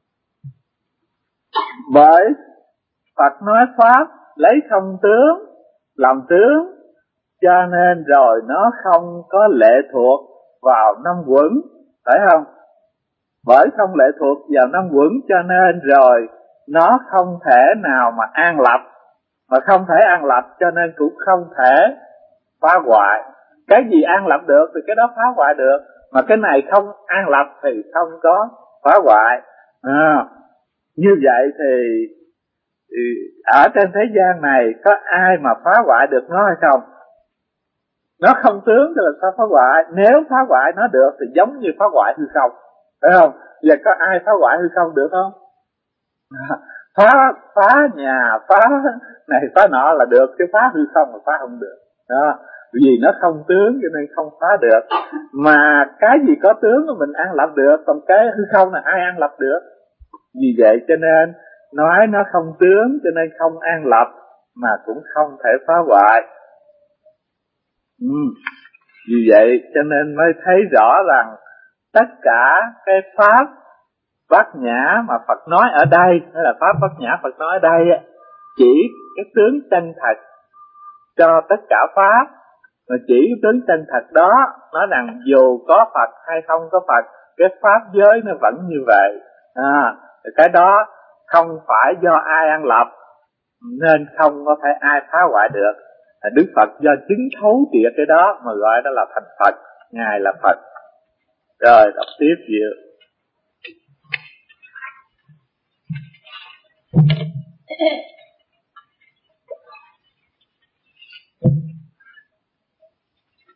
Bởi Phật nói pháp lấy không tướng làm tướng, cho nên rồi nó không có lệ thuộc vào năm quẩn, phải không? Bởi không lệ thuộc vào năm quẩn cho nên rồi nó không thể nào mà an lập. Mà không thể an lập cho nên cũng không thể phá hoại. Cái gì an lập được thì cái đó phá hoại được, mà cái này không an lập thì không có phá hoại. À, như vậy thì, thì ở trên thế gian này có ai mà phá hoại được nó hay không? Nó không tướng thì làm sao phá hoại? Nếu phá hoại nó được thì giống như phá hoại hư không, phải không? Giờ có ai phá hoại hư không được không? Phá phá nhà, phá này phá nọ là được, chứ phá hư không là phá không được. Đó, vì nó không tướng cho nên không phá được. Mà cái gì có tướng thì mình an lập được, còn cái hư không là ai an lập được. Vì vậy cho nên nói nó không tướng cho nên không an lập, mà cũng không thể phá hoại. Ừ. Vì vậy cho nên mới thấy rõ rằng tất cả cái pháp bát nhã mà Phật nói ở đây, hay là pháp bát nhã Phật nói ở đây, chỉ cái tướng chân thật cho tất cả pháp. Mà chỉ cái tướng chân thật đó nói rằng dù có Phật hay không có Phật, cái pháp giới nó vẫn như vậy. À, cái đó không phải do ai ăn lập nên không có thể ai phá hoại được. Đức Phật do chứng thấu triệt cái đó mà gọi đó là thành Phật, Ngài là Phật. Rồi đọc tiếp gì.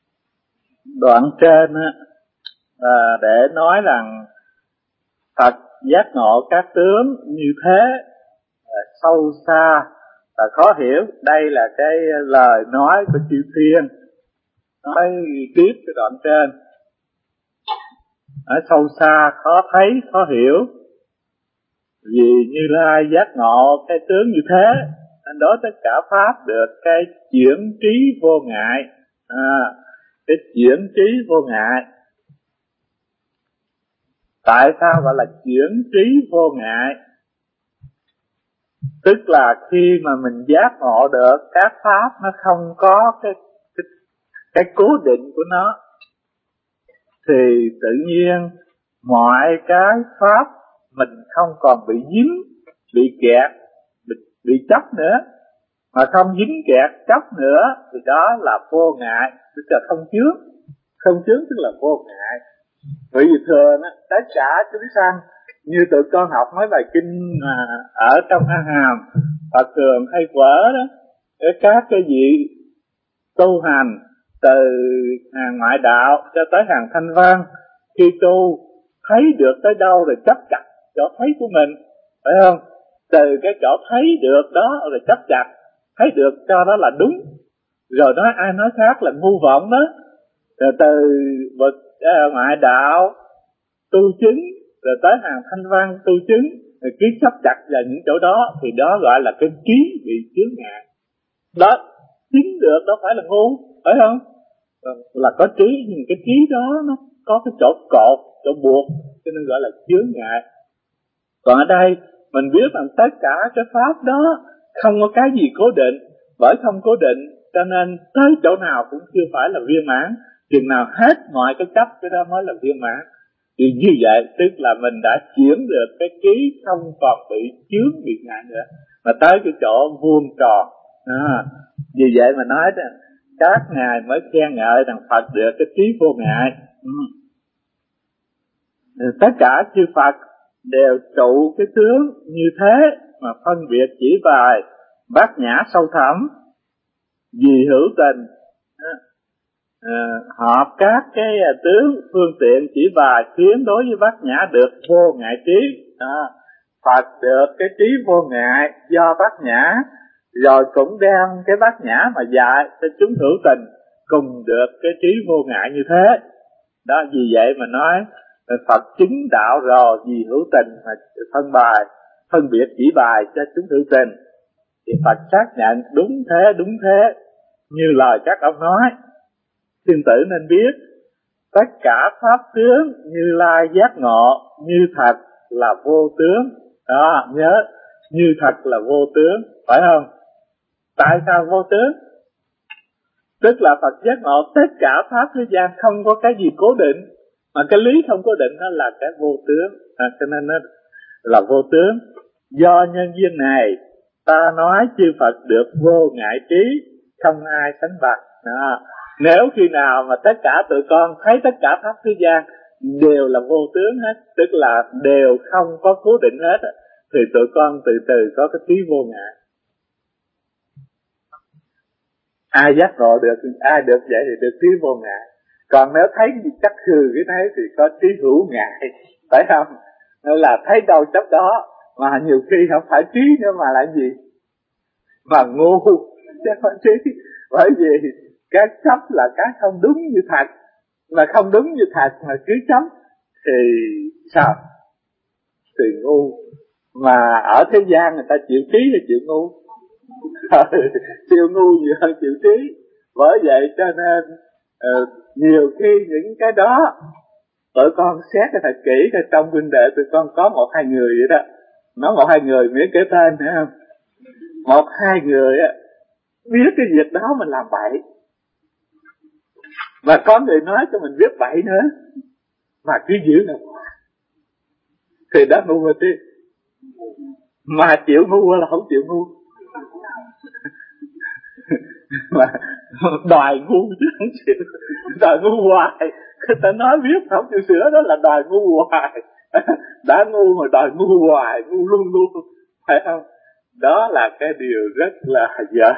Đoạn trên á, à, để nói rằng Phật giác ngộ các tướng như thế là sâu xa và khó hiểu. Đây là cái lời nói của chư Thiên nói tiếp cái đoạn trên. Nói sâu xa, khó thấy, khó hiểu. Vì Như Lai giác ngộ cái tướng như thế, nên đối tất cả pháp được cái chuyển trí vô ngại. À, cái chuyển trí vô ngại. Tại sao gọi là chuyển trí vô ngại? Tức là khi mà mình giác ngộ được các pháp nó không có cái cái, cái cố định của nó, thì tự nhiên mọi cái pháp mình không còn bị dính, bị kẹt, bị, bị chấp nữa. Mà không dính kẹt chấp nữa thì đó là vô ngại, tức là không chướng. Không chướng tức là vô ngại. Bởi vì thường á, tất cả chúng sanh như tụi con học mấy bài kinh mà ở trong A Hàm Phật thường hay vở đó, các cái vị tu hành từ hàng ngoại đạo cho tới hàng thanh văn, khi tu thấy được tới đâu rồi chấp chặt chỗ thấy của mình, phải không? Từ cái chỗ thấy được đó rồi chấp chặt, thấy được cho đó là đúng, rồi nói ai nói khác là ngu vọng đó. Rồi từ bậc uh, ngoại đạo tu chứng rồi tới hàng thanh văn tu chứng, rồi cứ chấp chặt vào những chỗ đó thì đó gọi là cái trí bị chướng ngại. Đó, chứng được đó phải là ngu, phải không? Là có trí, nhưng cái trí đó nó có cái chỗ cột, chỗ buộc, cho nên gọi là chướng ngại. Còn ở đây mình biết rằng tất cả cái pháp đó không có cái gì cố định. Bởi không cố định cho nên tới chỗ nào cũng chưa phải là viên mãn. Chừng nào hết mọi cái chấp, cái đó mới là viên mãn. Thì như vậy tức là mình đã chuyển được cái trí không còn bị chướng, bị ngại nữa, mà tới cái chỗ vuông tròn. À, vì vậy mà nói rằng các ngài mới khen ngợi rằng Phật được cái trí vô ngại. Ừ. Tất cả chư Phật đều trụ cái tướng như thế mà phân biệt chỉ vài, bát nhã sâu thẳm, vì hữu tình. À, hợp các cái tướng phương tiện chỉ vài khiến đối với bát nhã được vô ngại trí. À, Phật được cái trí vô ngại do bát nhã, rồi cũng đem cái bát nhã mà dạy cho chúng hữu tình cùng được cái trí vô ngại như thế. Đó, vì vậy mà nói Phật chứng đạo rồi vì hữu tình mà phân bài, phân biệt chỉ bài cho chúng hữu tình. Thì Phật xác nhận đúng thế, đúng thế, như lời các ông nói. Thiên tử nên biết, tất cả pháp tướng Như Lai giác ngộ như thật là vô tướng. Đó, nhớ, như thật là vô tướng, phải không? Tại sao vô tướng? Tức là Phật giác ngộ tất cả pháp thế gian không có cái gì cố định, mà cái lý không cố định đó là cái vô tướng. À, cho nên nó là vô tướng. Do nhân duyên này ta nói chư Phật được vô ngại trí, không ai sánh bằng. Đó. Nếu khi nào mà tất cả tụi con thấy tất cả pháp thế gian đều là vô tướng hết, tức là đều không có cố định hết, thì tụi con từ từ có cái trí vô ngại. Ai giác ngộ được, ai được vậy thì được trí vô ngại. Còn nếu thấy gì chắc hư cái đấy thì có trí hữu ngại, phải không? Nên là thấy đâu chấp đó, mà nhiều khi không phải trí nữa mà là gì? Mà ngu, chứ không phải trí. Bởi vì cái chấp là cái không đúng như thật, mà không đúng như thật mà cứ chấp thì sao? Thì ngu. Mà ở thế gian người ta chịu trí hay chịu ngu? Chịu ngu nhiều hơn chịu trí. Bởi vậy cho nên uh, nhiều khi những cái đó tụi con xét cái thật kỹ, cái trong huynh đệ tụi con có một hai người vậy đó. Nói một hai người miễn kể tên nữa không? Một hai người á biết cái việc đó mình làm bậy, và có người nói cho mình biết bậy nữa mà cứ giữ là thì đó ngu rồi chứ. Mà chịu ngu là không chịu ngu. Mà đòi ngu chứ không chịu, đòi ngu hoài. Người ta nói biết không chịu sửa đó là đòi ngu hoài. Đã ngu mà đòi ngu hoài, ngu luôn luôn, phải không? Đó là cái điều rất là dở.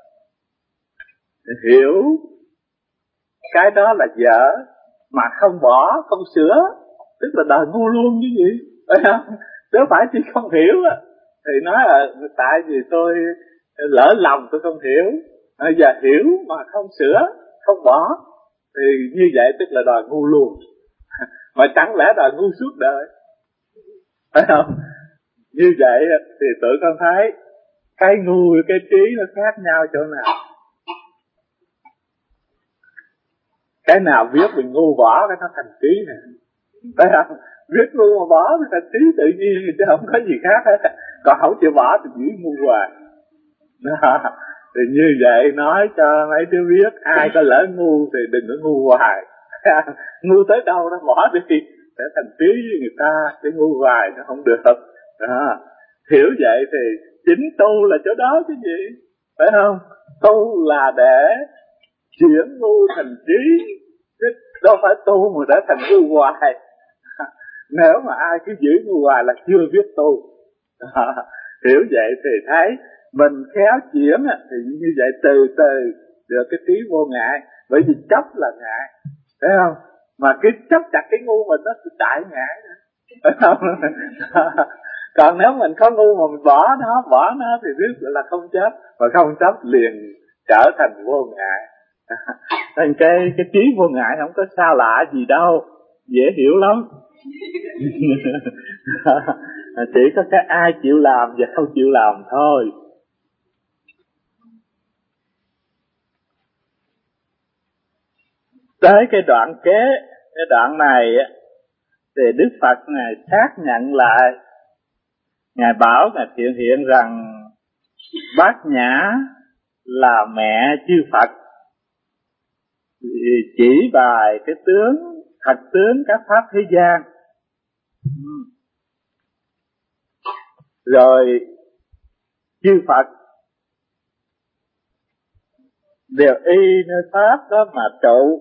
Hiểu cái đó là dở mà không bỏ, không sửa, tức là đòi ngu luôn như vậy. phải không? Nếu phải chỉ không hiểu á thì nói là tại vì tôi lỡ lòng tôi không hiểu, bây giờ hiểu mà không sửa, không bỏ thì như vậy tức là đòi ngu luôn. Mà chẳng lẽ đòi ngu suốt đời, phải không? Như vậy thì tụi con thấy cái ngu với cái trí nó khác nhau chỗ nào? Cái nào viết mình ngu bỏ cái nó thành trí nè, phải không? Viết ngu mà bỏ nó thành trí tự nhiên chứ không có gì khác hết. Còn không chịu bỏ thì giữ ngu hoài. Đó. Thì như vậy nói cho mấy đứa biết, ai có lỡ ngu thì đừng có ngu hoài. Ngu tới đâu nó bỏ đi để thành trí với người ta, cái ngu hoài nó không được. Đó. Hiểu vậy thì chính tu là chỗ đó chứ gì, phải không? Tu là để chuyển ngu thành trí, chứ đâu phải tu mà để thành ngu hoài. Nếu mà ai cứ giữ ngu hoài là chưa biết tu. Đó. Hiểu vậy thì thấy mình khéo chuyển thì như vậy từ từ được cái trí vô ngại. Bởi vì chấp là ngại, phải không? Mà cái chấp chặt cái ngu mình nó sẽ đại ngại, phải không? Còn nếu mình có ngu mà mình bỏ nó, bỏ nó thì biết là không chấp, mà không chấp liền trở thành vô ngại. Thành cái cái trí vô ngại không có sao lạ gì đâu, dễ hiểu lắm. Chỉ có cái ai chịu làm và không chịu làm thôi. Tới cái đoạn kế, cái đoạn này thì Đức Phật Ngài xác nhận lại, Ngài bảo, Ngài thiện hiện rằng Bát Nhã là mẹ chư Phật, chỉ bài cái tướng, thật tướng các pháp thế gian. Rồi chư Phật đều y nơi pháp đó mà trụ,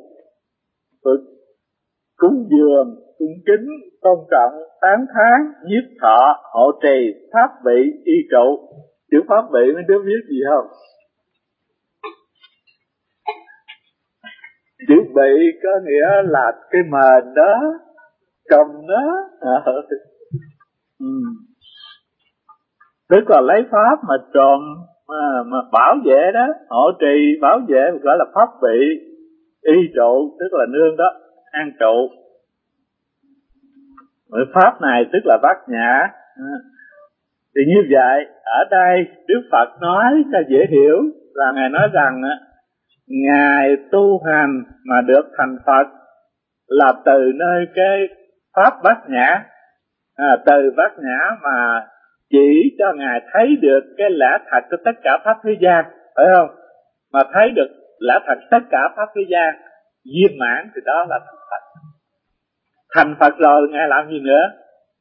cúng dường, cung kính, tôn trọng, tán thán, nhiếp thọ, hộ trì, pháp vị, y trụ. Chữ pháp vị mấy đứa biết gì không? Chữ vị có nghĩa là cái mền đó, cầm đó. À, ừ. Tức là lấy pháp mà tròn, mà, mà bảo vệ đó, hộ trì, bảo vệ gọi là pháp vị, y trụ tức là nương đó, an trụ. Pháp này tức là Bát Nhã. Thì như vậy ở đây Đức Phật nói cho dễ hiểu là Ngài nói rằng Ngài tu hành mà được thành Phật là từ nơi cái pháp Bát Nhã, à, từ Bát Nhã mà chỉ cho Ngài thấy được cái lẽ thật của tất cả pháp thế gian, phải không? Mà thấy được lẽ thật tất cả pháp thế gian viên mãn thì đó là thành Phật. Thành Phật rồi Ngài làm gì nữa?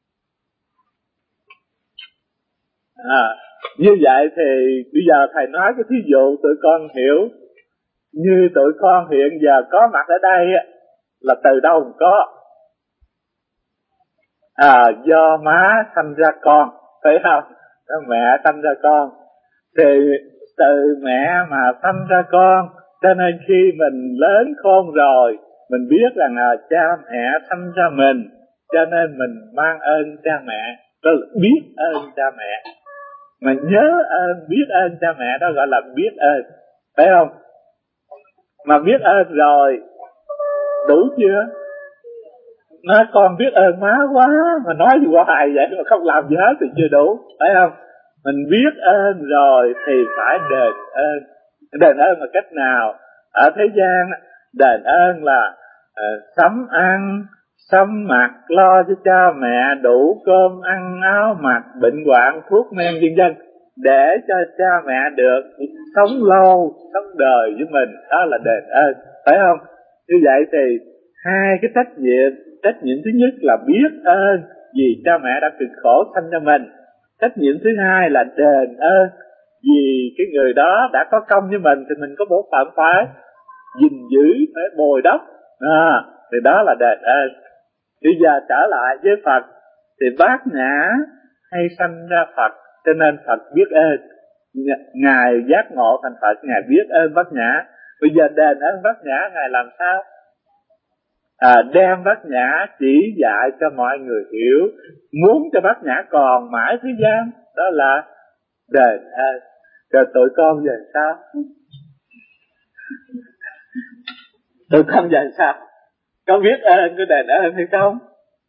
À, như vậy thì bây giờ Thầy nói cái thí dụ tụi con hiểu. Như tụi con hiện giờ có mặt ở đây là từ đâu mà có? À, do má sanh ra con, phải không? Do mẹ sanh ra con. Thì từ mẹ mà sanh ra con, cho nên khi mình lớn khôn rồi, mình biết rằng là cha mẹ sanh ra mình, cho nên mình mang ơn cha mẹ, tức là biết ơn cha mẹ. Mà nhớ ơn, biết ơn cha mẹ đó gọi là biết ơn, phải không? Mà biết ơn rồi, đủ chưa? Nói con biết ơn má quá, mà nói hoài vậy mà không làm gì hết thì chưa đủ, phải không? Mình biết ơn rồi thì phải đền ơn. Đền ơn là cách nào? Ở thế gian, đền ơn là uh, sắm ăn, sắm mặc, lo cho cha mẹ đủ cơm ăn áo mặc, bệnh hoạn, thuốc men vân vân, để cho cha mẹ được sống lâu, sống đời với mình. Đó là đền ơn, phải không? Như vậy thì hai cái trách nhiệm, trách nhiệm thứ nhất là biết ơn vì cha mẹ đã cực khổ sanh cho mình. Trách nhiệm thứ hai là đền ơn vì cái người đó đã có công với mình thì mình có bổn phận phải gìn giữ, phải bồi đắp. À, thì đó là đền ơn. Bây giờ trở lại với Phật thì Bát Nhã hay sanh ra Phật, cho nên Phật biết ơn. Ngài giác ngộ thành Phật, Ngài biết ơn Bát Nhã. Bây giờ đền ơn Bát Nhã Ngài làm sao? à, đem bát nhã chỉ dạy cho mọi người hiểu, muốn cho bát nhã còn mãi thế gian, đó là đền ơn. Rồi tụi con về sao? Tụi con về sao? Có biết ơn cái đền ơn hay không?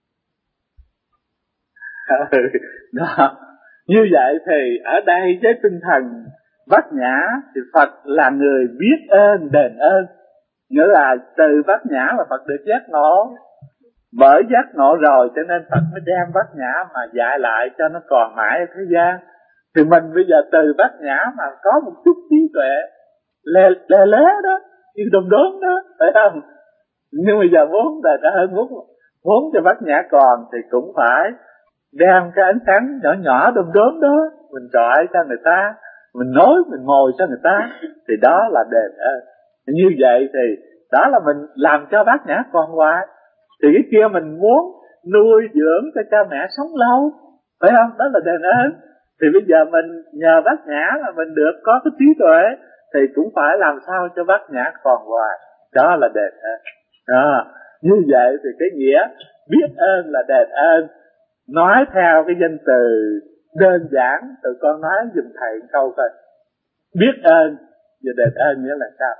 Đó. Như vậy thì ở đây với tinh thần bát nhã thì Phật là người biết ơn đền ơn, nghĩa là từ bát nhã mà Phật được giác ngộ. Bởi giác ngộ rồi cho nên Phật mới đem bát nhã mà dạy lại cho nó còn mãi ở thế gian. Thì mình bây giờ từ bát nhã mà có một chút trí tuệ lê lê lé đó, như đom đóm đó, phải không? Nhưng bây giờ muốn đời đã hơn muốn muốn cho bát nhã còn thì cũng phải đem cái ánh sáng nhỏ nhỏ đom đóm đó mình trọi cho người ta, mình nói mình ngồi cho người ta, thì đó là đền ơn. Như vậy thì đó là mình làm cho bát nhã còn hoài. Thì cái kia mình muốn nuôi dưỡng cho cha mẹ sống lâu, phải không? Đó là đền ơn. Thì bây giờ mình nhờ bát nhã mà mình được có cái trí tuệ thì cũng phải làm sao cho bát nhã còn hoài. Đó là đền ơn. Đó. Như vậy thì cái nghĩa biết ơn là đền ơn, nói theo cái danh từ đơn giản, tụi con nói giùm thầy câu coi. Biết ơn và đền ơn nghĩa là sao?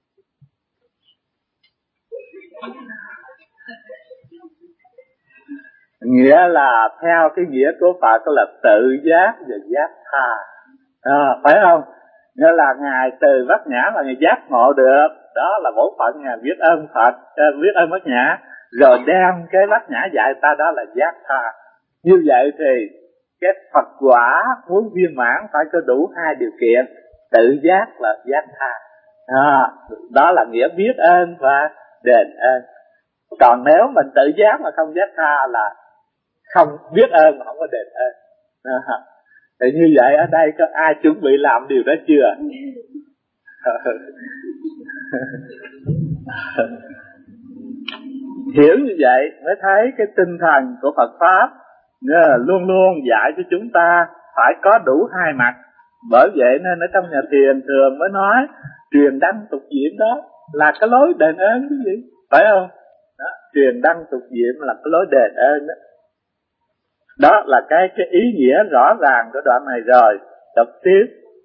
Nghĩa là theo cái nghĩa của Phật là tự giác và giác tha, à, phải không? Nghĩa là Ngài từ bát nhã mà Ngài giác ngộ được, đó là bổn phận Ngài biết ơn Phật, biết ơn bát nhã, rồi đem cái bát nhã dạy ta, đó là giác tha. Như vậy thì cái Phật quả muốn viên mãn phải có đủ hai điều kiện, tự giác và giác tha, à, đó là nghĩa biết ơn và đền ơn. Còn nếu mình tự giác mà không giác tha là không biết ơn mà không có đền ơn. À, thì như vậy ở đây có ai chuẩn bị làm điều đó chưa? Hiểu như vậy mới thấy cái tinh thần của Phật Pháp luôn luôn dạy cho chúng ta phải có đủ hai mặt. Bởi vậy nên ở trong nhà thiền thường mới nói truyền đăng tục diệm đó là cái lối đền ơn cái gì, phải không? Đó, truyền đăng tục diệm là cái lối đền ơn đó. Đó là cái, cái ý nghĩa rõ ràng của đoạn này rồi. Đọc tiếp.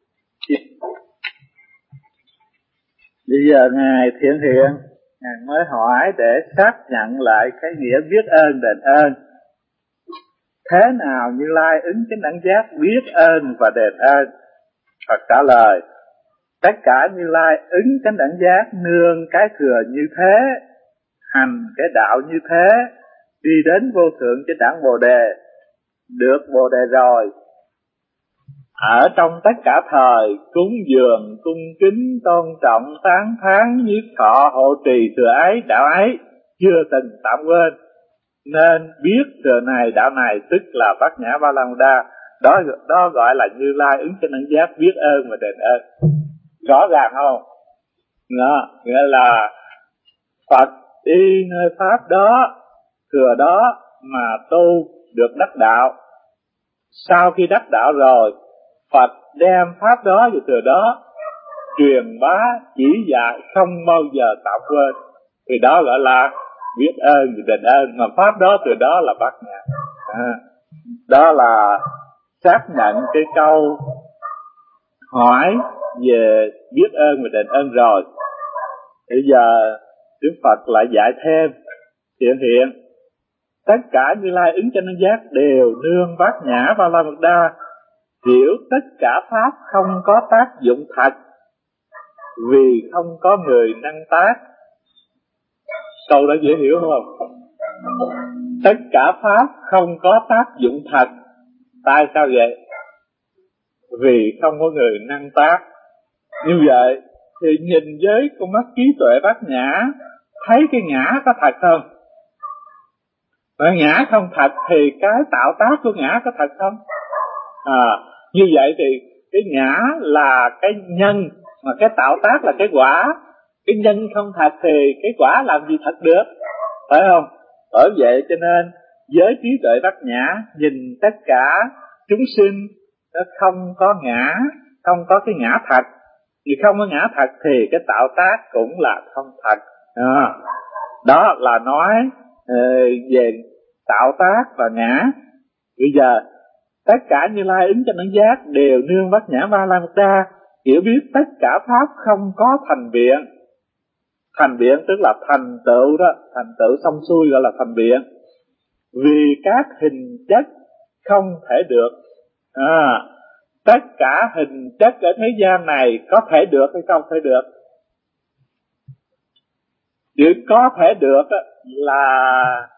Bây giờ Ngài Thiện Hiện, Ngài mới hỏi để xác nhận lại cái nghĩa biết ơn đền ơn. Thế nào Như Lai ứng chánh đẳng giác biết ơn và đền ơn? Phật trả lời, tất cả Như Lai ứng chánh đẳng giác nương cái thừa như thế, hành cái đạo như thế, đi đến vô thượng chánh đẳng Bồ Đề, được Bồ Đề rồi. Ở trong tất cả thời, cúng dường, cung kính, tôn trọng, tán thán, nhiếp thọ, hộ trì thừa ấy, đạo ấy, chưa từng tạm quên. Nên biết thừa này, đạo này, tức là Bát Nhã Ba La Mật Đa. Đó, đó gọi là Như Lai ứng chánh đẳng giác biết ơn và đền ơn. Rõ ràng không? Đó, nghĩa là Phật đi nơi Pháp đó, thừa đó mà tu được đắc đạo. Sau khi đắc đạo rồi, Phật đem Pháp đó và thừa đó truyền bá chỉ dạy không bao giờ tạm quên. Thì đó gọi là biết ơn và đền ơn, mà Pháp đó từ đó là Bát Nhã. À, đó là xác nhận cái câu hỏi về biết ơn và đền ơn rồi. Bây giờ Đức Phật lại dạy thêm Thiện Hiện, tất cả Như Lai ứng chánh đẳng giác đều nương Bát Nhã Ba La Mật Đa, hiểu tất cả Pháp không có tác dụng thật, vì không có người năng tác. Câu đó dễ hiểu không? Tất cả Pháp không có tác dụng thật. Tại sao vậy? Vì không có người năng tác. Như vậy thì nhìn với con mắt trí tuệ bát nhã, thấy cái ngã có thật không? Mà ngã không thật thì cái tạo tác của ngã có thật không? À, như vậy thì cái ngã là cái nhân, mà cái tạo tác là cái quả. Cái nhân không thật thì cái quả làm gì thật được, phải không? Bởi vậy cho nên với trí tuệ bát nhã nhìn tất cả chúng sinh nó không có ngã, không có cái ngã thật. Vì không có ngã thật thì cái tạo tác cũng là không thật. À, Đó là nói về tạo tác và ngã. Bây giờ tất cả Như Lai ứng cho năng giác đều nương bát nhã ba la mật đa, hiểu biết tất cả pháp không có thành biện. Thành biện tức là thành tựu đó, thành tựu xong xuôi gọi là thành biện. Vì các hình chất không thể được. À, tất cả hình chất ở thế gian này có thể được hay không thể được? Chữ có thể được là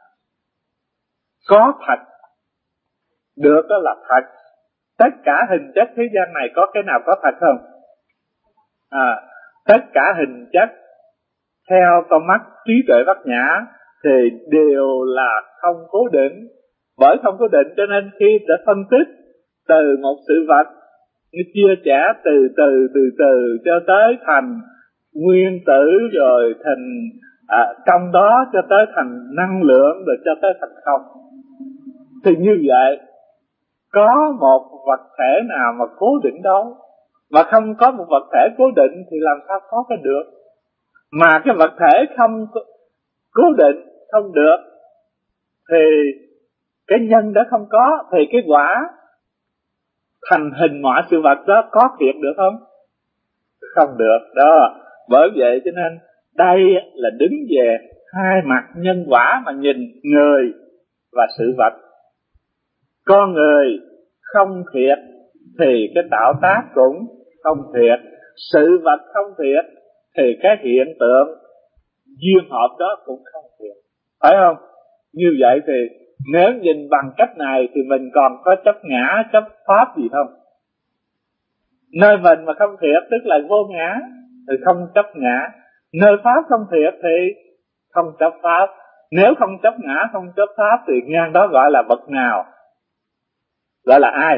có thật, được đó là thật. Tất cả hình chất thế gian này có cái nào có thật không? À, tất cả hình chất theo con mắt trí tuệ bát nhã thì đều là không cố định. Bởi không cố định cho nên khi đã phân tích từ một sự vật như chia sẻ từ từ từ từ cho tới thành nguyên tử, rồi thành à, trong đó cho tới thành năng lượng, rồi cho tới thành không. Thì như vậy có một vật thể nào mà cố định đâu? Mà không có một vật thể cố định thì làm sao có cái được? Mà cái vật thể không cố định, không được, thì cái nhân đó không có, thì cái quả thành hình mọi sự vật đó có thiệt được không? Không được đó. Bởi vậy cho nên đây là đứng về hai mặt nhân quả mà nhìn người và sự vật. Con người không thiệt thì cái tạo tác cũng không thiệt, sự vật không thiệt thì cái hiện tượng duyên hợp đó cũng không thiệt, phải không? Như vậy thì nếu nhìn bằng cách này thì mình còn có chấp ngã, chấp pháp gì không? Nơi mình mà không thiệt tức là vô ngã thì không chấp ngã, nơi pháp không thiệt thì không chấp pháp. Nếu không chấp ngã, không chấp pháp thì ngang đó gọi là bậc nào? Gọi là ai?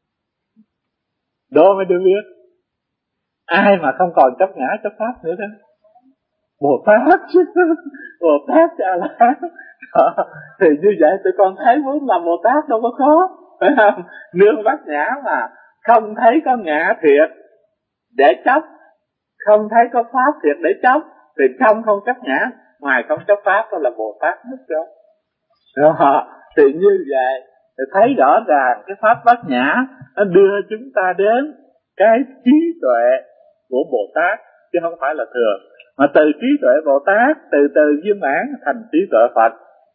Đố mới được biết. Ai mà không còn chấp ngã, chấp pháp nữa đó? Bồ Tát chứ. Bồ Tát cha là thì như vậy tụi con thấy muốn làm Bồ Tát đâu có khó, phải không? Nương bát nhã mà không thấy có ngã thiệt để chấp, không thấy có pháp thiệt để chấp, thì trong không chấp ngã, ngoài không chấp pháp đó là Bồ Tát nhất đó. Đó, thì như vậy thì thấy rõ ràng cái pháp bát nhã nó đưa chúng ta đến cái trí tuệ của Bồ Tát chứ không phải là thường. Mà từ trí tuệ Bồ Tát từ từ viên mãn thành trí tuệ Phật.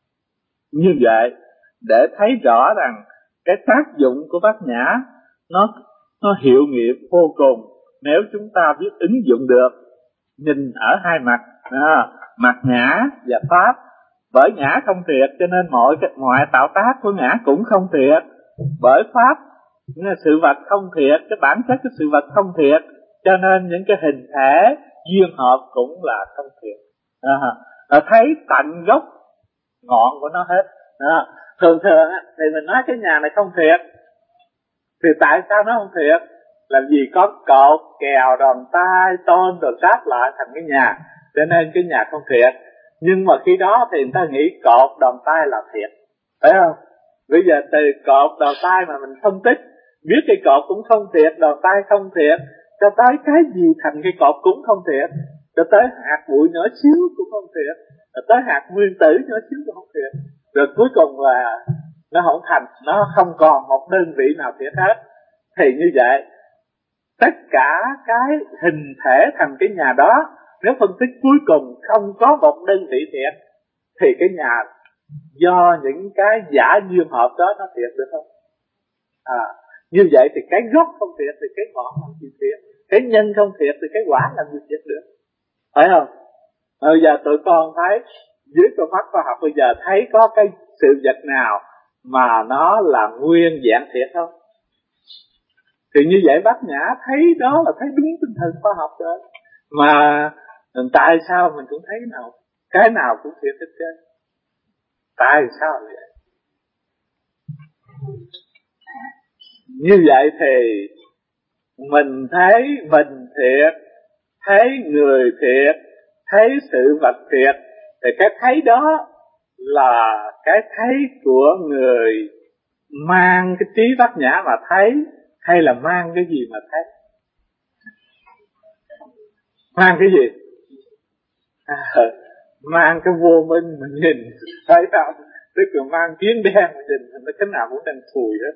Như vậy để thấy rõ rằng cái tác dụng của bát nhã nó nó hiệu nghiệm vô cùng nếu chúng ta biết ứng dụng được. Nhìn ở hai mặt, à, mặt ngã và pháp. Bởi ngã không thiệt cho nên mọi cái mọi tạo tác của ngã cũng không thiệt. Bởi pháp sự vật không thiệt, cái bản chất cái sự vật không thiệt, cho nên những cái hình thể duyên hợp cũng là không thiệt. À, à, thấy tận gốc ngọn của nó hết. À, thường thường thì mình nói cái nhà này không thiệt, thì tại sao nó không thiệt? Làm gì có cột, kèo, đòn tay, tôn rồi sát lại thành cái nhà, cho nên cái nhà không thiệt. Nhưng mà khi đó thì người ta nghĩ cột, đòn tay là thiệt, phải không? Bây giờ từ cột, đòn tay mà mình phân tích, biết cái cột cũng không thiệt, đòn tay không thiệt, cho tới cái gì thành cái cột cũng không thiệt, cho tới hạt bụi nhỏ xíu cũng không thiệt, cho tới hạt nguyên tử nhỏ xíu cũng không thiệt, rồi cuối cùng là nó không thành, nó không còn một đơn vị nào thiệt hết. Thì như vậy tất cả cái hình thể thành cái nhà đó, nếu phân tích cuối cùng không có một đơn vị thiệt, thì cái nhà do những cái giả duyên hợp đó nó thiệt được không? À, như vậy thì cái gốc không thiệt thì cái ngọn làm gì thiệt, cái nhân không thiệt thì cái quả làm gì thiệt được, phải không? À, bây giờ tụi con thấy dưới con mắt khoa học bây giờ thấy có cái sự vật nào mà nó là nguyên vẹn thiệt không? Thì như vậy bát nhã thấy đó là thấy đúng tinh thần khoa học rồi. Mà tại sao mình cũng thấy nào cái nào cũng thiệt hết trơn? Tại sao vậy? Như vậy thì mình thấy mình thiệt, thấy người thiệt, thấy sự vật thiệt, thì cái thấy đó là cái thấy của người mang cái trí bát nhã mà thấy, hay là mang cái gì mà thấy? Mang cái gì? À, mang cái vô minh mà nhìn, thấy không? Tức là mang kiến đen mà nhìn, nó cái nào cũng đang thùi hết.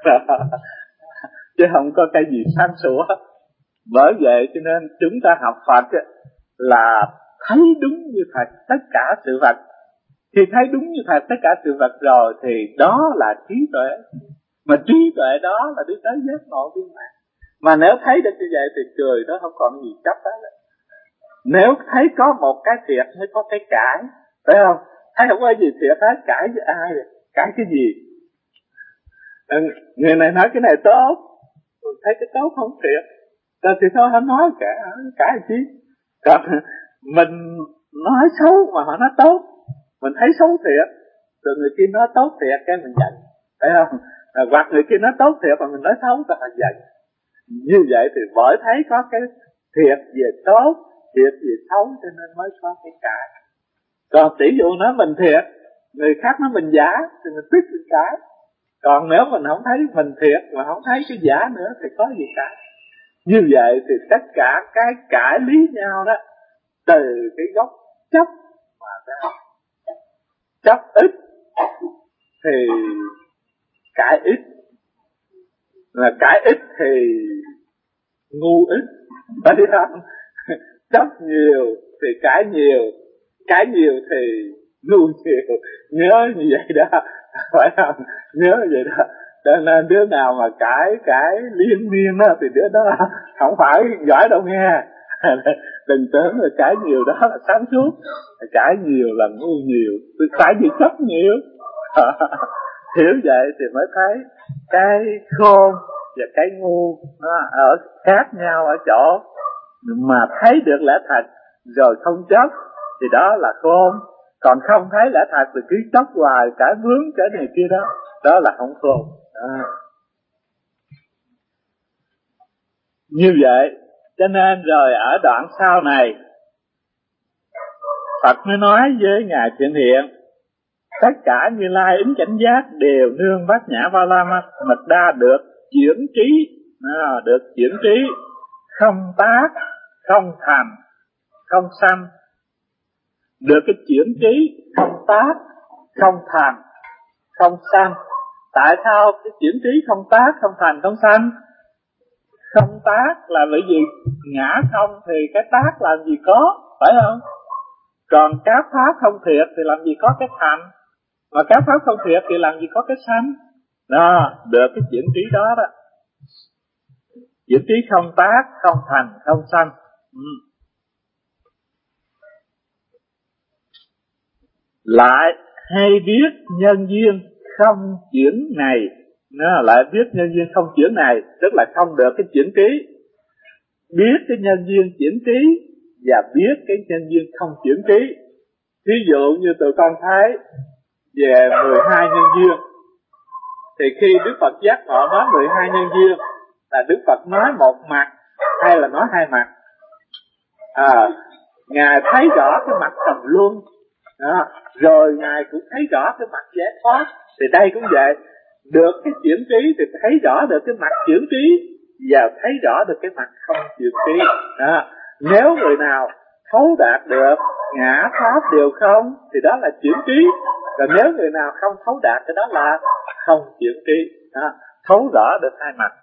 Chứ không có cái gì sáng sủa. Bởi vậy cho nên chúng ta học Phật là thấy đúng như thật tất cả sự vật. Khi thấy đúng như thật tất cả sự vật rồi thì đó là trí tuệ. Mà trí tuệ đó là đi tới giác ngộ viên mãn. Mà nếu thấy được như vậy thì cười đó không còn gì chấp hết. Nếu thấy có một cái thiệt mới có cái cãi, phải không? Thấy không có gì thiệt hết, cãi với ai rồi? Cãi cái gì? Người này nói cái này tốt, thấy cái tốt không thiệt, rồi thì thôi không nói cả, cãi chi? Còn mình nói xấu mà họ nói tốt, mình thấy xấu thiệt, rồi người kia nói tốt thiệt cái mình giận, phải không? À, hoặc người kia nói tốt thiệt mà mình nói xấu thì họ giận. Như vậy thì bởi thấy có cái thiệt về tốt, thiệt về xấu cho nên mới có cái cãi. Còn tỷ dụ nói mình thiệt, người khác nói mình giả thì mình biết mình cãi. Còn nếu mình không thấy mình thiệt mà không thấy cái giả nữa thì có gì cãi. Như vậy thì tất cả cái cãi lý nhau đó từ cái gốc chấp mà ra. Chấp ít thì cãi ít, là cãi ít thì ngu ít, phải không? Chấp nhiều thì cãi nhiều, cãi nhiều thì ngu nhiều. Nhớ như vậy đó, phải không? Nhớ như vậy đó. Cho nên đứa nào mà cãi cãi liên miên đó thì đứa đó không phải giỏi đâu nghe. Đừng tưởng là cãi nhiều đó là sáng suốt, cãi nhiều là ngu nhiều. Tại vì chấp nhiều. Hiểu vậy thì mới thấy cái khôn và cái ngu nó ở khác nhau ở chỗ mà thấy được lẽ thật rồi không chấp thì đó là khôn. Còn không thấy lẽ thật thì cứ chấp hoài cái vướng cái này kia đó, đó là không khôn. À. Như vậy cho nên rồi ở đoạn sau này Phật mới nói với Ngài Thiện Hiện, tất cả Như Lai ứng chánh giác đều nương Bát Nhã Ba La Mật Đa được chuyển trí, à, được chuyển trí, không tác, không thành, không sanh. Được cái chuyển trí, không tác, không thành, không sanh. Tại sao cái chuyển trí không tác, không thành, không sanh? Không tác là bởi vì ngã không thì cái tác làm gì có, phải không? Còn các pháp không thiệt thì làm gì có cái thành, mà các pháp không thiệt thì làm gì có cái sanh. Đó, được cái chuyển trí đó đó. Chuyển trí không tác, không thành, không sanh. Ừ. Lại hay biết nhân duyên không chuyển này, nó lại biết nhân duyên không chuyển này, tức là không được cái chuyển trí. Biết cái nhân duyên chuyển trí và biết cái nhân duyên không chuyển trí. Ví dụ như tụi con thấy về mười hai nhân duyên, thì khi Đức Phật giác ngộ nói mười hai nhân duyên là Đức Phật nói một mặt hay là nói hai mặt? À, Ngài thấy rõ cái mặt tầm luân, đó, rồi Ngài cũng thấy rõ cái mặt giải thoát. Thì đây cũng vậy, được cái chuyển trí thì thấy rõ được cái mặt chuyển trí và thấy rõ được cái mặt không chuyển trí. Đó. Nếu người nào thấu đạt được ngã pháp đều không thì đó là chuyển trí. Còn nếu người nào không thấu đạt thì đó là không chuyển trí. Đó. Thấu rõ được hai mặt.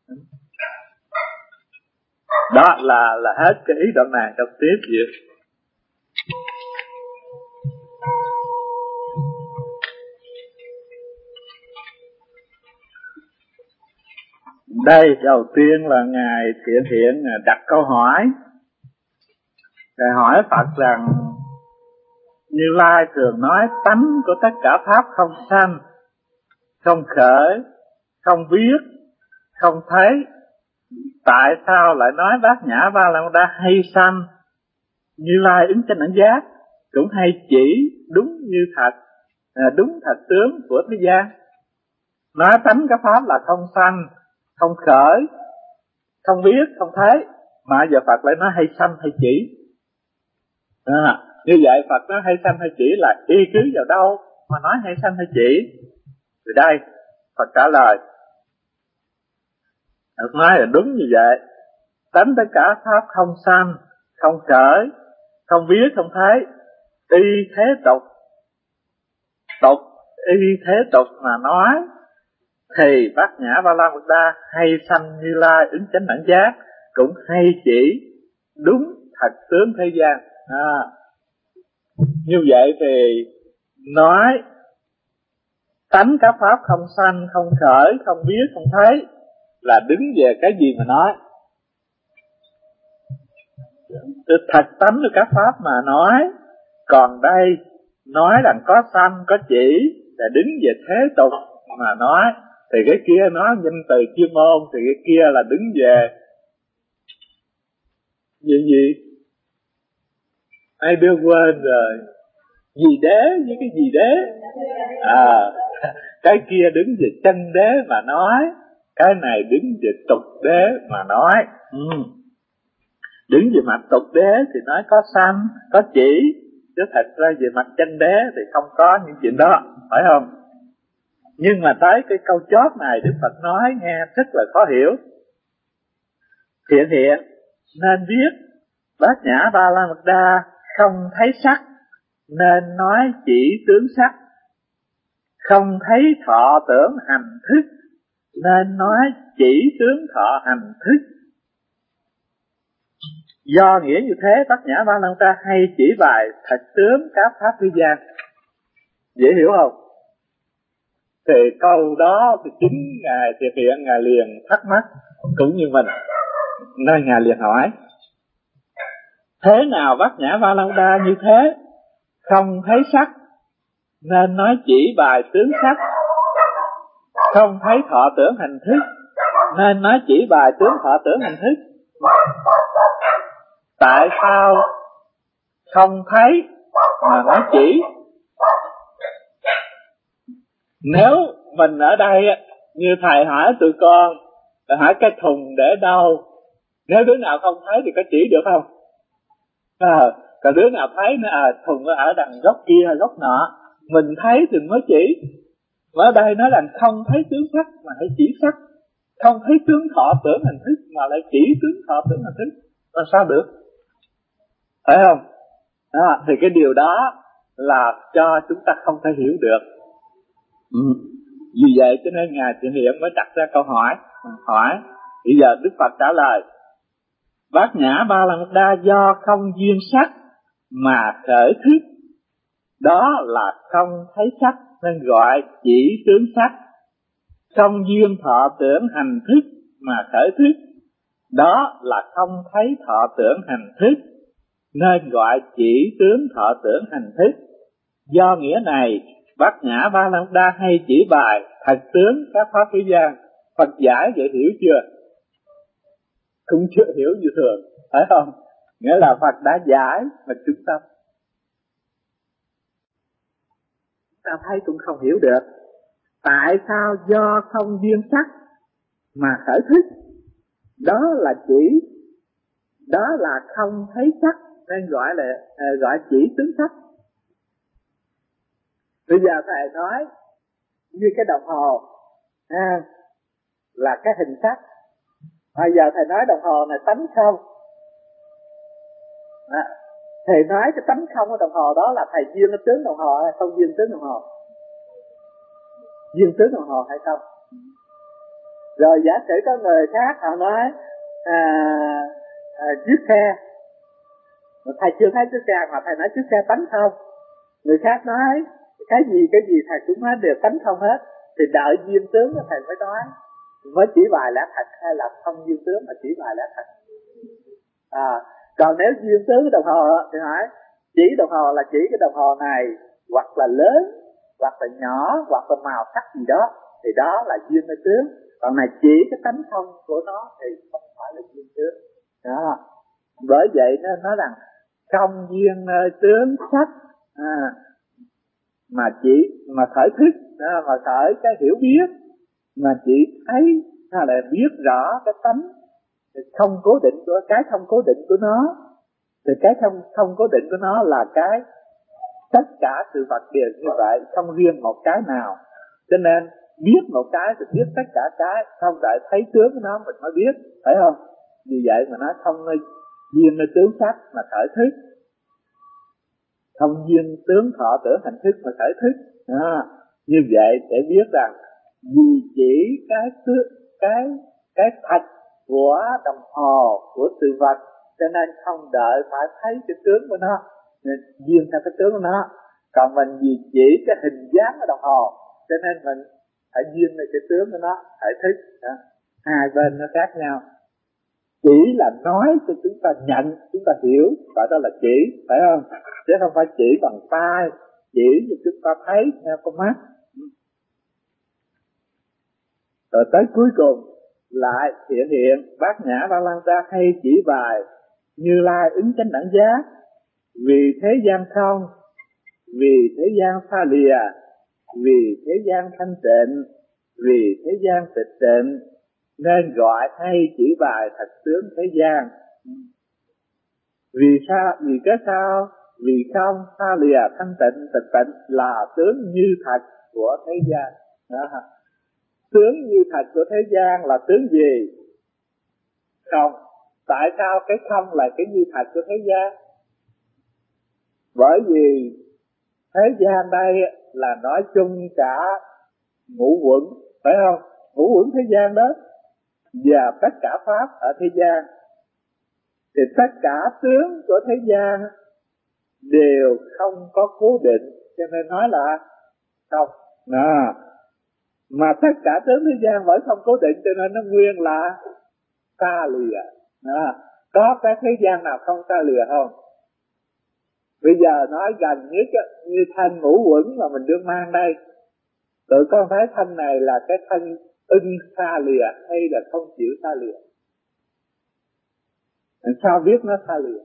Đó là là hết cái ý đoạn này. Đọc tiếp vậy. Đây đầu tiên là Ngài Thiện Hiện đặt câu hỏi. Ngài hỏi Phật rằng Như Lai thường nói tánh của tất cả pháp không sanh, không khởi, không biết, không thấy. Tại sao lại nói Bát Nhã Ba La Mật Đa hay sanh? Như Lai ứng chánh đẳng giác cũng hay chỉ đúng như thật, đúng thật tướng của thế gian. Nói tánh các pháp là không sanh, không khởi, không biết, không thấy, mà giờ Phật lại nói hay sanh hay chỉ. À, như vậy Phật nói hay sanh hay chỉ là y cứ vào đâu mà nói hay sanh hay chỉ? Từ đây Phật trả lời, Phật nói là đúng như vậy. Tánh tất cả pháp không sanh, không khởi, không biết, không thấy. y thế tục, tục y thế tục mà nói, thì Bát Nhã Ba La Mật Đa hay sanh Như Lai ứng chánh đẳng giác cũng hay chỉ đúng thật tướng thế gian. À, như vậy thì nói tánh các pháp không sanh, không khởi, không biết, không thấy là đứng về cái gì mà nói? Thật tánh của các pháp mà nói. Còn đây nói rằng có sanh, có chỉ là đứng về thế tục mà nói. Thì cái kia nói danh từ chuyên môn, thì cái kia là đứng về gì gì? Ai đưa quên rồi. Gì đế với cái gì đế? À, cái kia đứng về chân đế mà nói, cái này đứng về tục đế mà nói. Ừ. Đứng về mặt tục đế thì nói có sanh, có chỉ, chứ thật ra về mặt chân đế thì không có những chuyện đó, phải không? Nhưng mà tới cái câu chót này Đức Phật nói nghe rất là khó hiểu. Thiện hiện nên biết Bát Nhã Ba La Mật Đa không thấy sắc nên nói chỉ tướng sắc, không thấy thọ tưởng hành thức nên nói chỉ tướng thọ hành thức. Do nghĩa như thế, Bát Nhã Ba La Mật Đa hay chỉ bài thật tướng các pháp thế gian. Dễ hiểu không? Thì câu đó thì chính Ngài Thiện Hiện Ngài liền thắc mắc cũng như mình, nên Ngài liền hỏi: thế nào Bát Nhã Ba La Mật Đa như thế? Không thấy sắc nên nói chỉ bài tướng sắc, không thấy thọ tưởng hành thức nên nói chỉ bài tướng thọ tưởng hành thức. Tại sao không thấy mà nói chỉ? Nếu mình ở đây như thầy hỏi tụi con, hỏi cái thùng để đâu, nếu đứa nào không thấy thì có chỉ được không? À, còn đứa nào thấy nó à, thùng nó ở đằng góc kia hay góc nọ, mình thấy thì mới chỉ. Mà ở đây nói rằng không thấy tướng sắc mà hãy chỉ sắc, không thấy tướng thọ tưởng hành thức mà lại chỉ tướng thọ tưởng hành thức, là sao được? Phải không? À, thì cái điều đó là cho chúng ta không thể hiểu được. Ừ. Vì vậy cho nên Ngài Thiện Hiện mới đặt ra câu hỏi. Hỏi bây giờ Đức Phật trả lời: Bát Nhã Ba La Mật Đa do không duyên sắc mà khởi thức, đó là không thấy sắc nên gọi chỉ tướng sắc. Không duyên thọ tưởng hành thức mà khởi thức, đó là không thấy thọ tưởng hành thức nên gọi chỉ tướng thọ tưởng hành thức. Do nghĩa này, Bát Nhã Ba La Mật Đa hay chỉ bài thật tướng các pháp thế gian. Phật giải vậy hiểu chưa? Cũng chưa hiểu như thường, phải không? Nghĩa là Phật đã giải mà chúng ta ta thấy cũng không hiểu được. Tại sao do không duyên sắc mà khởi thức? Đó là chỉ, đó là không thấy sắc nên gọi là uh, gọi chỉ tướng sắc. Bây giờ thầy nói như cái đồng hồ à, là cái hình sắc. Bây giờ thầy nói đồng hồ này tánh không à, thầy nói cái tánh không của đồng hồ đó là thầy duyên cái tướng đồng hồ hay không duyên tướng đồng hồ? Duyên tướng đồng hồ hay không? Rồi giả sử có người khác họ nói à, à, chiếc xe, mà thầy chưa thấy chiếc xe mà thầy nói chiếc xe tánh không. Người khác nói cái gì cái gì thầy cũng nói đều tánh không hết, thì đợi duyên tướng của thầy mới nói, mới chỉ bài lẽ thật hay là không duyên tướng mà chỉ bài lẽ thật. À, còn nếu duyên tướng đồng hồ thì hỏi chỉ đồng hồ là chỉ cái đồng hồ này hoặc là lớn hoặc là nhỏ hoặc là màu sắc gì đó, thì đó là duyên với tướng. Còn này chỉ cái tánh không của nó thì không phải là duyên tướng đó. Bởi vậy nên nói rằng không duyên nơi tướng sắc à, mà chỉ mà khởi thức à, mà khởi cái hiểu biết, mà chỉ thấy hay là biết rõ cái tánh không cố định của cái không cố định của nó, thì cái không không cố định của nó là cái tất cả sự vật đều như vậy, không riêng một cái nào. Cho nên biết một cái thì biết tất cả cái, không phải thấy tướng của nó mình mới biết, phải không? Vì vậy mà nó không duyên nơi tướng sắc mà khởi thức. không duyên tướng thọ tưởng hành thức mà khởi thức. À, như vậy để biết rằng vì chỉ cái cái cái thật của đồng hồ, của sự vật, cho nên không đợi phải thấy cái tướng của nó, duyên theo cái tướng của nó. Còn mình vì chỉ cái hình dáng của đồng hồ, cho nên mình phải duyên về cái tướng của nó, phải thích. Đó. Hai bên nó khác nhau. Chỉ là nói cho chúng ta nhận, chúng ta hiểu, gọi đó là chỉ, phải không? Chứ không phải chỉ bằng tay, chỉ cho chúng ta thấy theo con mắt. Rồi tới cuối cùng lại hiện hiện Bát Nhã Ba La Đa hay chỉ bài Như Lai ứng chánh đẳng giác. Vì thế gian không, vì thế gian xa lìa, vì thế gian thanh tịnh, vì thế gian tịch tịnh, nên gọi hay chỉ bài thật tướng thế gian. Vì sao? Vì cái sao? Vì không, xa lìa, thanh tịnh, tịch tịnh là tướng như thật của thế gian. Đó. Tướng như thật của thế gian là tướng gì? Không. Tại sao cái không là cái như thật của thế gian? Bởi vì thế gian đây là nói chung cả ngũ quẩn, phải không? Ngũ quẩn thế gian đó và tất cả pháp ở thế gian, thì tất cả tướng của thế gian đều không có cố định, cho nên nói là không. Đó. Mà tất cả tướng thế gian vẫn không cố định, cho nên nó nguyên là xa lìa. Đó. Có cái thế gian nào không xa lìa không? Bây giờ nói gần nhất như thân ngũ quẩn mà mình đương mang đây, tụi con thấy thân này là cái thân ưng xa lìa hay là không chịu xa lìa? Làm sao biết nó xa lìa?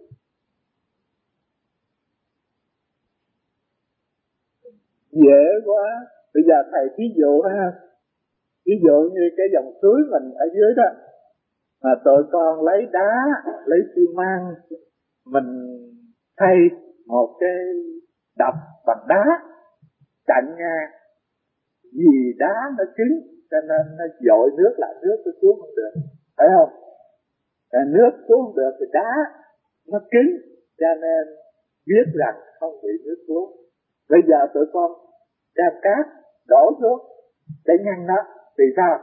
Dễ quá. Bây giờ thầy ví dụ ha, ví dụ như cái dòng suối mình ở dưới đó, mà tụi con lấy đá, lấy xi măng, mình thay một cái đập bằng đá cạnh nha, vì đá nó cứng cho nên nó dội nước lại, nước nó xuống không được, phải không? Rồi nước xuống không được thì đá nó cứng, cho nên biết rằng không bị nước xuống. Bây giờ tụi con đem cát đổ xuống để ngăn nó thì sao?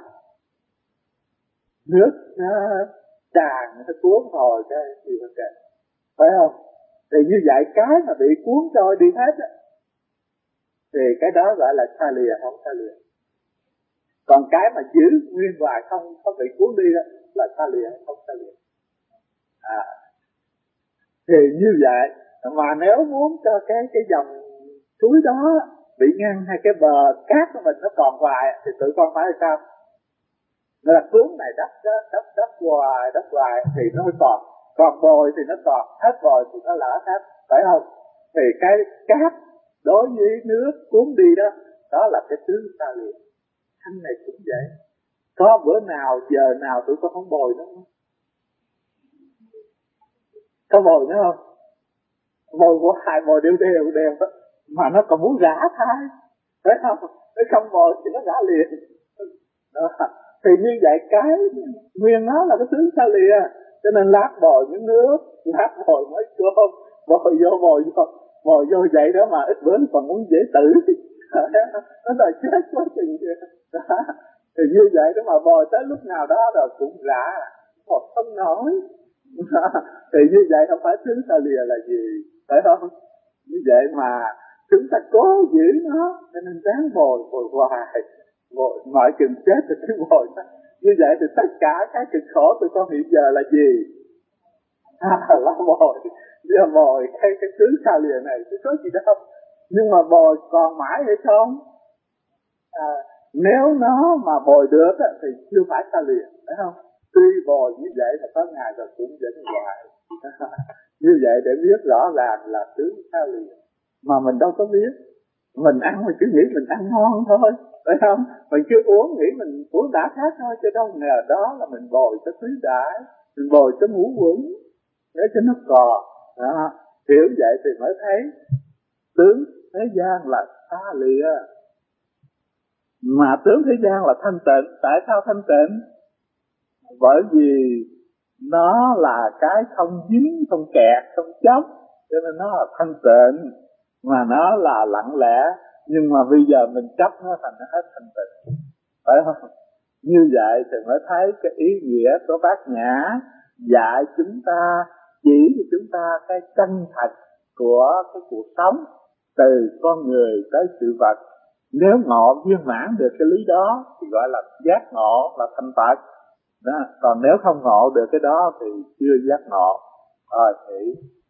Nước nó tràn, nó cuốn hồi cái gì vấn đề, phải không? Thì như vậy cái mà bị cuốn trôi đi hết á, thì cái đó gọi là xa lìa, không xa lìa. Còn cái mà giữ nguyên hoài không không bị cuốn đi đó là xa lìa, không xa lìa. À, thì như vậy mà nếu muốn cho cái cái dòng suối đó bị ngăn, hay cái bờ cát của mình nó còn hoài, thì tụi con phải là sao? Nó là cuốn này đắp đắp đắp đắp hoài đắp hoài thì nó mới còn, còn bồi thì nó còn, hết bồi thì nó lỡ hết, phải không? Thì cái cát đối với nước cuốn đi đó, đó là cái thứ xa lìa. Thanh này cũng vậy. Có bữa nào giờ nào tụi con không bồi nó không? Có bồi nữa không? Bồi của hai bồi đều đều đều đó, mà nó còn muốn rã thai, phải không? Nó không bồi thì nó rã liền. Đó. Thì như vậy cái nguyên nó là cái thứ xa lìa, cho nên lát bồi những nước, lát bồi mấy cơm, bồi vô bồi vô bồi vô vậy đó mà ít bữa nó còn muốn dễ tử. Nó đòi chết quá chừng kìa. Thì như vậy đó mà bồi tới lúc nào đó rồi cũng rã, bồi không nổi. Thì như vậy không phải thứ xa lìa là gì, phải không? Như vậy mà chúng ta cố giữ nó, cho nên ráng bồi bồi hoài, bồi mọi chừng chết thì cứ bồi nó. Như vậy thì tất cả cái cực khổ tụi con hiện giờ là gì? À, là bồi, giờ bồi cái cái thứ xa lìa này chứ có gì đâu. Nhưng mà bồi còn mãi hay không? À, nếu nó mà bồi được thì chưa phải xa lìa, phải không? Tuy bồi như vậy mà có ngày rồi cũng vẫn hoài. Như vậy để biết rõ ràng là tướng xa lìa. Mà mình đâu có biết. Mình ăn mình cứ nghĩ mình ăn ngon thôi, phải không? Mình cứ uống nghĩ mình uống đã khác thôi, chứ đâu ngờ đó là mình bồi cho tứ đại, mình bồi cho ngũ quẩn để cho nó còn. Đó. Hiểu vậy thì mới thấy tướng thế gian là xa lìa. Mà tướng thế gian là thanh tịnh. Tại sao thanh tịnh? Bởi vì nó là cái không dính, không kẹt, không chấp, cho nên nó là thanh tịnh. mà nó là lặng lẽ, nhưng mà bây giờ mình chấp nó thành nó hết thanh tịnh, phải không? Như vậy thì mới thấy cái ý nghĩa của Bát Nhã dạy chúng ta, chỉ cho chúng ta cái chân thật của cái cuộc sống từ con người tới sự vật. Nếu ngộ viên mãn được cái lý đó thì gọi là giác ngộ, là thành Phật đó. Còn nếu không ngộ được cái đó thì chưa giác ngộ. Rồi thì